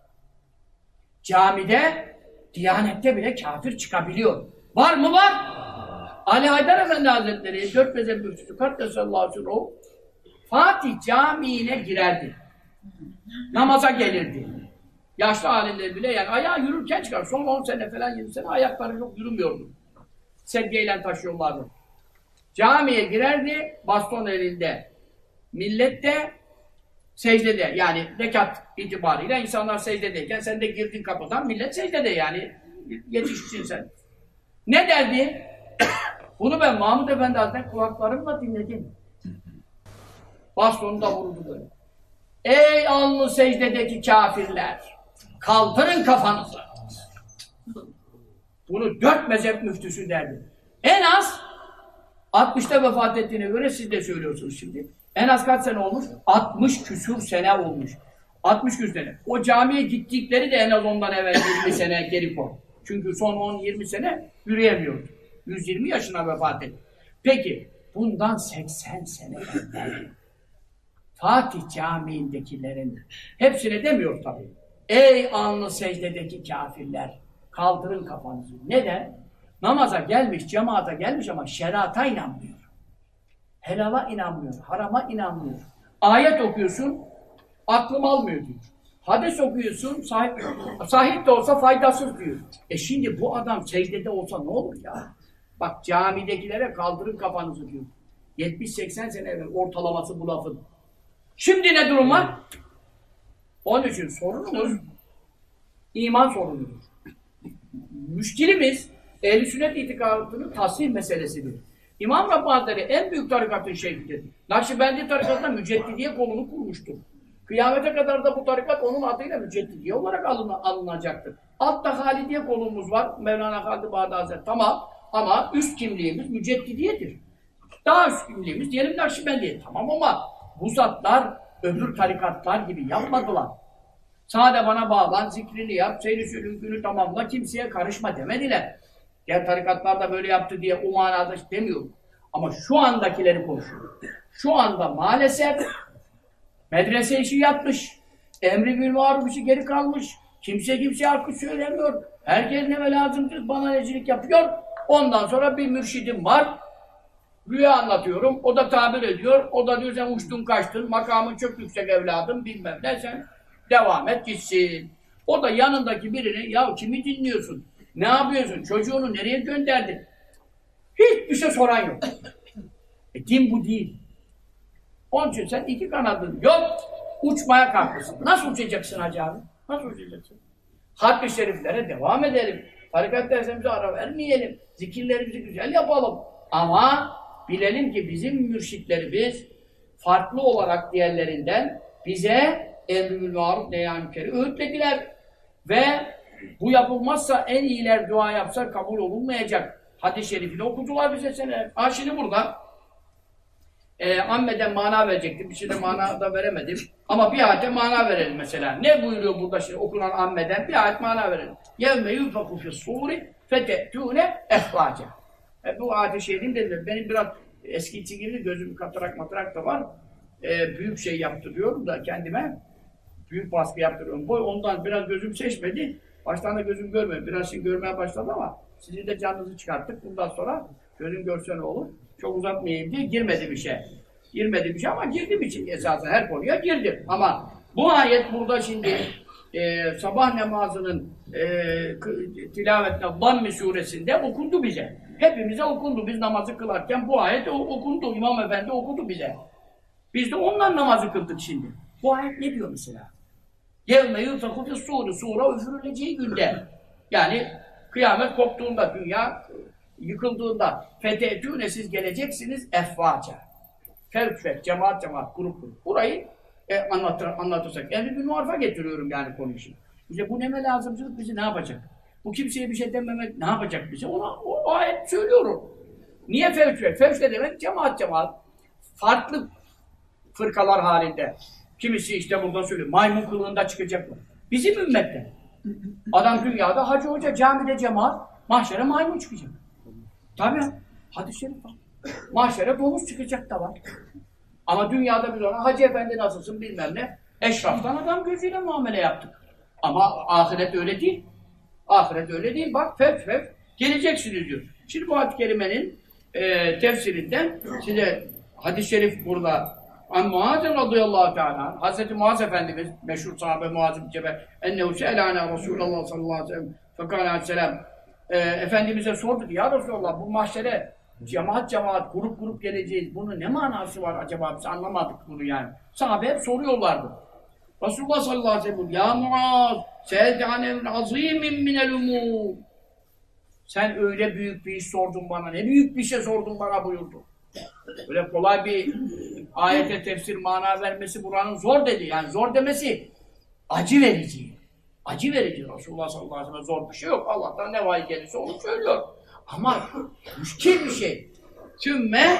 Camide, Diyanette bile kafir çıkabiliyor. Var mı? Var. Ali Haydar Efendi Hazretleri 4 mezhep müftüsü Kaddesallahu aleyhi ve Fatih Camii'ne girerdi. Namaza gelirdi. Yaşlı halinde bile yani ayağı yürürken çıkar. Son 10 sene falan 20 sene ayakları çok yürümüyordu. Sedyeyle taşıyorlardı. Camiye girerdi, baston elinde. Millet de secdede, yani rekat itibariyle insanlar secdedeyken sen de girdin kapıdan, millet secdede yani yetişsin sen. Ne derdi? Bunu ben Mahmud Efendi Hazretleri kulaklarımla dinledim. Bastonu da vurdu böyle. Ey alnı secdedeki kafirler! Kaldırın kafanızı! Bunu 4 mezhep müftüsü derdi. En az 60'ta vefat ettiğine göre siz de söylüyorsunuz şimdi. En az kaç sene olmuş? 60 küsur sene olmuş. 60 küsur sene. O camiye gittikleri de en az ondan evvel 20 sene geri koy. Çünkü son 10-20 sene yürüyemiyordu. 120 yaşına vefat etti. Peki bundan 80 sene evvel Fatih Camii'ndekilerin hepsine demiyor tabii. Ey alnı secdedeki kafirler, kaldırın kafanızı. Neden? Namaza gelmiş, cemaata gelmiş ama şerata inanmıyor. Helala inanmıyor, harama inanmıyor. Ayet okuyorsun, aklım almıyor diyor. Hadis okuyorsun, sahih de olsa faydasız diyor. Şimdi bu adam secdede olsa ne olur ya? Bak camidekilere kaldırın kafanızı diyor. 70-80 sene evvel ortalaması bu lafın. Şimdi ne durum var? Onun için sorunumuz iman sorunudur. Müşkilimiz ehl-i sünnet itikadının tasih meselesidir. İmam Rabbani Hazretleri en büyük tarikatın şeyhidir. Nakşibendi tarikatında müceddidiye kolunu kurmuştur. Kıyamete kadar da bu tarikat onun adıyla müceddidiye olarak alınacaktır. Altta Halidiye kolumuz var. Mevlana Halid Bağdadi Hazretleri. Tamam ama üst kimliğimiz müceddidiyedir. Daha üst kimliğimiz diyelim Nakşibendiye. Tamam ama bu zatlar öbür tarikatlar gibi yapmadılar. Sade bana bağlan, zikrini yap, seyri sülükünü tamamla, kimseye karışma demediler. Diğer tarikatlar da böyle yaptı diye o manada demiyorum. Ama şu andakileri konuşuyor. Şu anda maalesef medrese işi yatmış. Emri bil maruf işi geri kalmış. Kimseye hakkı söylemiyor. Herkes ne lazımdır bana necilik yapıyor. Ondan sonra bir mürşidim var. Rüya anlatıyorum. O da tabir ediyor. O da diyor sen uçtun kaçtın. Makamın çok yüksek evladım bilmem ne sen devam et gitsin. O da yanındaki birini ya kimi dinliyorsun? Ne yapıyorsun? Çocuğunu nereye gönderdin? Hiçbir şey soran yok. Din bu değil. Onun için sen iki kanadın yok. Uçmaya kalkmışsın. Nasıl uçacaksın hacı abi? Nasıl uçacaksın? Hakkı şeriflere devam edelim. Tarikat dersimize ara vermeyelim. Zikirlerimizi güzel yapalım. Ama bilelim ki bizim mürşitlerimiz farklı olarak diğerlerinden bize emrül maruf nehyâ-i öğütlediler. Ve bu yapılmazsa en iyiler dua yapsa kabul olunmayacak. Hadis-i şerifini okudular bize seneler. Şimdi burada ammeden mana verecektim. Bir şey de mana da veremedim. Ama bir ayete mana verelim mesela. Ne buyuruyor burada şimdi okunan ammeden? Bir ayet mana verelim. يَوْمَ يُنْفَقُ فِي الصُّورِ فَتَأْتُونَ اَفْوَاجًا Bu ayet-i şerifim dediler. Benim biraz eski içi gibi gözüm katarak da var. Büyük şey yaptırıyorum da kendime. Büyük baskı yaptırıyorum. Ondan biraz gözüm seçmedi. Baştan da gözüm görmüyor. Biraz şimdi görmeye başladı ama sizin de canınızı çıkarttık. Bundan sonra gözüm görse ne olur? Çok uzatmayayım diye girmedi bir şey. Girmedi bir şey ama girdim için esasen her konuya girdim. Ama bu ayet burada şimdi sabah namazının tilavetine Damm suresinde okundu bize. Hepimize okundu. Biz namazı kılarken bu ayet okundu. İmam Efendi okudu bize. Biz de ondan namazı kıldık şimdi. Bu ayet ne diyor mesela? يَوْمَ يُنْفَقُ فِي الصُّورِ Sura üfürüleceği günde. Yani kıyamet koptuğunda, dünya yıkıldığında fethetûne siz geleceksiniz efvaca. Fevk, cemaat, grup. Burayı anlatırsak. Emri bil marufa getiriyorum yani konuyu şimdi. İşte bu neme lazımcılık bizi ne yapacak? Bu kimseye bir şey dememek ne yapacak bize? O ayet söylüyorum. Niye fevk? Fevk de demek cemaat. Farklı fırkalar halinde. Kimisi işte burada söylüyor. Maymun kılığında çıkacak mı? Bizim ümmette. Adam dünyada hacı hoca, camide cemaat, mahşere maymun çıkacak. Tabii. Hadis-i şerif var. Mahşere domuz çıkacak da var. Ama dünyada biz ona hacı efendi nasılsın bilmem ne. Eşraftan adam gözüyle muamele yaptık. Ama ahiret öyle değil. Ahiret öyle değil. Bak fevk geleceksiniz diyor. Şimdi bu hadis-i kerimenin tefsirinden size hadis-i şerif burada Muaz radıyallahu teala Hazreti Muaz Efendimiz meşhur sahabe Muaz bin Cebel ennehu se'elâne Resulullah sallallahu aleyhi ve sellem fekâle aleyhisselam Efendimiz'e sordu ki ya Resulallah bu mahşere cemaat grup geleceğiz. Bunun ne manası var acaba? Biz anlamadık bunu yani. Sahabe hep soruyorlardı. Resulullah sallallahu aleyhi ve sellem ya Muaz se'edâne azîmin minel umûr sen öyle büyük bir iş sordun bana. Ne büyük bir şey sordun bana buyurdu. Böyle kolay bir ayete tefsir mana vermesi buranın zor dedi. Yani zor demesi acı verici. Acı verici. Resulullah sallallahu aleyhi ve sellem zor bir şey yok. Allah'tan ne vahiy gelirse onu söylüyor. Ama müşkil bir şey. Sümme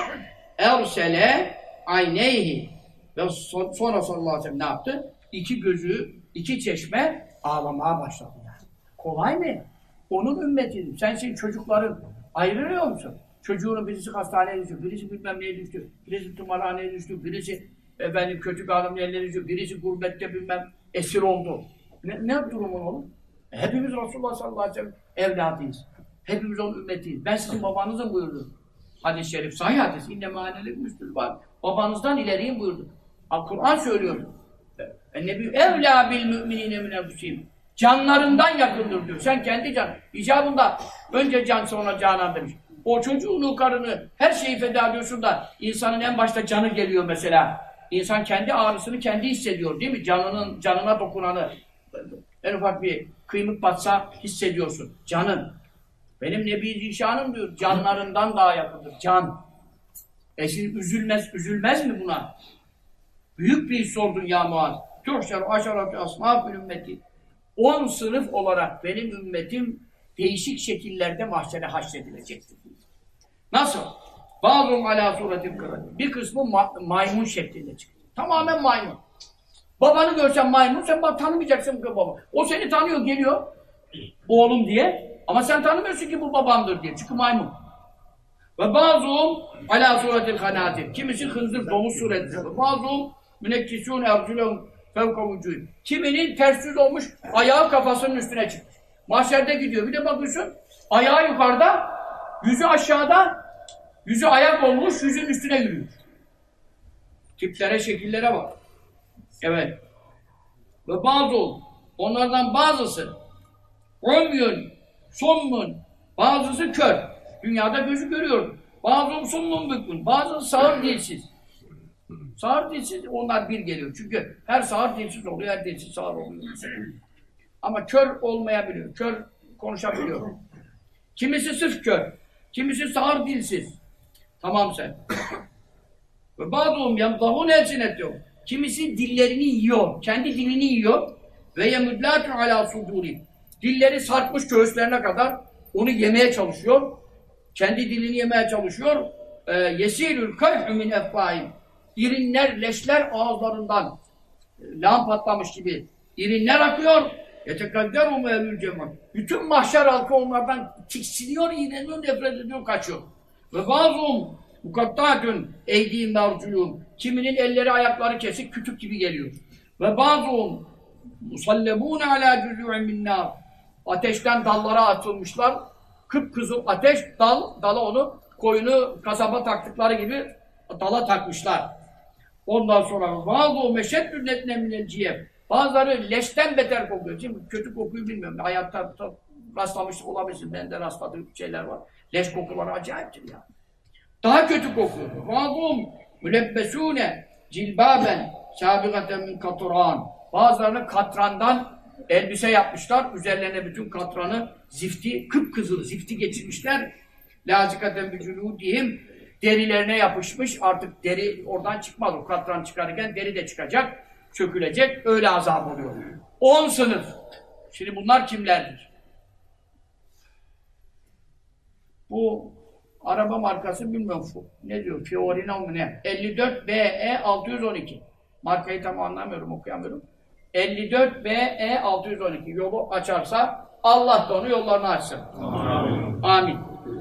ersele ayneyhi. Ve sonra sallallahu aleyhi ve sellem ne yaptı? İki gözü, iki çeşme ağlamaya başladı. Yani. Kolay mı? Onun ümmeti. Sen şimdi çocukların ayırıyor musun? Çocuğunun birisi hastaneye düştü, birisi bilmem neye düştü, birisi tımarhaneye düştü, birisi efendim kötü bir adamın eline düştü, birisi gurbette bilmem esir oldu. Ne durumun olur? Hepimiz Resulullah sallallahu aleyhi ve sellem evladıyız. Hepimiz onun ümmetiyiz. Ben sizin babanızın buyurdu. Hadis-i şerif, sahih hadis. İnne manelik müslüman. Babanızdan ileriyim buyurdu. Kur'an söylüyor. Nebi evlâ bil müminine min enfusihim. Canlarından yakındır diyor. Sen kendi can. İcabında önce can sonra canan demiş. O çocuğunu, karını, her şeyi feda ediyorsun da insanın en başta canı geliyor mesela. İnsan kendi ağrısını kendi hissediyor değil mi? Canına dokunanı. En ufak bir kıymık batsa hissediyorsun. Canın. Benim Nebi Zişanım diyor. Canlarından daha yakındır. Can. Şimdi üzülmez mi buna? Büyük bir iş sordun ya Muaz. Tuhşer aşaratü asnaf ümmeti. 10 sınıf olarak benim ümmetim değişik şekillerde mahşere haşredilecektir. Nasıl? Bazım ala suretil kırat. Bir kısmı maymun şeklinde çıktı. Tamamen maymun. Babanı görsen maymun, sen tanımayacaksın bu baba. O seni tanıyor, geliyor. Oğlum diye. Ama sen tanımıyorsun ki bu babamdır diye. Çünkü maymun. Ve bazım ala suretil hanatir. Kimisi hınzır, domuz suretinde. Bazım münekkisûn ercülehum fevka vücûhim. Kiminin ters yüz olmuş, ayağı kafasının üstüne çıkmış. Mahşerde gidiyor. Bir de bakıyorsun, ayağı yukarıda, yüzü aşağıda, yüzü ayak olmuş, yüzün üstüne yürüyor. Tiplere, şekillere bak. Evet. Ve bazı onlardan bazısı ömyün, sommun, bazısı kör. Dünyada gözü görüyor. Bazı sommun bükmün, bazısı sağır dilsiz. Sağır dilsiz, onlar bir geliyor. Çünkü her sağır dilsiz oluyor, her dilsiz sağır oluyor. Ama kör olmayabiliyor, kör konuşabiliyor. Kimisi sırf kör, kimisi sağır dilsiz. Tamam sen. Ve bazıhum yamdahun elsinetiyor. Kimisi dillerini yiyor, kendi dilini yiyor. Ve yemudlâtü alâ sudûrî. Dilleri sarkmış göğüslerine kadar onu yemeye çalışıyor. Kendi dilini yemeye çalışıyor. Yesîlül kayhü min efvâhim. İrinler, leşler ağızlarından lağım patlamış gibi irinler akıyor. Yetekadderum ehlül cemaat. Bütün mahşer halkı onlardan tiksiniyor, iğneniyor, nefret ediyor, kaçıyor. Ve bazıhum mukattâtün eydîm merculûn. Kiminin elleri ayakları kesik, kütük gibi geliyor. Ve bazıhum musallebûne alâ cüzû'in minnâr. Ateşten dallara atılmışlar. Kıpkızıl ateş, dala onu, koyunu kasaba taktıkları gibi dala takmışlar. Ondan sonra bazıhum meşeddün netne minel ciyeb. Bazıları leşten beter kokuyor. Şimdi kötü kokuyu bilmiyorum. Hayatta rastlamış olabilirsin. Ben de rastladığım şeyler var. Leş kokuları acayiptir ya. Daha kötü kokuyor. Bazıhum mülebbesûne cilbâben sâbigaten min katran. Bazılarını katrandan elbise yapmışlar. Üzerlerine bütün katranı, zifti, kıpkızıl zifti geçirmişler. Lâzikaten bücülûdihim. Derilerine yapışmış. Artık deri oradan çıkmaz. O katran çıkarırken deri de çıkacak. Çökülecek. Öyle azap oluyor. 10 sınıf. Şimdi bunlar kimlerdir? Bu araba markası bilmiyorum. Ne diyor? Fiorino mu ne? 54 BE 612. Markayı tam anlamıyorum, okuyamıyorum. 54 BE 612. Yolu açarsa Allah da onu yollarını açsın. Amin. Amin.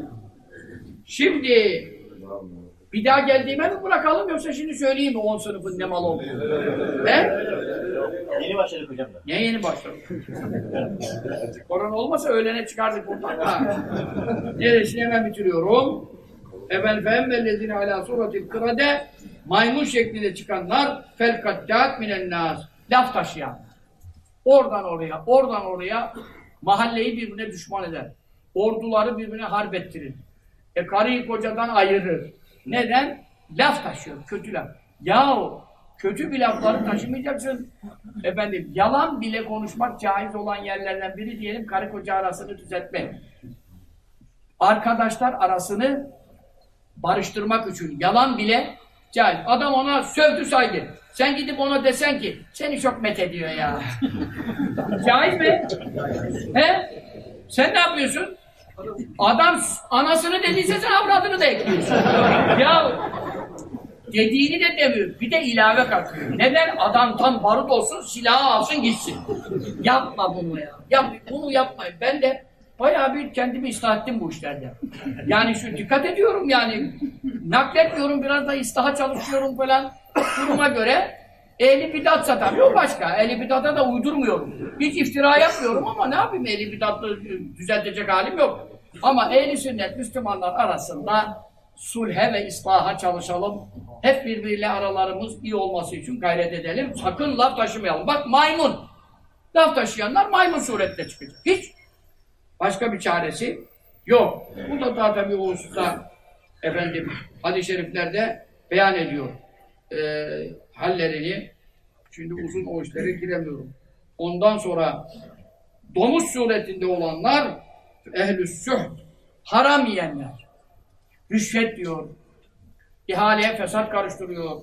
Şimdi bir daha geldiğime mi bırakalım yoksa şimdi söyleyeyim mi 10 sınıfın ne mal olduğunu? He? Yeni başladık hocam da. Ne yeni başladık? Korona olmasa öğlene çıkardık buradan da. Gerisini hemen bitiriyorum. Efendim fehemmellezine alâ suratil kırade maymun şeklinde çıkanlar felkattât minennâs. Laf taşıyanlar. Oradan oraya, oradan oraya mahalleyi birbirine düşman eder. Orduları birbirine harp ettirir. Karıyı kocadan ayırır. Neden? Laf taşıyor, kötü laf. Yahu kötü bir lafları taşımayacaksın. Efendim, yalan bile konuşmak caiz olan yerlerden biri diyelim, karı koca arasını düzeltmek. Arkadaşlar arasını barıştırmak için yalan bile caiz. Adam ona sövdü saydı. Sen gidip ona desen ki seni çok methediyor ya. Caiz mi? He? Sen ne yapıyorsun? Adam anasını dediyse sen avradını da ekliyorsun. Ya dediğini de demiyor. Bir de ilave katıyor. Neden? Adam tam barut olsun, silahı alsın gitsin. Yapma bunu ya. Bunu yapmayın. Ben de bayağı bir kendimi ıslah ettim bu işlerde. Yani şu dikkat ediyorum yani. Nakletmiyorum, biraz da islaha çalışıyorum falan. Duruma göre ehli bidat satar. Yok başka. Ehli bidata da uydurmuyorum. Hiç iftira yapmıyorum ama ne yapayım, ehli bidatı düzeltecek halim yok. Ama ehli sünnet Müslümanlar arasında sulhe ve islaha çalışalım. Hep birbiriyle aralarımız iyi olması için gayret edelim. Sakın laf taşımayalım. Bak maymun. Laf taşıyanlar maymun surette çıkacak. Hiç. Başka bir çaresi yok. Bu da daha tabii o hususta efendim hadis-i şeriflerde beyan ediyor. Hallerini. Şimdi uzun o işlere giremiyorum. Ondan sonra domuz suretinde olanlar ehl-i sühd, haram yiyenler. Rüşvet diyor. İhaleye fesat karıştırıyor.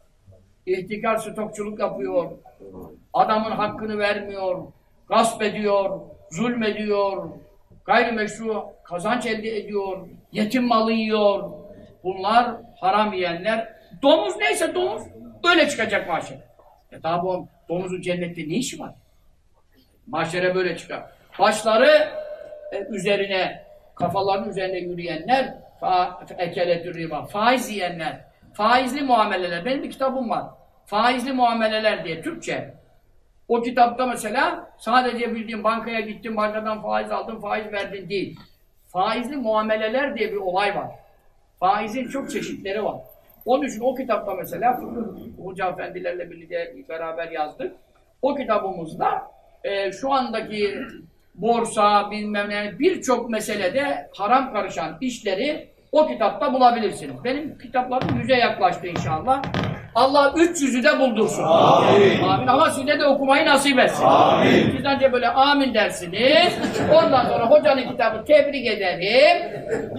İhtikar stokçuluk yapıyor. Adamın hakkını vermiyor. Gasp ediyor. Zulmediyor. Gayrimeşru kazanç elde ediyor. Yetim malı yiyor. Bunlar haram yiyenler. Domuz neyse domuz öyle çıkacak mahşere. Daha bu domuzun cennette ne işi var? Mahşere böyle çıkar. Başları üzerine, kafaların üzerine yürüyenler ekeletür riba, faiz yiyenler, faizli muameleler. Benim bir kitabım var. Faizli muameleler diye Türkçe. O kitapta mesela sadece bildiğim bankaya gittim, bankadan faiz aldım, faiz verdin değil. Faizli muameleler diye bir olay var. Faizin çok çeşitleri var. Onun için o kitapta mesela Hoca efendilerle birlikte beraber yazdık. O kitabımızda şu andaki borsa, bilmem ne, birçok meselede haram karışan işleri o kitapta bulabilirsiniz. Benim kitaplarım 100'e yaklaştı inşallah. Allah 300'ü de buldursun. Amin. Amin. Ama size de okumayı nasip etsin. Amin. Siz önce böyle amin dersiniz. Ondan sonra hocanın kitabı tebrik ederim.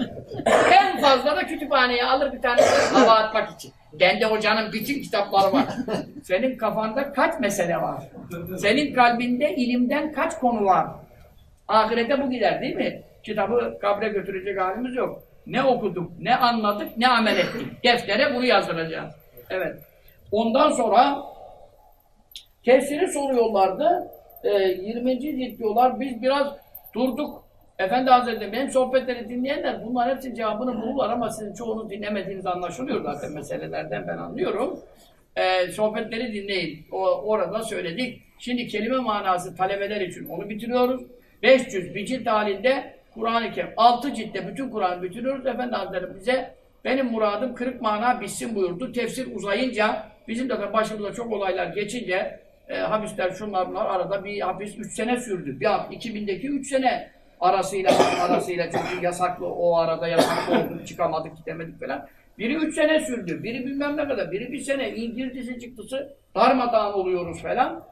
En fazla da kütüphaneye alır bir tane hava atmak için. Kendi hocanın bütün kitapları var. Senin kafanda kaç mesele var? Senin kalbinde ilimden kaç konu var? Ahirete bu gider değil mi? Kitabı kabre götürecek halimiz yok. Ne okuduk, ne anladık, ne amel ettik. Deftere bunu yazdıracağız. Evet. Ondan sonra tefsiri soruyorlardı. 20. cilt diyorlar. Biz biraz durduk. Efendi Hazretleri, benim sohbetleri dinleyenler bunların hepsinin cevabını bulurlar ama sizin çoğunu dinlemediğiniz anlaşılıyor zaten meselelerden ben anlıyorum. Sohbetleri dinleyin. Orada söyledik. Şimdi kelime manası talebeler için onu bitiriyoruz. 500 bir cilt halinde Kur'an-ı Kerim. 6 ciltte bütün Kur'an'ı bitiriyoruz. Efendi Hazretleri bize benim muradım kırık mana bitsin buyurdu. Tefsir uzayınca bizim de başımıza çok olaylar geçince hapisler şunlar bunlar arada bir hapis 3 sene sürdü. Bir 2000'deki 3 sene arasıyla çünkü yasaklı o arada yasaklı oldu çıkamadık gidemedik falan. Biri 3 sene sürdü. Biri bilmem ne kadar. Biri bir sene. İngilizcesi çıktısı darmadağın oluyoruz falan.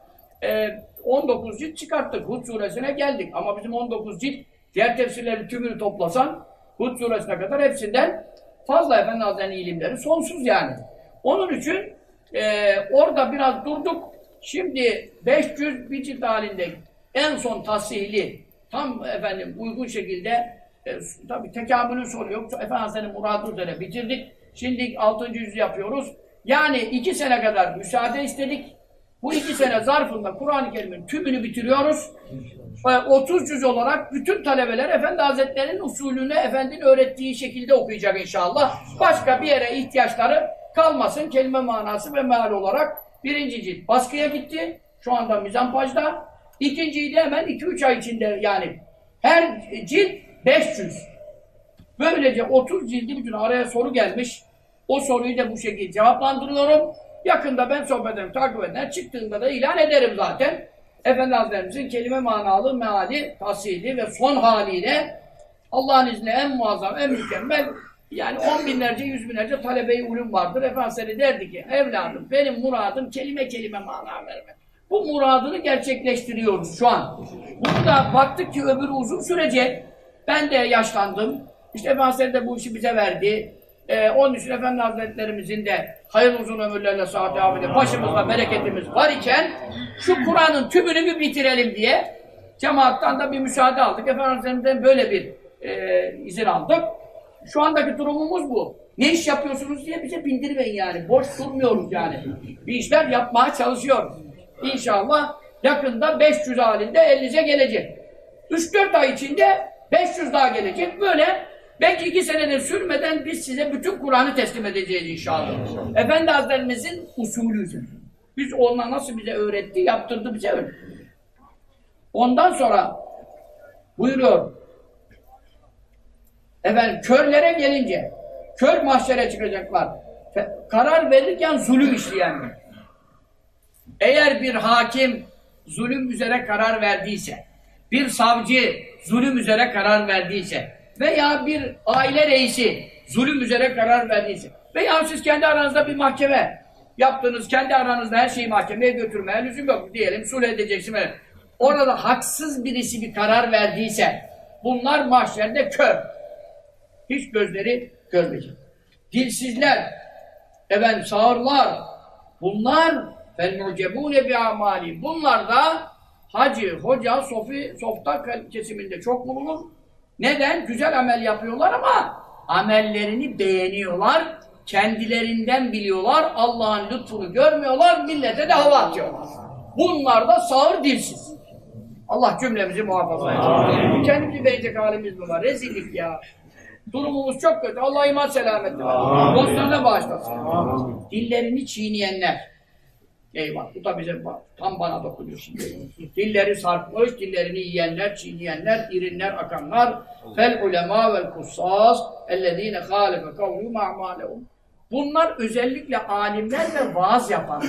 19 cilt çıkarttık. Hud suresine geldik. Ama bizim 19 cilt diğer tefsirlerin tümünü toplasan Hud suresine kadar hepsinden fazla Efendi Hazretleri'nin ilimleri sonsuz yani. Onun için orada biraz durduk. Şimdi 500 bir cilt halinde en son tasihli tam efendim uygun şekilde tabii tekamülün sonu yok. Efendi Hazretleri'nin muradı üzere bitirdik. Şimdi 6. yüzü yapıyoruz. Yani 2 sene kadar müsaade istedik. Bu 2 sene zarfında Kur'an-ı Kerim'in tümünü bitiriyoruz. 30 cüz olarak bütün talebeler Efendi Hazretleri'nin usulünü Efendi'nin öğrettiği şekilde okuyacak inşallah. Başka bir yere ihtiyaçları kalmasın. Kelime manası ve meal olarak 1. cilt baskıya gitti. Şu anda Mizampaj'da. 2.'yi de hemen 2-3 ay içinde yani her cilt 500. Böylece 30 cildi bütün araya soru gelmiş. O soruyu da bu şekilde cevaplandırıyorum. Yakında ben sohbetlerimi takip edenler çıktığında da ilan ederim zaten. Efendi Hazretlerimizin kelime manalı, meali, tasihli ve son haliyle Allah'ın izniyle en muazzam, en mükemmel yani 10 binlerce, 100 binlerce talebe-i ulum vardır. Efendimiz derdi ki evladım benim muradım kelime kelime mana vermek. Bu muradını gerçekleştiriyoruz şu an. Bunu da baktık ki öbürü uzun sürecek. Ben de yaşlandım. İşte Efendimiz de bu işi bize verdi. Onun için Efendi Hazretlerimizin de hayırlı uzun ömürlerle saat devam edip başımızda bereketimiz var iken şu Kur'an'ın tümünü bir bitirelim diye cemaattan da bir müsaade aldık. Efendi Hazretlerimizden böyle bir izin aldık. Şu andaki durumumuz bu. Ne iş yapıyorsunuz diye bize bindirmeyin yani. Boş durmuyoruz yani. Bir işler yapmaya çalışıyoruz. İnşallah yakında 500 halinde 50'e gelecek. 3-4 ay içinde 500 daha gelecek. Böyle belki 2 senede sürmeden biz size bütün Kur'an'ı teslim edeceğiz inşallah. Efendi Hazretlerimizin usulü üzerine. Biz onunla nasıl bize öğretti, yaptırdı bize öyle. Ondan sonra buyuruyor. Efendim körlere gelince, kör mahşere çıkacaklar. Karar verirken zulüm işleyenler. Eğer bir hakim zulüm üzere karar verdiyse, bir savcı zulüm üzere karar verdiyse veya bir aile reisi zulüm üzere karar verdiyse veya siz kendi aranızda bir mahkeme yaptınız, kendi aranızda her şeyi mahkemeye götürmeye lüzum yok diyelim, sulh edeceksin. Orada haksız birisi bir karar verdiyse bunlar mahşerde kör. Hiç gözleri görmeyecek. Dilsizler, efendim sağırlar, bunlar فَالْمُعْجَبُونَ بِعَمَالِهِمْ. Bunlar da hacı, hoca, softa kesiminde çok bulunur. Neden? Güzel amel yapıyorlar ama amellerini beğeniyorlar, kendilerinden biliyorlar, Allah'ın lütfunu görmüyorlar, millete de hava atıyorlar. Bunlar da sağır dilsiz. Allah cümlemizi muhafaza etsin. Kendimizi beğenecek halimiz mi var? Rezillik ya. Durumumuz çok kötü. Allah iman selamet versin. Dostlarına bağışlasın. Dillerini çiğneyenler. Eyvah. Bu da bize tam bana dokunuyor şimdi. Dilleri sarkmış, dillerini yiyenler, çiğneyenler, irinler, akanlar. Fel ulema vel kussas ellezine hâlefe kavlu ma'malehum. Bunlar özellikle alimler ve vaaz yapanlar.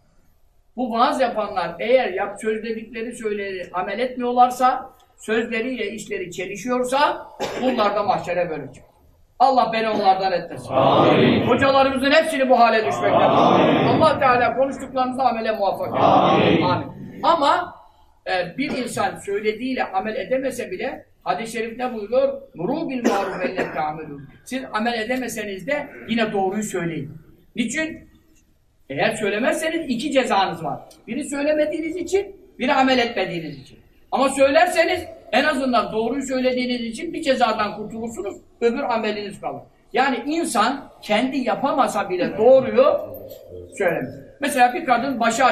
Bu vaaz yapanlar eğer söz dedikleri söyleri amel etmiyorlarsa, sözleriyle işleri çelişiyorsa bunlar da mahşere bölünecek. Allah beni onlardan etmesin. Amin. Hocalarımızın hepsini bu hale düşmekten. Allah Teala konuştuklarımızı amele muvaffak etsin. Amin. Ama bir insan söylediğiyle amel edemese bile hadis-i şerif ne buyuruyor? Nuru bil ma'ruf ellem ta'melun. Siz amel edemeseniz de yine doğruyu söyleyin. Niçin? Eğer söylemezseniz 2 cezanız var. Biri söylemediğiniz için, biri amel etmediğiniz için. Ama söylerseniz en azından doğruyu söylediğiniz için bir cezadan kurtulursunuz, öbür ameliniz kalır. Yani insan kendi yapamasa bile doğruyu söylemez. Mesela bir kadın başı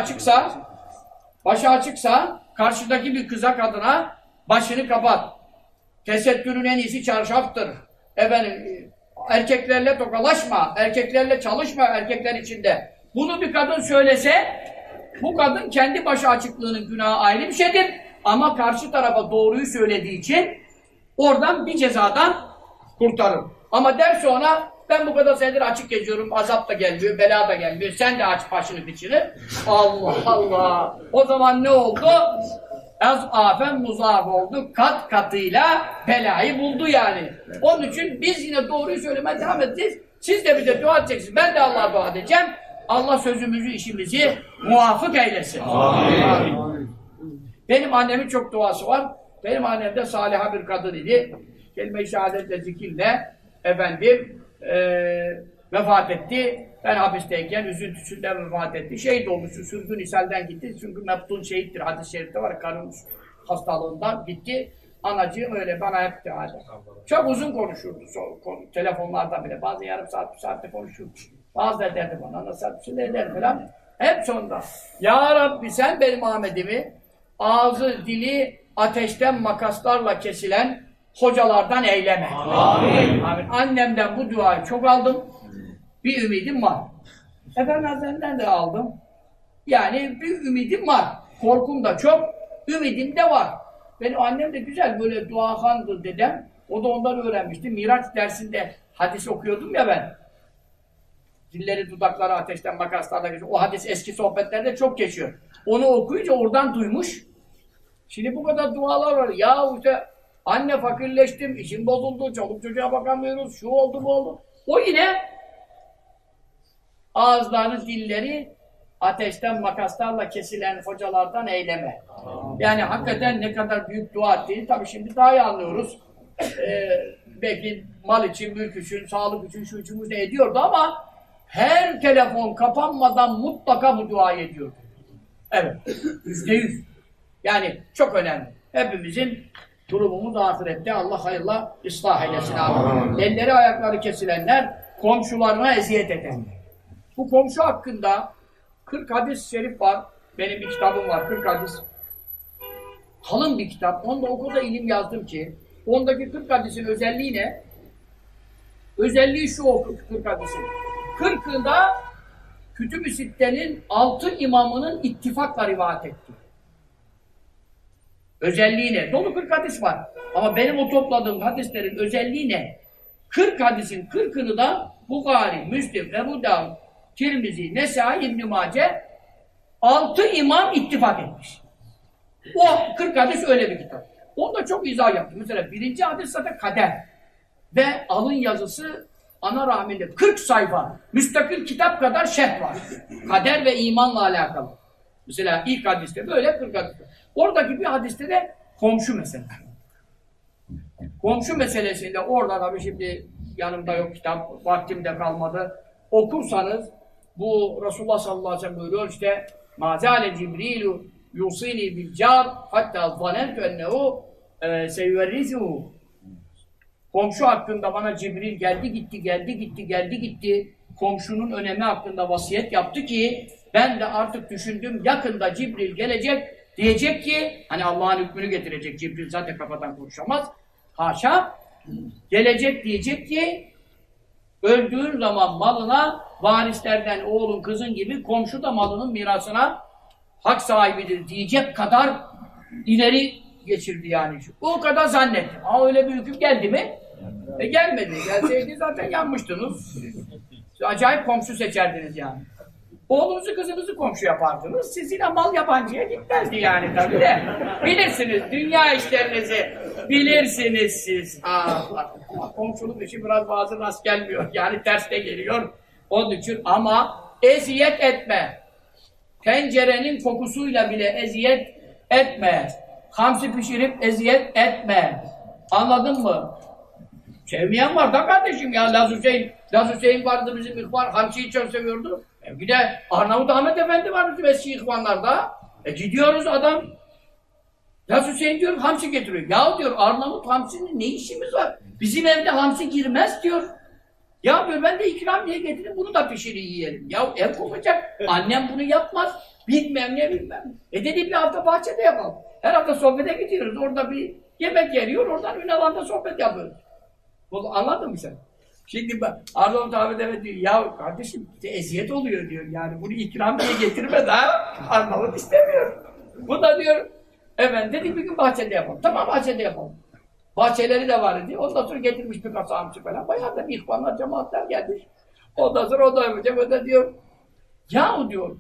açıksa karşıdaki bir kıza kadına başını kapat. Tesettürün en iyisi çarşaftır. Efendim, erkeklerle tokalaşma, erkeklerle çalışma erkekler içinde. Bunu bir kadın söylese, bu kadın kendi başı açıklığının günahı ayrı bir şeydir. Ama karşı tarafa doğruyu söylediği için oradan bir cezadan kurtarır. Ama der sonra ben bu kadar senedir açık geziyorum, azap da gelmiyor, bela da gelmiyor, sen de aç başını biçini. Allah Allah! O zaman ne oldu? Az-afen muzaf oldu, kat katıyla belayı buldu yani. Onun için biz yine doğruyu söylemeye devam edeceğiz. Siz de bize dua edeceksiniz, ben de Allah'a dua edeceğim. Allah sözümüzü, işimizi muvafık eylesin. Amin. Amin. Benim annemin çok duası var. Benim annem de saliha bir kadın idi. Kelime-i şehadetle, zikirle efendim vefat etti. Ben hapisteyken üzüntüsünden vefat etti. Şehit olmuştu. Sürgün ishalden gitti. Çünkü Mebtun şehittir. Hadis-i şerifte var. Karın hastalığından gitti. Anacığım öyle bana hep de çok uzun konuşurdu. Telefonlarda bile. Bazı yarım saat, bir saatte konuşurdu. Bazı da derdi bana. Nasıl bir şey eder falan. Hep sonunda. Ya Rabbi sen benim Ahmet'imi ağzı, dili ateşten makaslarla kesilen hocalardan eyleme. Amin. Amin. Annemden bu duayı çok aldım. Bir ümidim var. Efendi Hazretlerinden de aldım. Yani bir ümidim var. Korkum da çok, ümidim de var. Benim annem de güzel böyle duahandı dedem. O da ondan öğrenmişti. Miraç dersinde hadis okuyordum ya ben. Dilleri, dudakları ateşten makaslarla geçiyor. O hadis eski sohbetlerde çok geçiyor. Onu okuyunca oradan duymuş. Şimdi bu kadar dualar var. Ya işte anne fakirleştim, işim bozuldu, çoluk çocuğa bakamıyoruz, şu oldu bu oldu. O yine ağızlarını, dilleri ateşten makaslarla kesilen hocalardan eyleme. Yani hakikaten ne kadar büyük dua ettiğini tabii şimdi daha iyi anlıyoruz. belki mal için, mülk için, sağlık için, şu için ne ediyordu ama her telefon kapanmadan mutlaka bu duayı ediyordu. Evet, %100. Yani çok önemli. Hepimizin durumumuz ahirette Allah hayırla ıslah eylesin abi. Elleri ayakları kesilenler, komşularına eziyet edenler. Bu komşu hakkında 40 hadis-i şerif var. Benim bir kitabım var, 40 hadis. Kalın bir kitap. Onda o kadar ilim yazdım ki, ondaki 40 hadisin özelliği ne? Özelliği şu o 40 hadisin. 40'ında Kütüb-i Sitte'nin 6 imamının ittifakla rivayet etti. Özelliği ne? Dolu 40 hadis var. Ama benim o topladığım hadislerin özelliği ne? 40 hadisin 40'ını da Bukhari, Müslim, Ebu Davud, Tirmizi, Nesai, İbn-i Mace 6 imam ittifak etmiş. O 40 hadis öyle bir kitap. Onda çok izah yaptım. Mesela birinci hadis zaten kader. Ve alın yazısı ana rahminde 40 sayfa. Müstakil kitap kadar şerh var. Kader ve imanla alakalı. Mesela ilk hadiste böyle 40 hadis. Oradaki bir hadiste de komşu meselesi. Komşu meselesinde orada tabii şimdi yanımda yok kitap, vaktim de kalmadı. Okursanız bu Resulullah sallallahu aleyhi ve sellem buyuruyor işte Mazale Cibrilu yusini bil car hatta zanentu ennehu seyverrizuhu. Komşu hakkında bana Cibril geldi gitti. Komşunun önemi hakkında vasiyet yaptı ki ben de artık düşündüm yakında Cibril gelecek diyecek ki hani Allah'ın hükmünü getirecek. Cibril zaten kafadan konuşamaz. Haşa. Gelecek diyecek ki öldüğün zaman malına varislerden oğlun kızın gibi komşu da malının mirasına hak sahibidir diyecek kadar ileri geçirdi yani. O kadar zannettim. Ama öyle bir hüküm geldi mi? Gelmedi. Gelseydi zaten yanmıştınız. Acayip komşu seçerdiniz yani. Oğlunuzu kızınızı komşu yapardınız. Siz yine mal yabancıya gitmezdi yani tabii de. Bilirsiniz. Dünya işlerinizi bilirsiniz siz. Komşuluk işi biraz bazı rast gelmiyor. Yani ters de geliyor. Onun için ama eziyet etme. Tencerenin kokusuyla bile eziyet etme. Hamsi pişirip eziyet etme. Anladın mı? Sevmeyen var da kardeşim ya Laz Hüseyin vardı bizim ihvan. Hamsiyi çok seviyordu. Bir de Arnavut Ahmet Efendi var bizim eski ihvanlarda. Gidiyoruz adam. Laz Hüseyin diyor hamsi getiriyor. Ya diyor Arnavut hamsinin ne işimiz var? Bizim evde hamsi girmez diyor. Ya diyor ben de ikram diye getirdim bunu da pişirin yiyelim. Ya ev kokacak. Annem bunu yapmaz. Bilmem. Dedi bir hafta bahçede yapalım. Her hafta sohbete gidiyoruz. Orada bir yemek yeriyor. Oradan Ünal'da sohbet yapıyoruz. Anladın mı sen? Şimdi Arnavut Ahmet Efendi diyor. Ya kardeşim eziyet oluyor diyor. Yani bunu ikram diye getirme daha Arnavut istemiyor. Bu da diyor efendim dedik bir gün bahçede yapalım. Tamam bahçede yapalım. Bahçeleri de var idi. Ondan sonra getirmiş bir kasa hamsi falan. Bayağı da ihvanlar, cemaatler gelmiş. Ondan sonra o da yapacak. O da diyor yahu diyor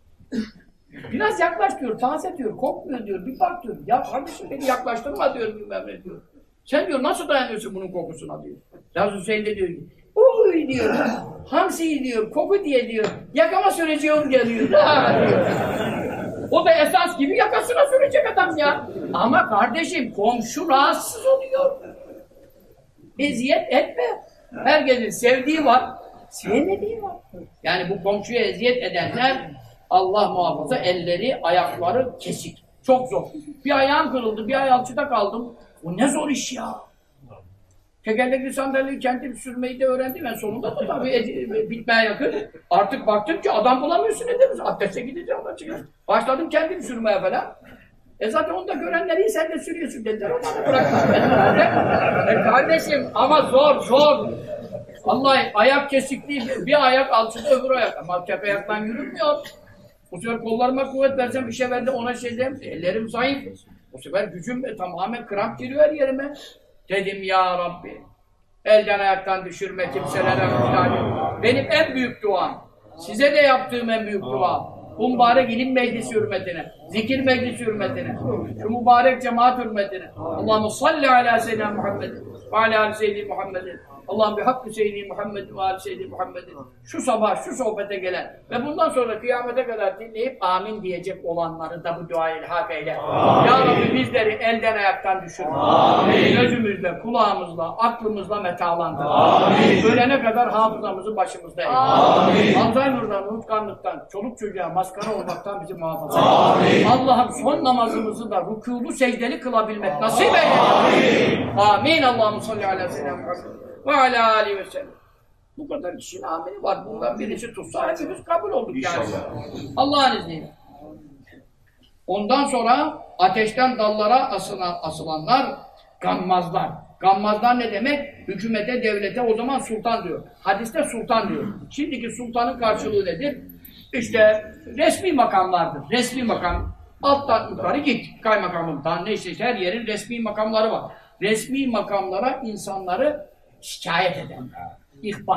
biraz yaklaş diyor. Taze diyor. Kokmuyor diyor. Bir bak diyor. Ya kardeşim beni yaklaştırma diyor. Bilmem ne diyor. Sen diyor nasıl dayanıyorsun bunun kokusuna diyor. Laz Hüseyin de diyor ki uy diyor. Hamsi diyor. Koku diye diyor. Yakama süreceğim geliyor. Diyor. O da esas gibi yakasına sürecek adam ya. Ama kardeşim komşu rahatsız oluyor. Eziyet etme. Herkesin sevdiği var, sevmediği var. Yani bu komşuya eziyet edenler Allah muhafaza elleri, ayakları kesik. Çok zor. Bir ayağım kırıldı, bir ay alçıda kaldım. Bu ne zor iş ya. Tekerlekli sandalyeyi kendim sürmeyi de öğrendim. Ben sonunda da tabii bitmeye yakın. Artık baktım ki adam bulamıyorsun ederiz. Abdeste gideceğim ona çıkıyor. Başladım kendim sürmeye falan. Zaten onu da görenler iyi sen de sürüyorsun dediler. Onları bırakmadım. Kardeşim ama zor. Vallahi ayak kesikliği bir ayak alçıda öbür ayak. Ama tek ayaktan yürünmüyor. O sefer kollarıma kuvvet versem bir şey ben de ona şey diyeyim. Ellerim zayıf. O sefer gücüm tamamen kramp giriyor her yerime. Dedim ya Rabbi. Elden ayaktan düşürme kimselere. Benim en büyük duam. Size de yaptığım en büyük dua. Bu mübarek ilim meclisi hürmetine, zikir meclisi hürmetine, şu mübarek cemaat hürmetine. Allahümme salli ala seyyidina Muhammedin ve ala seyyidina Muhammedin Allah'ım bir hakkı Seyyidi Muhammed ve Ali Seyyidi Muhammed'in şu sabah, şu sohbete gelen ve bundan sonra kıyamete kadar dinleyip amin diyecek olanları da bu duayı ilhak eyle. Ya Rabbi bizleri elden ayaktan düşürme. Gözümüzle, kulağımızla, aklımızla metalandır. Ölene kadar hafızamızı başımızda eyle. Alzheimer'dan, unutkanlıktan, çoluk çocuğa maskara olmaktan bizi muhafaza eyle. Allah'ım son namazımızı da rükûlu secdeli kılabilmek nasip eyle. Amin. Allah'ım salli ala seyyidina Muhammed ve ala aleyhi ve sellem. Bu kadar kişinin amini var. Bundan birisi tutsa hepimiz kabul olduk yani. Allah'ın izniyle. Ondan sonra ateşten dallara asılanlar gammazlar. Gammazlar ne demek? Hükümete, devlete o zaman sultan diyor. Hadiste sultan diyor. Şimdiki sultanın karşılığı nedir? İşte resmi makamlardır. Resmi makam. Alttan yukarı git. Kaymakamından neyse her yerin resmi makamları var. Resmi makamlara insanları şikayet eden. İhbar.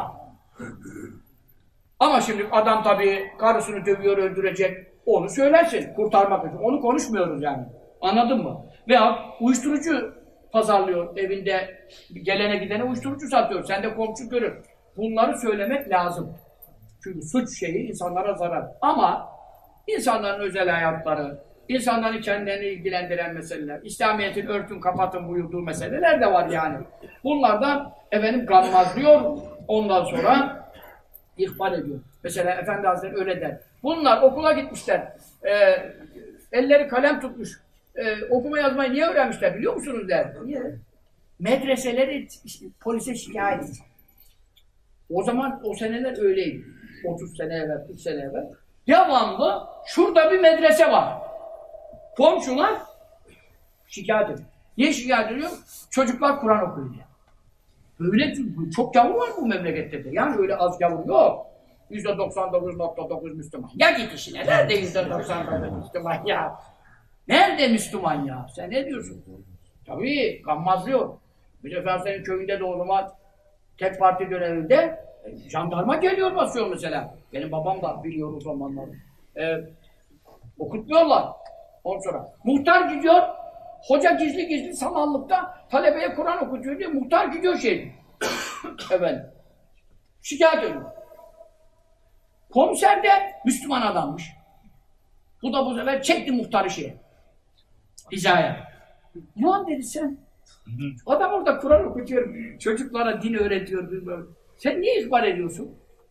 Ama şimdi adam tabii karısını dövüyor, öldürecek. Onu söylersin kurtarmak için. Onu konuşmuyoruz yani. Anladın mı? Veya uyuşturucu pazarlıyor evinde. Gelene gidene uyuşturucu satıyor. Sen de komşu görür. Bunları söylemek lazım. Çünkü suç şeyi insanlara zarar. Ama insanların özel hayatları, insanların kendilerini ilgilendiren meseleler, İslamiyet'in örtün kapatın buyurduğu meseleler de var yani. Bunlardan efendim gammazlıyor, ondan sonra ihbar ediyor. Mesela Efendi Hazretleri öyle der. Bunlar okula gitmişler, elleri kalem tutmuş, okuma yazmayı niye öğrenmişler biliyor musunuz der. Niye? Medreseleri polise şikayet edecek. O zaman o seneler öyleydi. 30 sene evvel, 40 sene evvel. Devamlı şurada bir medrese var. Komşular şikayet ediyor. Niye şikayet ediyor? Çocuklar Kur'an okuyor diye. Böyle çok gavur var bu memlekette de. Yani öyle az gavur yok. %99.9 Müslüman. Ya git işine. Nerede %99 Müslüman ya? Nerede Müslüman ya? Sen ne diyorsun? Tabii gammazlıyor. Bir sefer senin köyünde de o zaman tek parti döneminde jandarma geliyor basıyor mesela. Benim babam da biliyor o zamanları. Okutmuyorlar. Ondan sonra muhtar gidiyor, hoca gizli gizli samanlıkta talebeye Kur'an okutuyor diye muhtar gidiyor efendim. Şikayet ediyor. Komiser de Müslüman adammış. Bu da bu sefer çekti muhtarı hizaya. Ulan dedi sen, adam orada Kur'an okutuyor, çocuklara din öğretiyor. Böyle. Sen niye ihbar ediyorsun?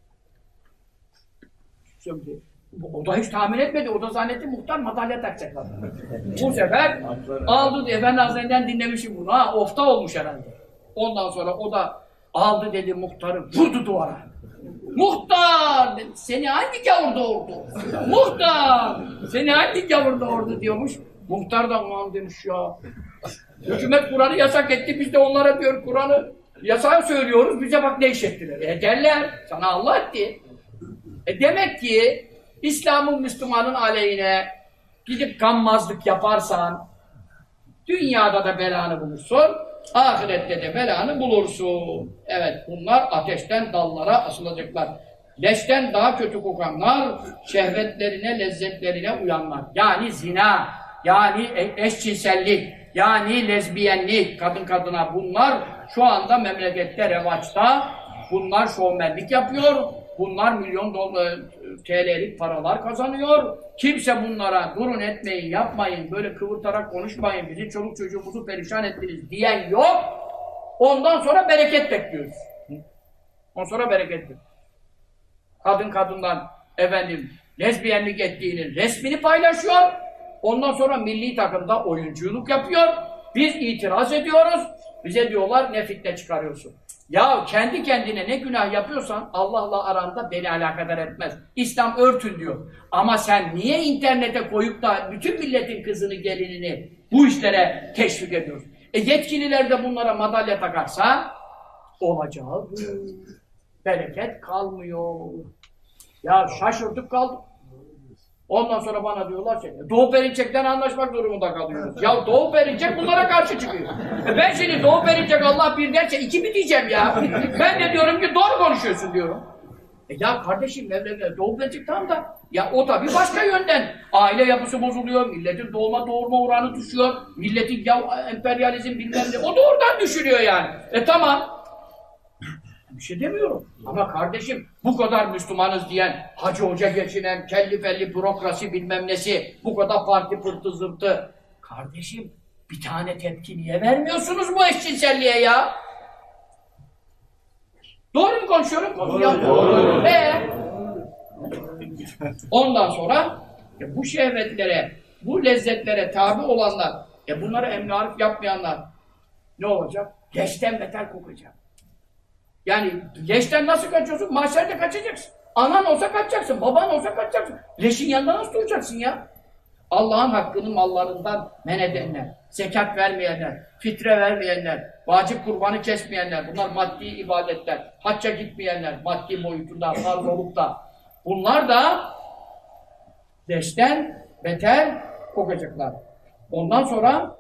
Şimdi, o da hiç tahmin etmedi. O da zannetti muhtar madalya takacaklar. Bu sefer aldı diye Efendi Hazretleri'nden dinlemişim bunu. Ha, ofta olmuş herhalde. Ondan sonra o da aldı dedi muhtarı, vurdu duvara. Muhtar! Dedi, seni hangi gavur doğurdu? Muhtar! Seni hangi gavur doğurdu diyormuş. Muhtar da ulan demiş ya. Hükümet Kur'an'ı yasak etti. Biz de onlara diyor Kur'an'ı yasağı söylüyoruz. Bize bak ne iş ettiler. Derler. Sana Allah etti. Demek ki İslam'ın Müslümanın aleyhine gidip gammazlık yaparsan dünyada da belanı bulursun, ahirette de belanı bulursun. Evet, bunlar ateşten dallara asılacaklar. Leşten daha kötü kokanlar, şehvetlerine, lezzetlerine uyanlar. Yani zina, yani eşcinsellik, yani lezbiyenlik, kadın kadına bunlar şu anda memlekette revaçta. Bunlar şovmenlik yapıyor. Bunlar milyon TL'lik paralar kazanıyor. Kimse bunlara durun etmeyin, yapmayın, böyle kıvırtarak konuşmayın, bizi çoluk çocuğumuzu perişan ettiniz diyen yok. Ondan sonra bereket bekliyoruz. Ondan sonra bereket bekliyoruz. Kadın kadından efendim lezbiyenlik ettiğinin resmini paylaşıyor. Ondan sonra milli takımda oyunculuk yapıyor. Biz itiraz ediyoruz. Bize diyorlar ne fitne çıkarıyorsun. Ya kendi kendine ne günah yapıyorsan Allah'la aranda beni alakadar etmez. İslam örtün diyor. Ama sen niye internete koyup da bütün milletin kızını, gelinini bu işlere teşvik ediyorsun? Yetkililer de bunlara madalya takarsa olacağı bu. Bereket kalmıyor. Ya şaşırdık kaldık. Ondan sonra bana diyorlar ki Doğu Perinçek'ten anlaşmak durumunda kalıyoruz. Ya Doğu Perinçek bunlara karşı çıkıyor. Ben şimdi Doğu Perinçek Allah bir derse iki mi diyeceğim ya? Ben de diyorum ki doğru konuşuyorsun diyorum. Ya kardeşim Doğu Perinçek tamam da ya o tabii başka yönden. Aile yapısı bozuluyor, milletin doğma oranı düşüyor, milletin emperyalizm bilmem ne. O da oradan düşürüyor yani. Tamam. Bir şey demiyorum. Ama kardeşim bu kadar Müslümanız diyen, hacı hoca geçinen, kelli felli bürokrasi bilmem nesi, bu kadar parti pırtı zırtı. Kardeşim bir tane tepki niye vermiyorsunuz bu eşcinselliğe ya? Doğru mu konuşuyorum? Doğru. Ondan sonra bu şehvetlere, bu lezzetlere tabi olanlar, bunları emri yapmayanlar ne olacak? Leşten beter kokacak. Yani leşten nasıl kaçıyorsun? Mahşerde kaçacaksın. Anan olsa kaçacaksın, baban olsa kaçacaksın. Leşin yanında nasıl duracaksın ya? Allah'ın hakkını mallarından men edenler, zekat vermeyenler, fitre vermeyenler, vacip kurbanı kesmeyenler, bunlar maddi ibadetler, hacca gitmeyenler, maddi boyutunda, farz olup da, bunlar da leşten beter kokacaklar. Ondan sonra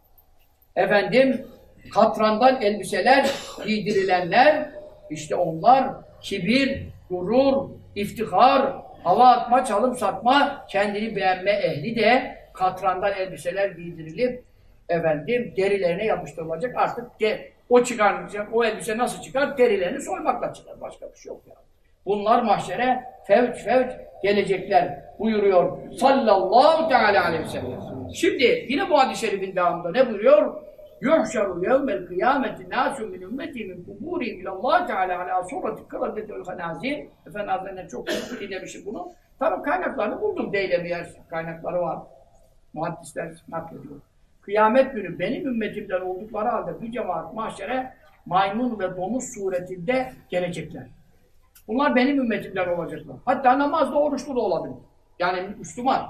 katrandan elbiseler giydirilenler, işte onlar kibir, gurur, iftihar, hava atma, çalım satma, kendini beğenme ehli de katrandan elbiseler giydirilip derilerine yapıştırılacak. Artık o çıkarmayacak, o elbise nasıl çıkar? Derilerini soymakla çıkar. Başka bir şey yok yani. Bunlar mahşere fevç gelecekler buyuruyor sallallahu teala aleyhi ve sellem. Şimdi yine bu hadis-i şerifin devamında ne buyuruyor? Yuhşaru yevmel kıyameti nâsû min ümmeti min kubûrihim ilallâhi teâlâ alâ surati kıradetel hanâzîr. Efendi Hazretleri'nden çok dinlemişim bunu. Tabii kaynaklarını buldum. Deylemiyer kaynakları var. Muhaddisler naklediyor. Kıyamet günü benim ümmetimden oldukları halde bir cemaat mahşere maymun ve domuz suretinde gelecekler. Bunlar benim ümmetimden olacaklar. Hatta namazda oruçlu da olabilir. Yani Müslüman.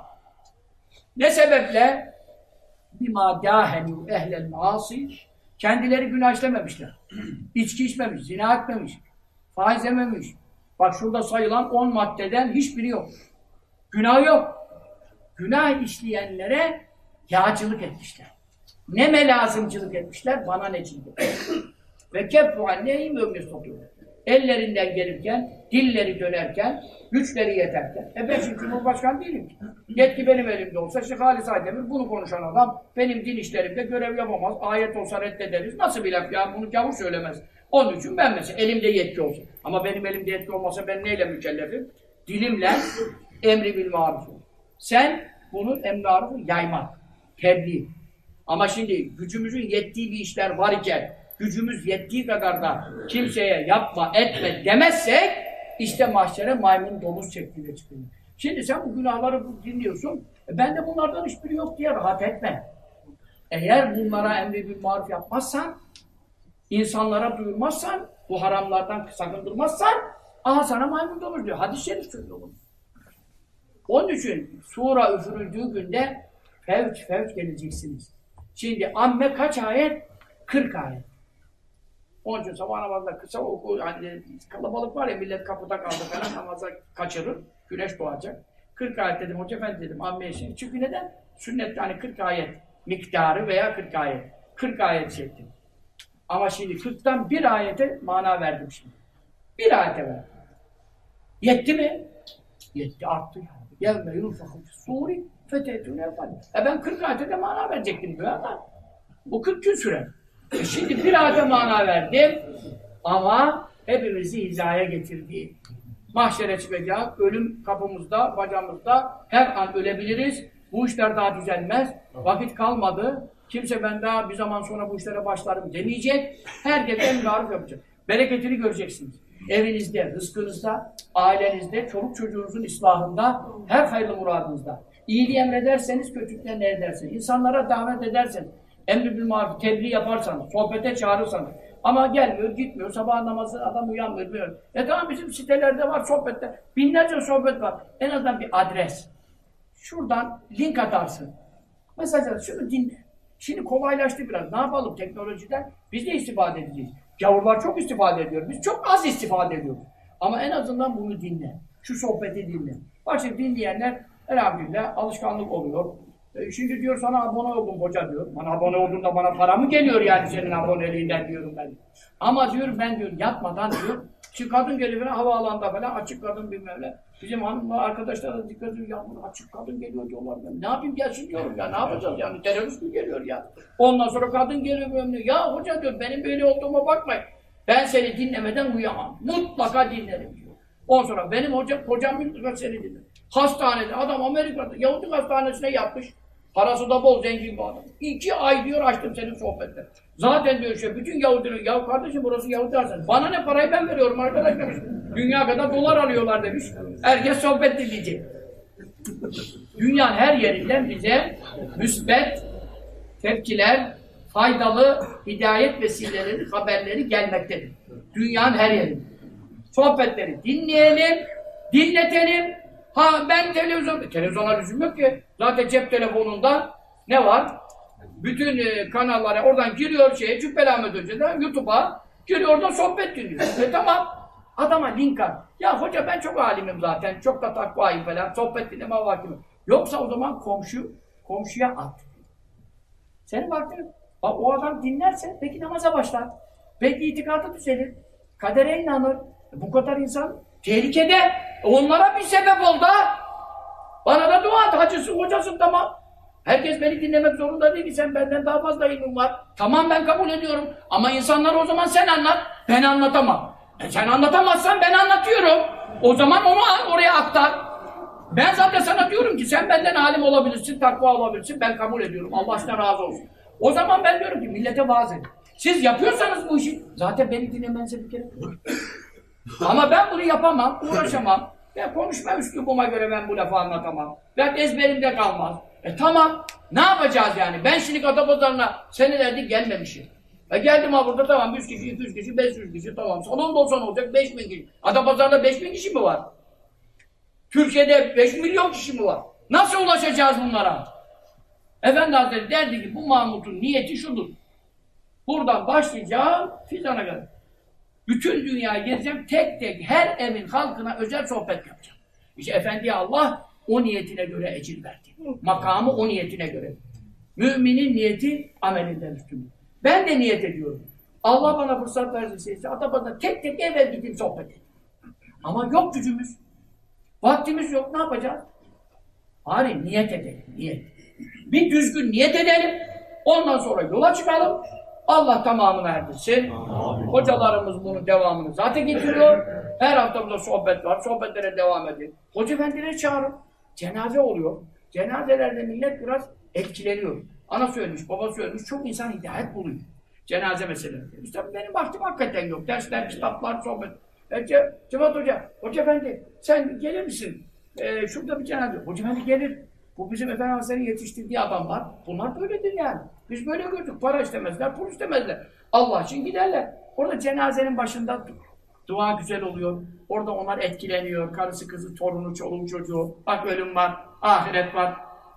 Ne sebeple? بِمَا دَاهَنُوا اَهْلَ الْمَعَاصِي Kendileri günah işlememişler. İçki içmemiş, zina etmemiş, faiz yememiş. Bak şurada sayılan 10 maddeden hiçbiri yok. Günah yok. Günah işleyenlere yağcılık etmişler. Ne melazımcılık etmişler, bana necilik etmişler. Ve keffu anneyim ömrü sokuyor. Ellerinden gelirken, dilleri dönerken, güçleri yeterken. Ben şimdi Cumhurbaşkanı değilim ki. Yetki benim elimde olsa, işte Halis Aydemir bunu konuşan adam benim din işlerimde görev yapamaz. Ayet olsa reddederiz. Nasıl bir laf ya? Bunu gavur söylemez. Onun için ben mesela elimde yetki olsun. Ama benim elimde yetki olmasa ben neyle mükellefim? Dilimle emri bil maruf. Sen bunun emri marufu yaymak, tebliğ. Ama şimdi gücümüzün yettiği bir işler var iken gücümüz yettiği kadar da kimseye yapma, etme demezsek işte mahşere maymun domuz şeklinde çıkıyor. Şimdi sen bu günahları dinliyorsun, ben de bunlardan hiçbiri yok diye rahat etme. Eğer bunlara emri bil maruf yapmazsan, insanlara duyurmazsan, bu haramlardan sakındırmazsan, aha sana maymun domuz diyor. Hadis-i şerif söylüyor bunu. Onun için sura üfürüldüğü günde fevç geleceksiniz. Şimdi amme kaç ayet? 40 ayet. Onun için sabah namazda kısa oku, hani kalabalık var ya millet kapıda kaldı falan namaza kaçırır, güneş doğacak. 40 ayet dedim, hoca efendi dedim, ammeye şimdi. Çünkü neden? Sünnette hani 40 ayet miktarı veya 40 ayet. 40 ayet çektim. Ama şimdi 40'tan bir ayete mana verdim şimdi. Bir ayete verdim. Yetti mi? Yetti, arttı yani. يَوْمَ يُنْفَخُ فِي الصُّورِ فَتَيْتُونَ يَفَلِ Ben 40 ayete de mana verecektim diyor ama bu 40 gün sürer. Şimdi bir ayete mana verdim ama hepimizi hizaya getirdi. Mahşere çıkacak, ölüm kapımızda, bacamızda, her an ölebiliriz. Bu işler daha düzelmez. Vakit kalmadı. Kimse ben daha bir zaman sonra bu işlere başlarım demeyecek. Herkes emri maruf yapacak. Bereketini göreceksiniz. Evinizde, rızkınızda, ailenizde, çoluk çocuğunuzun islahında, her hayırlı muradınızda. İyiliği emrederseniz, kötülükten ne ederseniz, insanlara davet ederseniz, emri bil maruf, tebliğ yaparsanız, sohbete çağırırsanız, ama gelmiyor, gitmiyor, sabah namazı adam uyanmıyor. Tamam bizim sitelerde var sohbette, binlerce sohbet var. En azından bir adres. Şuradan link atarsın. Mesela şunu dinle. Şimdi kolaylaştı biraz. Ne yapalım teknolojiden? Biz de istifade edeceğiz. Gavurlar çok istifade ediyor. Biz çok az istifade ediyoruz. Ama en azından bunu dinle. Şu sohbeti dinle. Bak şimdi dinleyenler elhamdülillah alışkanlık oluyor. Şimdi diyor sana abone oldum hoca diyor. Bana abone olduğunda bana para mı geliyor yani senin aboneliğinden diyorum ben. Ama diyor ben diyor yatmadan diyor. Şimdi kadın geliyor havaalanında falan açık kadın bilmem ne. Bizim hanımlar arkadaşlar da dikkat ediyor. Ya açık kadın geliyor diyorlar. Ne yapayım gelsin diyorum ya ne yapacağız yani terörist mi geliyor ya. Ondan sonra kadın geliyor bilmem ne. Ya hoca diyor benim böyle olduğuma bakmayın. Ben seni dinlemeden uyuyamam. Mutlaka dinlerim diyor. Ondan sonra benim kocam mutlaka seni dinler. Hastanede, adam Amerika'da Yahudi hastanesine yapmış. Parası da bol, zengin bir adam. 2 ay diyor açtım senin sohbetler. Zaten diyor işte bütün Yahudiler, ya kardeşim burası Yahudi hastanesi. Bana ne, parayı ben veriyorum arkadaşlar. Dünya kadar dolar alıyorlar demiş. Herkes sohbet dinleyecek. Dünyanın her yerinden bize müsbet tepkiler, faydalı hidayet vesileleri, haberleri gelmektedir. Dünyanın her yerinde. Sohbetleri dinleyelim, dinletelim. Ha ben televizyona lüzum yok ki. Zaten cep telefonunda ne var? Bütün kanallara oradan giriyor Cübbeli Ahmet Hoca'da, YouTube'a giriyor, oradan sohbet dinliyor. Tamam. Adama link at. Ya hoca ben çok alimim zaten, çok da takvayım falan, sohbet dinleme vaktim. Yoksa o zaman komşuya at. Senin vaktin, o adam dinlerse belki namaza başlar. Belki itikadı düzelir. Kadere inanır. Bu kadar insan tehlikede. Onlara bir sebep oldu. Bana da dua et. Hacısın, hocasın, tamam. Herkes beni dinlemek zorunda değil. Sen benden daha fazla ilmin var. Tamam ben kabul ediyorum. Ama insanlara o zaman sen anlat. Ben anlatamam. Sen anlatamazsan ben anlatıyorum. O zaman onu oraya aktar. Ben zaten sana diyorum ki sen benden alim olabilirsin, takva olabilirsin. Ben kabul ediyorum. Allah aşkına razı olsun. O zaman ben diyorum ki millete vaaz edin. Siz yapıyorsanız bu işi zaten beni dinlemenize bir kere. Ama ben bunu yapamam, uğraşamam. Ben konuşma üslubuma göre ben bu lafı anlatamam. Ben ezberimde kalmaz. Tamam, ne yapacağız yani? Ben şimdi Atapazarı'na senelerdir gelmemişim. Geldim ha burada tamam 100 kişi, 200 kişi, 500 kişi tamam. Salon dolsa ne olacak? 5000 kişi. Atapazarı'nda 5000 kişi mi var? Türkiye'de 5 milyon kişi mi var? Nasıl ulaşacağız bunlara? Efendi Hazretleri derdi ki bu Mahmut'un niyeti şudur. Buradan başlayacağım Fizan'a kadar. Bütün dünyayı gezeceğim, tek tek her evin halkına özel sohbet yapacağım. İşte Efendi'ye Allah o niyetine göre ecir verdi. Makamı o niyetine göre. Müminin niyeti amelinden üstün. Ben de niyet ediyorum. Allah bana fırsat versin, Atapazarı'na tek tek eve gidip sohbet edeyim. Ama yok gücümüz. Vaktimiz yok, ne yapacağız? Bari niyet edelim, niyet. Bir düzgün niyet edelim, ondan sonra yola çıkalım. Allah tamamını erdirsin. Hocalarımız bunun devamını zaten getiriyor. Her hafta burada sohbet var, sohbetlere devam edin. Hoca efendileri çağırın. Cenaze oluyor. Cenazelerde millet biraz etkileniyor. Ana söylemiş, baba söylemiş, çok insan hidayet buluyor. Cenaze meseleleri. İşte benim vaktim hakikaten yok. Dersler, kitaplar, sohbet. Cevat Hoca efendi sen gelir misin? Şurada bir cenaze. Hoca efendi gelir. Bu bizim Efendi Hazretleri'nin yetiştirdiği adamlar. Bunlar böyledir yani. Biz böyle gördük. Para istemezler, pul istemezler. Allah için giderler. Orada cenazenin başında dua güzel oluyor. Orada onlar etkileniyor. Karısı, kızı, torunu, çoluğu, çocuğu. Bak ölüm var, ahiret var.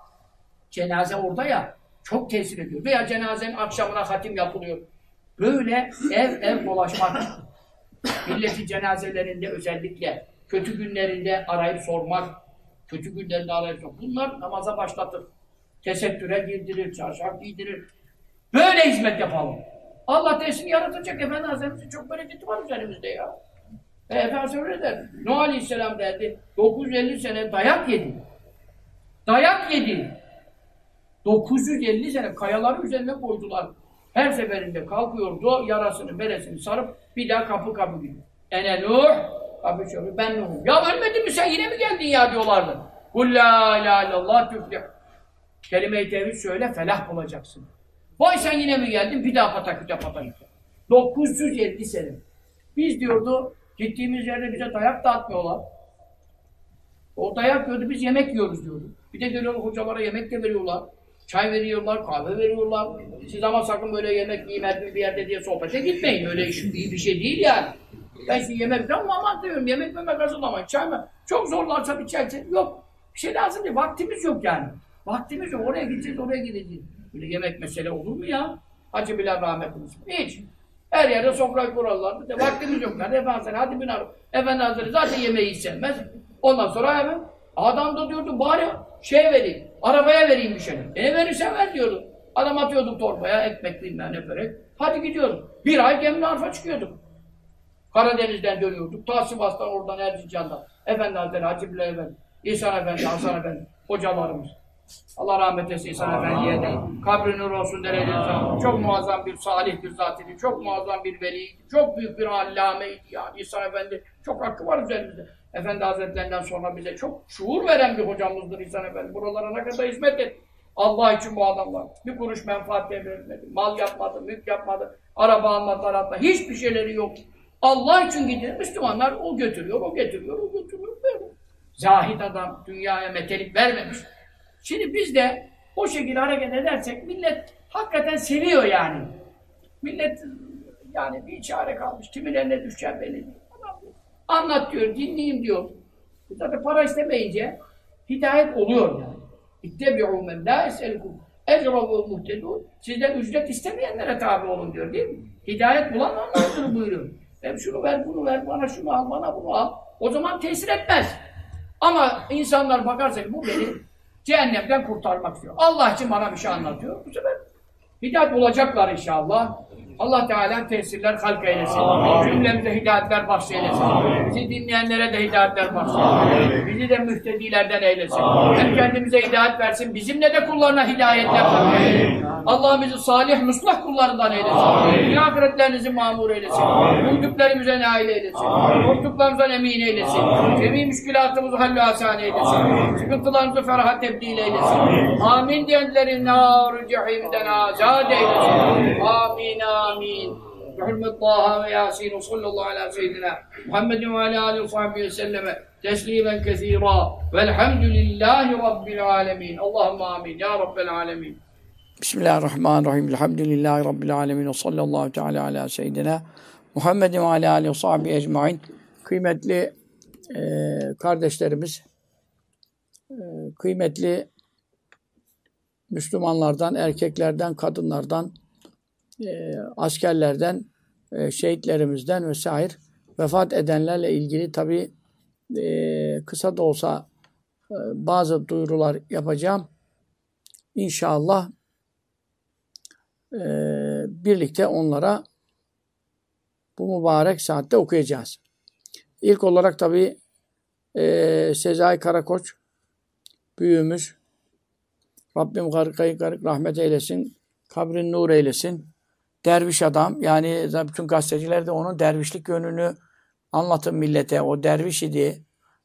Cenaze orada ya. Çok tesir ediyor. Veya cenazenin akşamına hatim yapılıyor. Böyle ev dolaşmak. Milletin cenazelerinde özellikle kötü günlerinde arayıp sormak. Kötü günlerinde arayıp sormak. Bunlar namaza başlatır. Tesettüre girdirir, çarşaf giydirir. Böyle hizmet yapalım. Allah tesini yaratacak. Efendi Hazretimizin çok bereketi var üzerimizde ya. Efendimiz öyle der. Nuh Aleyhisselam derdi. 950 sene dayak yedi. Dayak yedi. 950 sene kayaları üzerine koydular. Her seferinde kalkıyordu, yarasını, beresini sarıp bir daha kapı gidiyor. Ene Nuh, kapı şöyle, ben Nuh'um. Ya ölmedin mi sen, yine mi geldin ya diyorlardı. Kul la ilahe illallah tüflih. Kelime-i tevhid söyle, felah bulacaksın. Vay sen yine mi geldin, bir daha pataküte. 950 sene. Biz diyordu, gittiğimiz yerde bize dayak da atmıyorlar. O dayak diyordu, biz yemek yiyoruz diyordu. Bir de geliyorlar hocalara yemek de veriyorlar. Çay veriyorlar, kahve veriyorlar. Siz ama sakın böyle yemek yiyemez bir yerde diye sohbete gitmeyin. Öyle iyi bir şey değil yani. Ben şimdi yemek falan aman diyorum. Yemek yemek hazırlamayın. Çay mı? Çok zorlarsa bir çay içelim. Yok. Bir şey lazım değil. Vaktimiz yok yani. Vaktimiz yok. Oraya gideceğiz, oraya gideceğiz. Böyle yemek mesele olur mu ya? Hacı Bilal rahmetimiz. Hiç. Her yerde sofrayı kurarlardı. Vaktimiz yok. Yani hadi bin arı. Efendi Hazretleri zaten yemeği hiç sevmez. Ondan sonra hemen adam da diyordu bari vereyim. Arabaya vereyim bir şey. Verirsen ver diyordu. Adam atıyordu torbaya, ekmek bilmem ne börek. Hadi gidiyoruz. Bir ay gemine arfa çıkıyorduk. Karadeniz'den dönüyorduk. Ta Sivas'tan, oradan Erzincan'dan. Efendi Hazretleri, Hacı Bilal Efendi, İhsan Efendi, Hasan Efendi, hocalarımız. Allah rahmet eylesin İhsan Efendi'ye de. Kabri nur olsun derece. Çok muazzam bir salih bir zatiydi. Çok muazzam bir veliydi. Çok büyük bir allameydi yani. İhsan Efendi çok hakkı var üzerimizde. Efendi Hazretlerinden sonra bize çok şuur veren bir hocamızdır İhsan Efendi. Buralara ne kadar hizmet etti. Allah için bu adamlar. Bir kuruş menfaat devretmedi. Mal yapmadı, mülk yapmadı. Araba almadılar hatta. Hiçbir şeyleri yok. Allah için gidiyor. Müslümanlar o götürüyor, o getiriyor, o götürüyor. Böyle. Zahid adam dünyaya metelik vermemiş. Şimdi biz de o şekilde hareket edersek millet hakikaten seviyor yani. Millet yani bir çare kalmış. Kimin eline düşeceği belli değil. Anlat diyor, dinleyeyim diyor. Zaten para istemeyince hidayet oluyor yani. İttebi'u men la es'elukum ecravu muhtedun. Sizden ücret istemeyenlere tabi olun diyor değil mi? Hidayet bulan onlardır buyuruyor. Hem şunu ver, bunu ver, bana şunu al, bana bunu al. O zaman tesir etmez. Ama insanlar bakarsa ki bu beni cehennemden kurtarmak istiyor. Allah için bana bir şey anlatıyor. Bu sefer hidayet bulacaklar inşallah. Allah Teala tesirler halk eylesin. Cümlemize hidayetler bahşeylesin. Bizi dinleyenlere de hidayetler bahşeylesin. Bizi de mühtedilerden eylesin. Hem kendimize hidayet versin, bizimle de kullarına hidayetler versin. Allah bizi salih, muslah kullarından eylesin. Ahiretlerinizi mamur eylesin. Umduklarımıza nail eylesin. Korktuklarımızdan emin eylesin. Cemi müşkülatımızı hallü asan eylesin. Sıkıntılarımızı feraha tebdil eylesin. Amin diyenlerin nar-ı cehimden azad eylesin. Amin. آمين بحرمة طه وياسين وصلى الله على سيدنا محمد وعلى آله وصحبه وسلم تسليما كثيرا والحمد لله رب العالمين اللهم آمين يا رب العالمين بسم الله الرحمن الرحيم الحمد لله رب العالمين وصلى الله تعالى على سيدنا محمد وعلى آله وصحبه ecmaîn. Kıymetli kardeşlerimiz, kıymetli Müslümanlardan, erkeklerden, kadınlardan, askerlerden, şehitlerimizden vesaire vefat edenlerle ilgili tabi kısa da olsa bazı duyurular yapacağım. İnşallah birlikte onlara bu mübarek saatte okuyacağız. İlk olarak tabi Sezai Karakoç büyüğümüz, Rabbim garık rahmet eylesin, kabrin nur eylesin. Derviş adam, yani bütün gazeteciler de onun dervişlik yönünü anlatın millete. O derviş idi,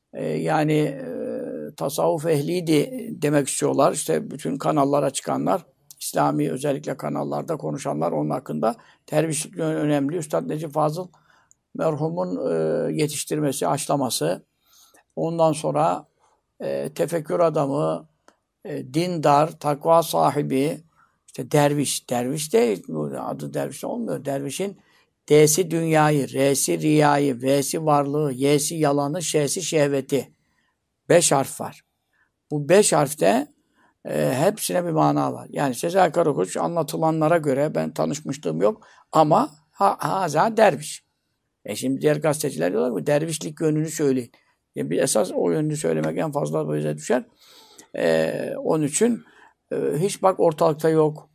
tasavvuf ehliydi demek istiyorlar. İşte bütün kanallara çıkanlar, İslami özellikle kanallarda konuşanlar onun hakkında. Dervişlik yönü önemli. Üstad Necip Fazıl merhumun yetiştirmesi, aşlaması. Ondan sonra tefekkür adamı, dindar, takva sahibi, İşte derviş. Derviş de adı derviş olmuyor. Dervişin D'si dünyayı, R'si riyayı, V'si varlığı, Y'si yalanı, Ş'si şehveti. 5 harf var. Bu 5 harfte hepsine bir mana var. Yani Sezai Karakoç anlatılanlara göre ben tanışmışlığım yok ama haza derviş. Şimdi diğer gazeteciler diyorlar ki dervişlik yönünü söyleyin. Bir esas o yönünü söylemek en fazla bize düşer. Onun için hiç bak ortalıkta yok.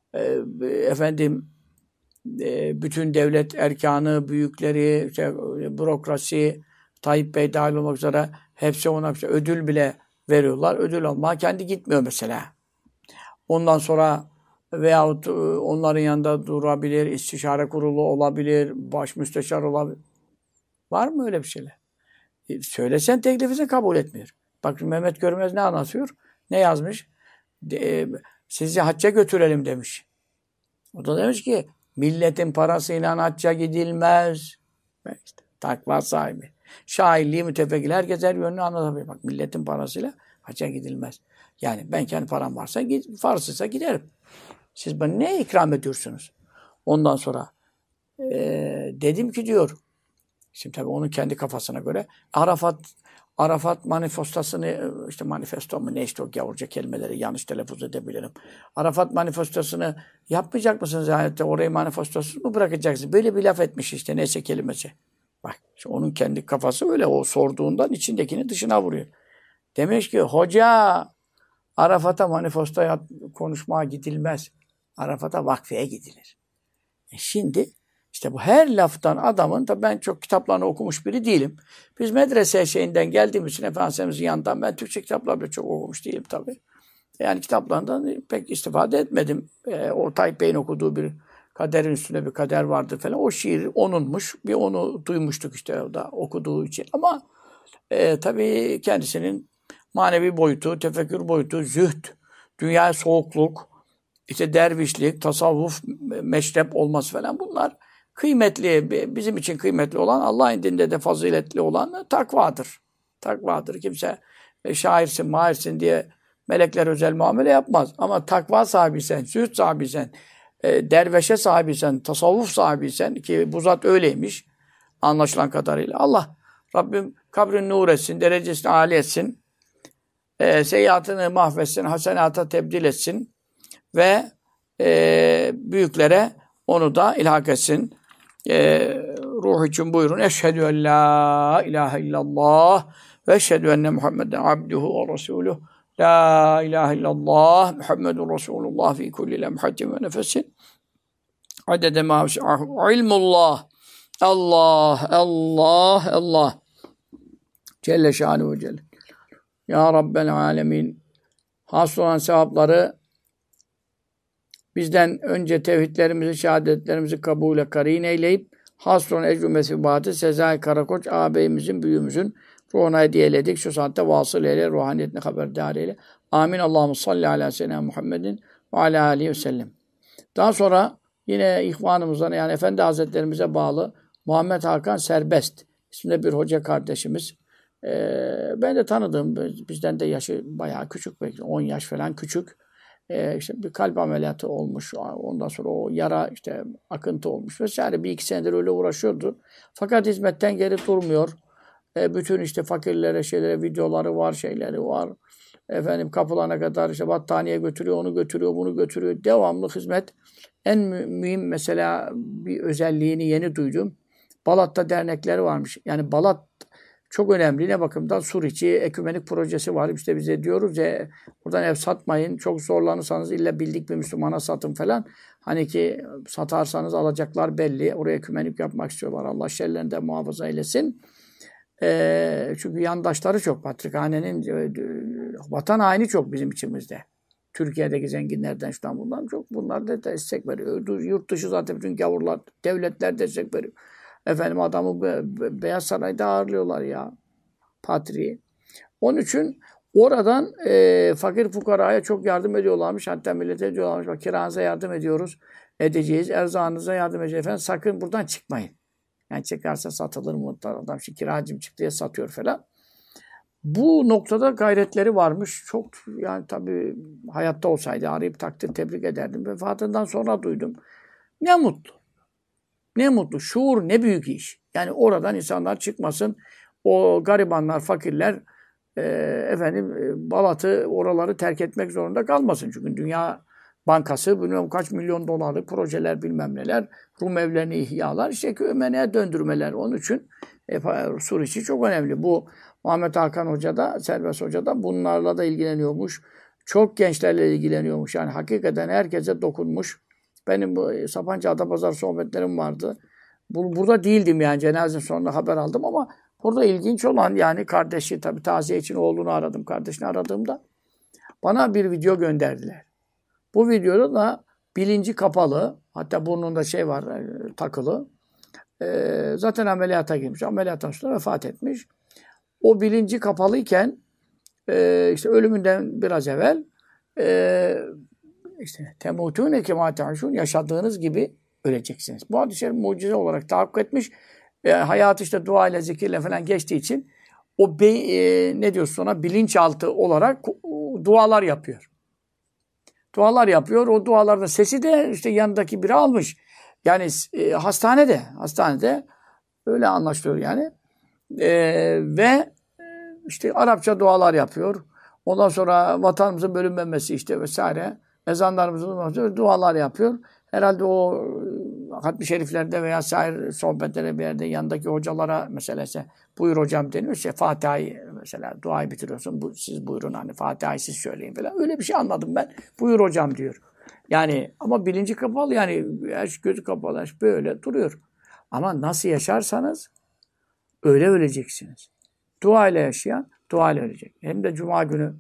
Bütün devlet erkanı, büyükleri, bürokrasi, Tayyip Bey dahil olmak üzere hepsi ona ödül bile veriyorlar. Ödül almaya kendi gitmiyor mesela. Ondan sonra veyahut onların yanında durabilir, istişare kurulu olabilir, baş müsteşar olabilir. Var mı öyle bir şeyler? Söylesen teklifini kabul etmiyor. Bak Mehmet Görmez ne anlatıyor? Ne yazmış? Sizi hacca götürelim demiş. O da demiş ki milletin parasıyla hacca gidilmez. İşte, takva sahibi. Şairliği, mütefekkir, herkes her yönünü anlatabilir. Bak milletin parasıyla hacca gidilmez. Yani ben kendi param varsa, farzıysa giderim. Siz bana ne ikram ediyorsunuz? Ondan sonra dedim ki diyor, şimdi tabii onun kendi kafasına göre Arafat manifestasını, işte manifesto mu ne işte o gavurca kelimeleri yanlış telaffuz edebilirim. Arafat manifestasını yapmayacak mısınız ayette? Orayı manifestosuz mu bırakacaksınız? Böyle bir laf etmiş işte neyse kelimesi. Bak işte onun kendi kafası öyle, o sorduğundan içindekini dışına vuruyor. Demiş ki hoca Arafat'a manifesto konuşmaya gidilmez. Arafat'a vakfeye gidilir. Şimdi İşte bu her laftan adamın, tabi ben çok kitaplarını okumuş biri değilim. Biz medrese şeyinden geldiğimiz için Efendimiz'in yanından ben Türkçe kitapları çok okumuş değilim tabi. Yani kitaplarından pek istifade etmedim. O Tayyip Bey'in okuduğu bir kaderin üstüne bir kader vardı falan. O şiir onunmuş. Bir onu duymuştuk işte o da okuduğu için. Ama tabii kendisinin manevi boyutu, tefekkür boyutu, zühd, dünyaya soğukluk, işte dervişlik, tasavvuf, meşrep olması falan bunlar kıymetli, bizim için kıymetli olan, Allah indinde de faziletli olan takvadır. Takvadır. Kimse şairsin, mahirsin diye melekler özel muamele yapmaz. Ama takva sahibiysen, zühd sahibiysen, derveşe sahibiysen, tasavvuf sahibiysen ki bu zat öyleymiş anlaşılan kadarıyla. Allah Rabbim kabrini nur etsin, derecesini âli etsin, seyyiatını mahvetsin, hasenata tebdil etsin ve büyüklere onu da ilhak etsin. Ruh için buyurun. Eşhedü en la ilahe illallah ve eşhedü enne Muhammeden abduhu ve resuluhu. La ilahe illallah Muhammedun Resulullah fi kulli lemhatin ve nefesin. Adede ma vesi'ahu ilmullah. Allah, Allah, Allah. Celle şanuhu ve celle. Ya Rabbel alemin. Hasıl olan sevapları bizden önce tevhidlerimizi, şehadetlerimizi kabule karin eyleyip hasıl olan ecru mesibatı Sezai Karakoç ağabeyimizin, büyüğümüzün ruhuna hediye eyledik. Şu saatte vasıl eyle, ruhaniyetine haberdar eyle. Amin. Allahümme salli ala seyyidina Muhammedin ve ala aleyhi ve sellem. Daha sonra yine ihvanımızdan yani Efendi Hazretlerimize bağlı Muhammed Hakan Serbest isimli bir hoca kardeşimiz. Ben de tanıdığım, bizden de yaşı bayağı küçük, belki 10 yaş falan küçük. İşte bir kalp ameliyatı olmuş. Ondan sonra o yara işte akıntı olmuş vesaire. Bir iki senedir öyle uğraşıyordu. Fakat hizmetten geri durmuyor. Bütün işte fakirlere, şeylere videoları var, şeyleri var. Efendim kapılarına kadar işte battaniye götürüyor, onu götürüyor, bunu götürüyor. Devamlı hizmet. En mühim mesela bir özelliğini yeni duydum. Balat'ta dernekleri varmış. Yani Balat çok önemli. Ne bakımdan? Suriçi ekümenik projesi var. İşte bize diyoruz ya buradan ev satmayın. Çok zorlanırsanız illa bildik bir Müslümana satın falan. Hani ki satarsanız alacaklar belli. Oraya ekümenik yapmak istiyorlar. Allah şerlerinden muhafaza eylesin. Çünkü yandaşları çok. Patrikhanenin vatan haini çok bizim içimizde. Türkiye'deki zenginlerden şundan bundan çok. Bunlar da destek veriyor. Yurt dışı zaten bütün gavurlar, devletler destek veriyor. Efendim adamı Beyaz Saray'da ağırlıyorlar ya. Patriği. Onun için oradan fakir fukaraya çok yardım ediyorlarmış. Hatta millete diyorlarmış bak kiranıza yardım ediyoruz. Edeceğiz. Erzağınıza yardım edeceğiz. Efendim sakın buradan çıkmayın. Yani çıkarsa satılır mı? Adam şimdi kiracım çıktı diye satıyor falan. Bu noktada gayretleri varmış. Çok yani tabii hayatta olsaydı arayıp takdir tebrik ederdim. Vefatından sonra duydum. Ne mutlu. Ne mutlu. Şuur ne büyük iş. Yani oradan insanlar çıkmasın. O garibanlar, fakirler Balat'ı, oraları terk etmek zorunda kalmasın. Çünkü Dünya Bankası bilmem kaç milyon dolarlık projeler bilmem neler. Rum evlerini ihyalar. İşte Ömene'ye döndürmeler. Onun için Suriçi çok önemli. Bu Muhammed Hakan Hoca da, Serbest Hoca da bunlarla da ilgileniyormuş. Çok gençlerle ilgileniyormuş. Yani hakikaten herkese dokunmuş. Benim bu Sapanca Adapazarı sohbetlerim vardı. Burada değildim yani cenaze sonunda haber aldım ama burada ilginç olan yani kardeşi tabii taziye için oğlunu aradım. Kardeşini aradığımda bana bir video gönderdiler. Bu videoda da bilinci kapalı. Hatta burnunda şey var takılı. Zaten ameliyata girmiş. Ameliyattan sonra vefat etmiş. O bilinci kapalıyken işte ölümünden biraz evvel işte temutune kema ta'şun yaşadığınız gibi öleceksiniz. Bu hadis-i şerif mucize olarak tahakkuk etmiş. Hayat işte dua ile zikirle falan geçtiği için o ne diyorsun ona bilinçaltı olarak dualar yapıyor. Dualar yapıyor. O duaların sesi de işte yanındaki biri almış. Yani hastanede öyle anlaşılıyor yani. Ve işte Arapça dualar yapıyor. Ondan sonra vatanımızın bölünmemesi işte vesaire. Ezanlarımızın dualar yapıyor. Herhalde o hatmi şeriflerde veya sair sohbetlere bir yerde yanındaki hocalara mesela buyur hocam deniyor. İşte Fatiha'yı mesela duayı bitiriyorsun. Siz buyurun hani Fatiha'yı siz söyleyin falan. Öyle bir şey anladım ben. Buyur hocam diyor. Yani ama bilinci kapalı yani gözü kapalı böyle duruyor. Ama nasıl yaşarsanız öyle öleceksiniz. Dua ile yaşayan dua ile ölecek. Hem de cuma günü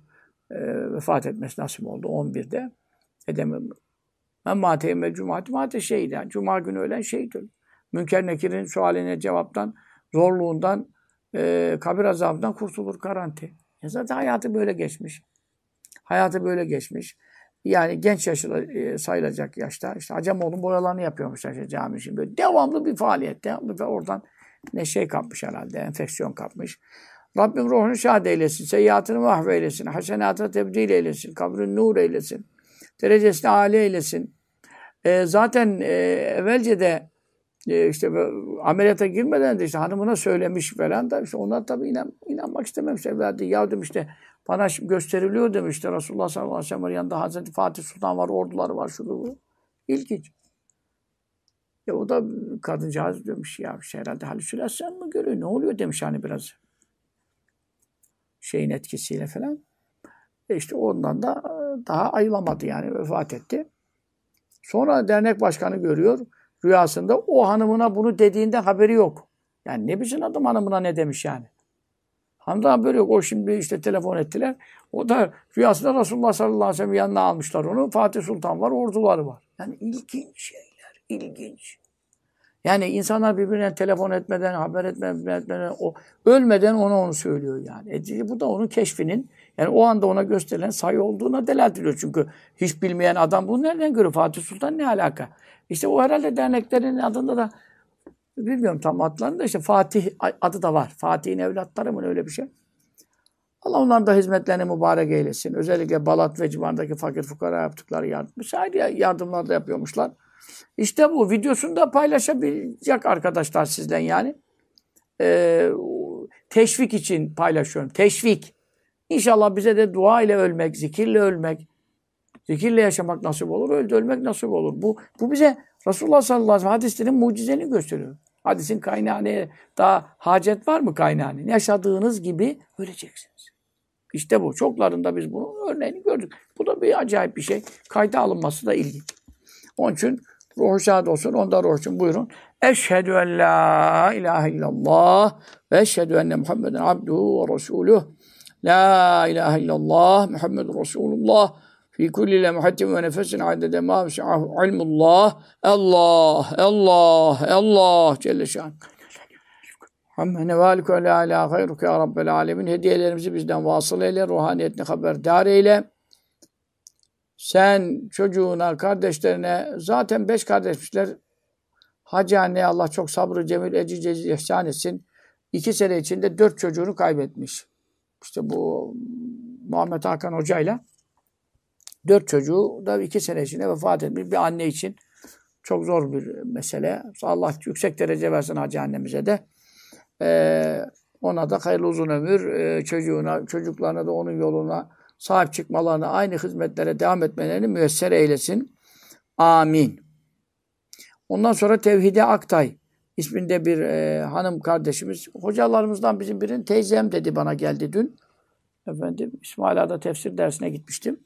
vefat etmesi nasip oldu 11'de. Edemem. Ben mateyim cumaat. Mate şehit yani. Cuma günü ölen şehit öldü. Münker Nekir'in sualine cevaptan, zorluğundan, kabir azabından kurtulur garanti. Zaten hayatı böyle geçmiş. Hayatı böyle geçmiş. Yani genç yaşında sayılacak yaşta. İşte Acemoğlu'nun boyalarını yapıyormuşlar işte cami için. Böyle devamlı bir faaliyette. Ve oradan ne şey kapmış herhalde. Enfeksiyon kapmış. Rabbim ruhunu şad eylesin. Seyyiatını mahveylesin. Hasenatını tebdil eylesin. Kabrini nur eylesin. Derecesini âli eylesin. Zaten evvelce de işte ameliyata girmeden de işte hanımına söylemiş falan da işte onlar tabii inanmak istememişler. Ya demiş işte bana gösteriliyor demişti Resulullah sallallahu aleyhi ve sellem yanında Hazreti Fatih Sultan var, orduları var, şurada bu. İlginç. O da kadıncağız demiş ya işte herhalde halüsinasyon mı görüyor? Ne oluyor demiş hani biraz şeyin etkisiyle falan. İşte ondan da daha ayılamadı yani vefat etti. Sonra dernek başkanı görüyor. Rüyasında o hanımına bunu dediğinde haberi yok. Yani ne biçim adam hanımına ne demiş yani. Hanımda haberi yok. O şimdi işte telefon ettiler. O da rüyasında Resulullah sallallahu aleyhi ve sellem yanına almışlar onu. Fatih Sultan var, orduları var. Yani ilginç şeyler, ilginç. Yani insanlar birbirine telefon etmeden, haber etmeden, o ölmeden onu söylüyor yani. Bu da onun keşfinin, yani o anda ona gösterilen sayı olduğuna delalet ediyor. Çünkü hiç bilmeyen adam bunu nereden görüyor? Fatih Sultan ne alaka? İşte o herhalde derneklerin adında da bilmiyorum tam adlarını da işte Fatih adı da var. Fatih'in evlatları mı öyle bir şey. Allah onların da hizmetlerini mübarek eylesin. Özellikle Balat ve civarındaki fakir fukara yaptıkları yardım. Müsaade yardımlar da yapıyormuşlar. İşte bu videosunu da paylaşabilecek arkadaşlar sizden yani. Teşvik için paylaşıyorum. Teşvik. İnşallah bize de dua ile ölmek, zikirle ölmek, zikirle yaşamak nasip olur, ölmek nasip olur. Bu bize Resulullah sallallahu aleyhi ve sellem hadislerin mucizeni gösteriyor. Hadisin kaynağına daha hacet var mı kaynağına? Yaşadığınız gibi öleceksiniz. İşte bu. Çoklarında biz bunun örneğini gördük. Bu da bir acayip bir şey. Kayda alınması da ilginç. Onun için ruhu şad olsun. Onda ruhu için buyurun. Eşhedü en la ilahe illallah ve eşhedü enne Muhammeden abduhu ve resuluh. La ilahe illallah Muhammedun Resulullah fi kulli lemhatin ve nefesin adede ma vesi'ahu ilmullah. Allah Celle şan. Amme nevalike la ilahe gayruke ya Rabbel alemin. Hediyelerimizi bizden vasıl eyle, ruhaniyetini haberdar eyle. Sen çocuğuna, kardeşlerine, zaten 5 kardeşmişler. Hacı anne Allah çok sabrı, cemil, eci, cezi ihsan etsin. 2 sene içinde 4 çocuğunu kaybetmiş. İşte bu Muhammed Hakan Hoca'yla 4 çocuğu da 2 sene içinde vefat etmiş. Bir anne için çok zor bir mesele. Allah yüksek derece versin hacı annemize de. Ona da hayırlı uzun ömür, çocuklarına da onun yoluna sahip çıkmalarını, aynı hizmetlere devam etmelerini müyesser eylesin. Amin. Ondan sonra Tevhide Aktay isminde bir hanım kardeşimiz. Hocalarımızdan bizim birinin teyzem dedi bana geldi dün. Efendim İsmail Ağa'da tefsir dersine gitmiştim.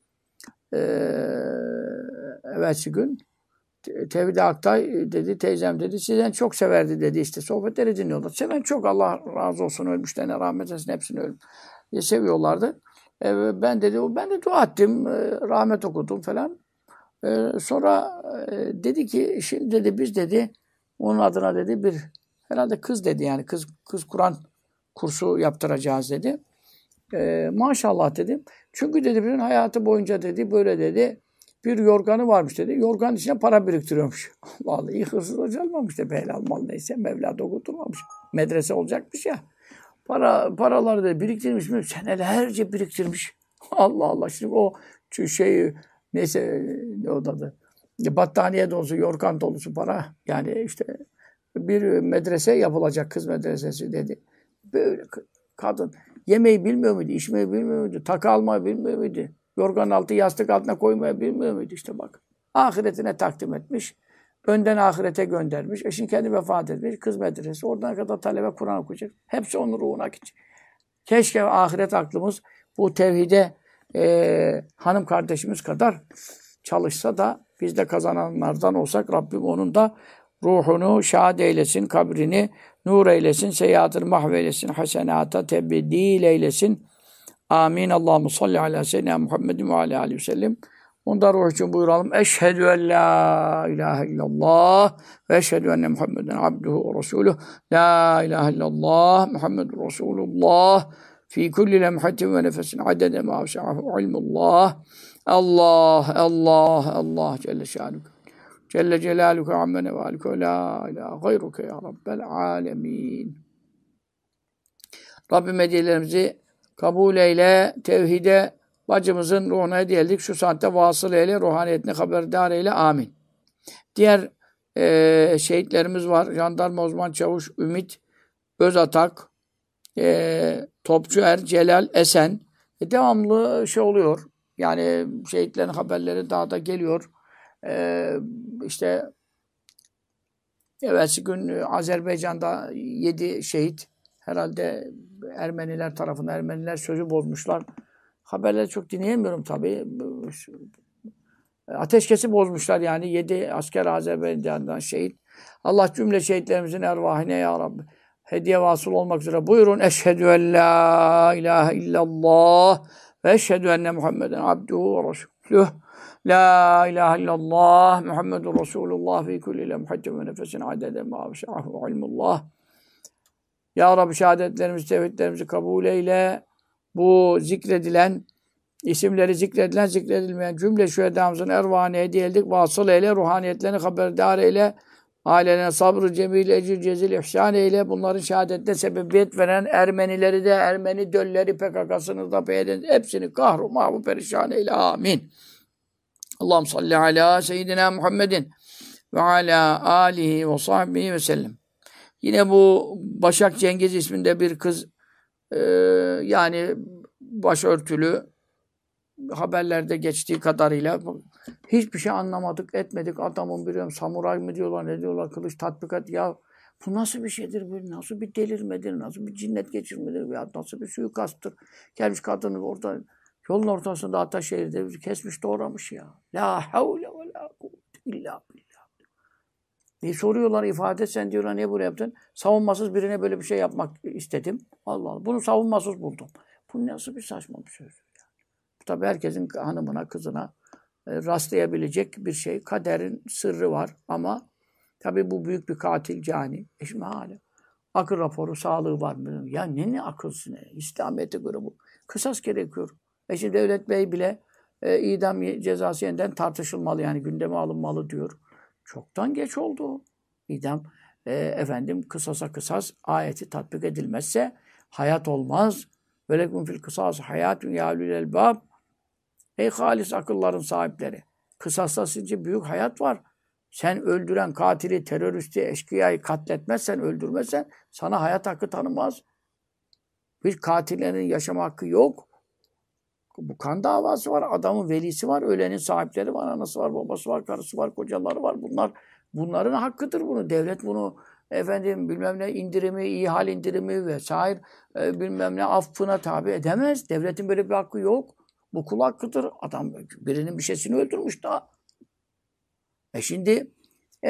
Evvelsi gün. Tevhide Aktay dedi, teyzem dedi, sizden çok severdi dedi, işte sohbetleri dinliyorlar. Seven çok, Allah razı olsun, ölmüşlerine rahmet etsin, hepsini seviyorlardı. Ben de dua ettim, rahmet okudum falan. Sonra dedi ki, şimdi dedi biz dedi, onun adına dedi bir, herhalde kız dedi yani, kız Kur'an kursu yaptıracağız dedi. Maşallah dedim. Çünkü dedi birinin hayatı boyunca dedi, böyle dedi, bir yorganı varmış dedi. Yorganın içine para biriktiriyormuş. Vallahi iyi hırsız hoca olmamış da helal mal neyse Mevla dokundurmamış. Medrese olacakmış ya. Paraları da biriktirmiş mi? Senelerce biriktirmiş. Allah Allah. Şimdi o şey neyse ne o adı? Battaniye dolusu, yorgan dolusu para. Yani işte bir medrese yapılacak, kız medresesi dedi. Böyle kadın yemeği bilmiyor muydu? İçmeyi bilmiyor muydu? Takı almayı bilmiyor muydu? Yorganın altı yastık altına koymayı bilmiyor muydu? İşte bak. Ahiretine takdim etmiş. Önden ahirete göndermiş. Eşin kendi vefat etmiş. Kız medresesi. Oradan kadar talebe Kur'an okuyacak. Hepsi onun ruhuna gidecek. Keşke ahiret aklımız bu tevhide hanım kardeşimiz kadar çalışsa da biz de kazananlardan olsak Rabbim onun da ruhunu şad eylesin, kabrini nur eylesin, seyyiatını mahveylesin, hasenata tebdil eylesin. Amin. Allahumme salli ala seyyidina Muhammedin ve ala aleyhi ve sellem. Onda ruh için buyuralım. Eşhedü en la ilahe illallah ve eşhedü enne Muhammeden abduhu ve resuluh. La ilahe illallah Muhammedun Resulullah fi kulli lemhatin ve nefesin adede ma vesi'ahu ilmullah. Allah, Allah, Allah Celle şanuke. Celle celaluke amme nevaluke ve la ilahe gayruke ya Rabbel alemin. Rabbim hediyelerimizi kabul eyle, tevhide, bacımızın ruhuna hediye ettik. Şu saatte vasıl eyle, ruhaniyetine haberdar eyle. Amin. Diğer şehitlerimiz var. Jandarma uzman çavuş Ümit Özatak, Topçu Er Celal Esen. Devamlı şey oluyor. Yani şehitlerin haberleri daha da geliyor. İşte evvelsi gün Azerbaycan'da 7 şehit herhalde Ermeniler tarafından, Ermeniler sözü bozmuşlar. Haberleri çok dinleyemiyorum tabii. Ateşkesi bozmuşlar yani. 7 asker Azerbaycan'dan şehit. Allah cümle şehitlerimizin ervahine ya Rabbi hediye vasıl olmak üzere buyurun. Eşhedü en la ilahe illallah ve eşhedü enne Muhammeden abduhu ve resuluh. La ilahe illallah Muhammedun Resulullah fi kulli lemhatin ve nefesin adede ma vesi'ahu ilmullah. Ya Rabbi şehadetlerimizi, tevhidlerimizi kabul eyle. Bu zikredilen, isimleri zikredilen, zikredilmeyen cümle şühedamızın ervahine hediye edildik. Vasıl eyle, ruhaniyetlerini haberdar eyle. Ailelerine sabrı, cemil, ecil, cezil, ihsan eyle. Bunların şehadetine sebebiyet veren Ermenileri de, Ermeni dölleri, PKK'sını da beğenen hepsini kahru, mahvu, perişan eyle. Amin. Allahümme salli ala seyyidina Muhammedin ve ala alihi ve sahbihi ve sellem. Yine bu Başak Cengiz isminde bir kız yani başörtülü haberlerde geçtiği kadarıyla hiçbir şey anlamadık, etmedik. Adamın biliyorum samuray mı diyorlar, ne diyorlar, kılıç tatbikat. Ya bu nasıl bir şeydir böyle? Nasıl bir delirmedir? Nasıl bir cinnet geçirmedir? Ya nasıl bir suikasttır? Gelmiş kadını orada yolun ortasında Ataşehir'de kesmiş doğramış ya. La havle ve la kuvvete illa billah. Soruyorlar ifade sen diyorlar niye bunu yaptın? Savunmasız birine böyle bir şey yapmak istedim. Allah Allah. Bunu savunmasız buldum. Bu nasıl bir saçma bir söz? Bu tabii herkesin hanımına, kızına rastlayabilecek bir şey. Kaderin sırrı var ama tabii bu büyük bir katil cani. Şimdi hala akıl raporu, sağlığı var mı? Ya ne akılsın? İslamiyet'e göre bu. Kısas gerekiyor. Şimdi Devlet Bey bile idam cezası yeniden tartışılmalı yani gündeme alınmalı diyor. Çoktan geç oldu. İdam kısasa kısas ayeti tatbik edilmezse hayat olmaz. Velekum fil kısas hayatun ya ulul elbab. Ey halis akılların sahipleri. Kısasta sizce büyük hayat var. Sen öldüren katili, teröristi, eşkıyayı katletmezsen, öldürmezsen sana hayat hakkı tanımaz. Bir katillerin yaşama hakkı yok. Bu kan davası var, adamın velisi var, ölenin sahipleri var, anası var, babası var, karısı var, kocaları var. Bunların hakkıdır bunu. Devlet bunu bilmem ne indirimi, iyi hal indirimi vesaire bilmem ne affına tabi edemez. Devletin böyle bir hakkı yok. Bu kul hakkıdır. Adam birinin bir şeysini öldürmüş daha. Şimdi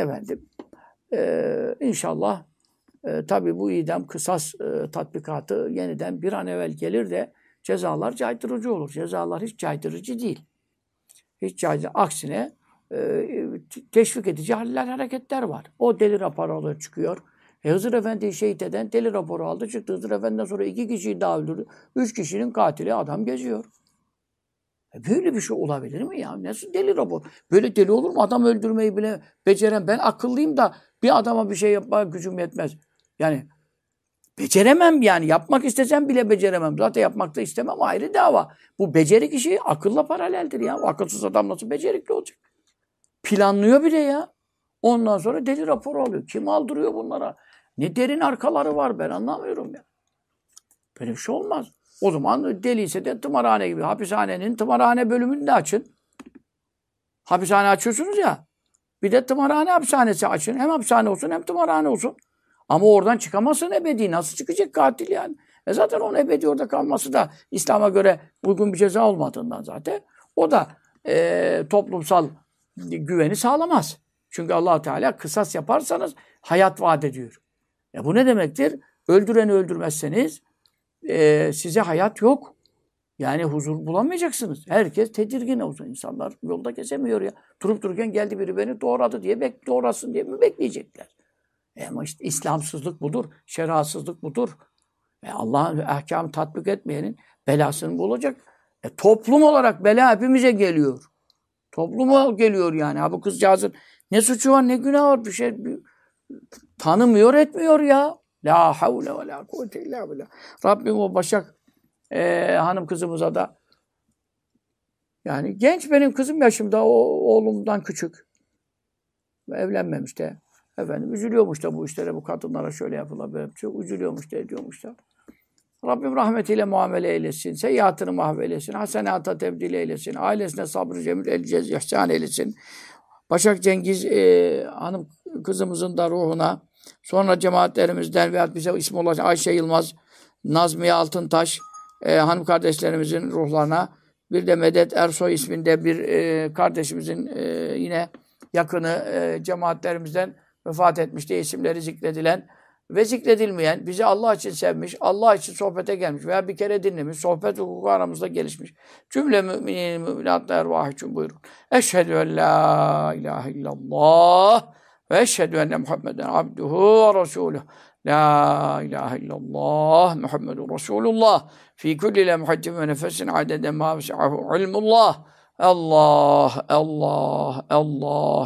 inşallah tabi bu idam kısas tatbikatı yeniden bir an evvel gelir de cezalar caydırıcı olur. Cezalar hiç caydırıcı değil. Hiç caydırıcı. Aksine teşvik edici haller, hareketler var. O deli raporu alıyor, çıkıyor. Hızır Efendi'yi şehit eden deli raporu aldı, çıktı. Hızır Efendi'den sonra 2 kişiyi daha öldürdü. 3 kişinin katili adam geziyor. Böyle bir şey olabilir mi ya? Nasıl deli rapor? Böyle deli olur mu? Adam öldürmeyi bile beceren. Ben akıllıyım da bir adama bir şey yapmaya gücüm yetmez. Yani beceremem yani. Yapmak istesem bile beceremem. Zaten yapmak da istemem ayrı dava. Bu becerik işi akılla paraleldir ya. O akılsız adam nasıl becerikli olacak? Planlıyor bile ya. Ondan sonra deli raporu alıyor. Kim aldırıyor bunlara? Ne derin arkaları var ben anlamıyorum ya. Böyle bir şey olmaz. O zaman deliyse de tımarhane gibi. Hapishanenin tımarhane bölümünü de açın. Hapishane açıyorsunuz ya. Bir de tımarhane hapishanesi açın. Hem hapishane olsun hem tımarhane olsun. Ama oradan çıkamazsın ebedi. Nasıl çıkacak katil yani? Zaten onun ebedi orada kalması da İslam'a göre uygun bir ceza olmadığından zaten. O da toplumsal güveni sağlamaz. Çünkü Allah Teala kısas yaparsanız hayat vaat ediyor. Bu ne demektir? Öldüreni öldürmezseniz size hayat yok. Yani huzur bulamayacaksınız. Herkes tedirgin olsun. İnsanlar yolda gezemiyor ya. Durup dururken geldi biri beni doğradı diye doğrasın diye mi bekleyecekler? Ama işte İslamsızlık budur. Şeriatsızlık budur. Allah'ın ahkamı tatbik etmeyenin belasını bulacak. Toplum olarak bela hepimize geliyor. Topluma geliyor yani. Ha bu kızcağızın ne suçu var ne günah var bir şey tanımıyor etmiyor ya. La havle ve la kuvvete illa billah. Rabbim o Başak hanım kızımıza da yani genç benim kızım yaşımda oğlumdan küçük. Evlenmemiş de. Efendim üzülüyormuş da bu işlere bu kadınlara şöyle yapıla böyle çok üzülüyormuş da ediyormuş da. Rabbim rahmetiyle muamele eylesin. Seyyiatını mahveylesin. Hasenata tebdil eylesin. Ailesine sabrı cemil elcez ihsan eylesin. Başak Cengiz hanım kızımızın da ruhuna sonra cemaatlerimizden veya bize ismi olacak Ayşe Yılmaz, Nazmiye Altıntaş hanım kardeşlerimizin ruhlarına bir de Medet Ersoy isminde bir kardeşimizin yine yakını cemaatlerimizden vefat etmiş diye isimleri zikredilen ve zikredilmeyen, bizi Allah için sevmiş, Allah için sohbete gelmiş veya bir kere dinlemiş, sohbet hukuku aramızda gelişmiş. Cümle müminin, müminatla ervah için buyurun. Eşhedü en la ilahe illallah ve eşhedü enne Muhammeden abduhu ve resuluhu. La ilahe illallah Muhammedun Resulullah fi kulli lemhatin ve nefesin adeden ma vesi'ahu ilmullah. Allah, Allah, Allah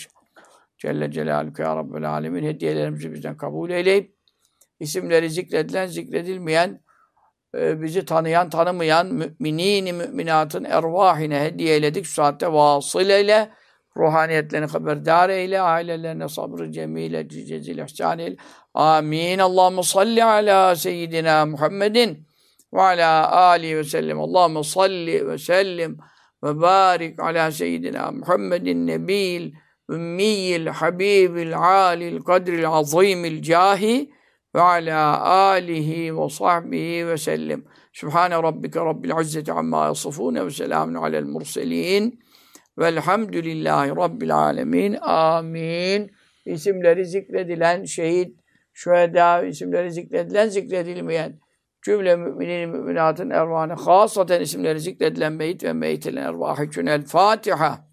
Celle Celaluhu ya Rabbel Alemin hediyelerimizi bizden kabul eyleyip isimleri zikredilen, zikredilmeyen, bizi tanıyan, tanımayan müminin-i müminatın ervahine hediye eyledik. Şu saatte vasıl eyle, ruhaniyetlerini haberdar eyle, ailelerine sabrı cemile, cezil ihsan eyle. Amin. Allahümme salli ala seyyidina Muhammedin ve ala alihi ve sellem. Allahümme salli ve sellim ve barik ala seyyidina Muhammedin nebil ümmiyil habibil alil kadril azimil cahi ve ala alihi ve sahbihi ve sellem. Sübhane rabbike rabbil izzeti amma yasifune ve selamun alel murselin velhamdülillahi rabbil alemin. Amin. İsimleri zikredilen şehit, şühedâ, isimleri zikredilen, zikredilmeyen cümle müminin, müminatın ervahine, hasaten isimleri zikredilen meyit ve meyitin ervahı için El Fatiha.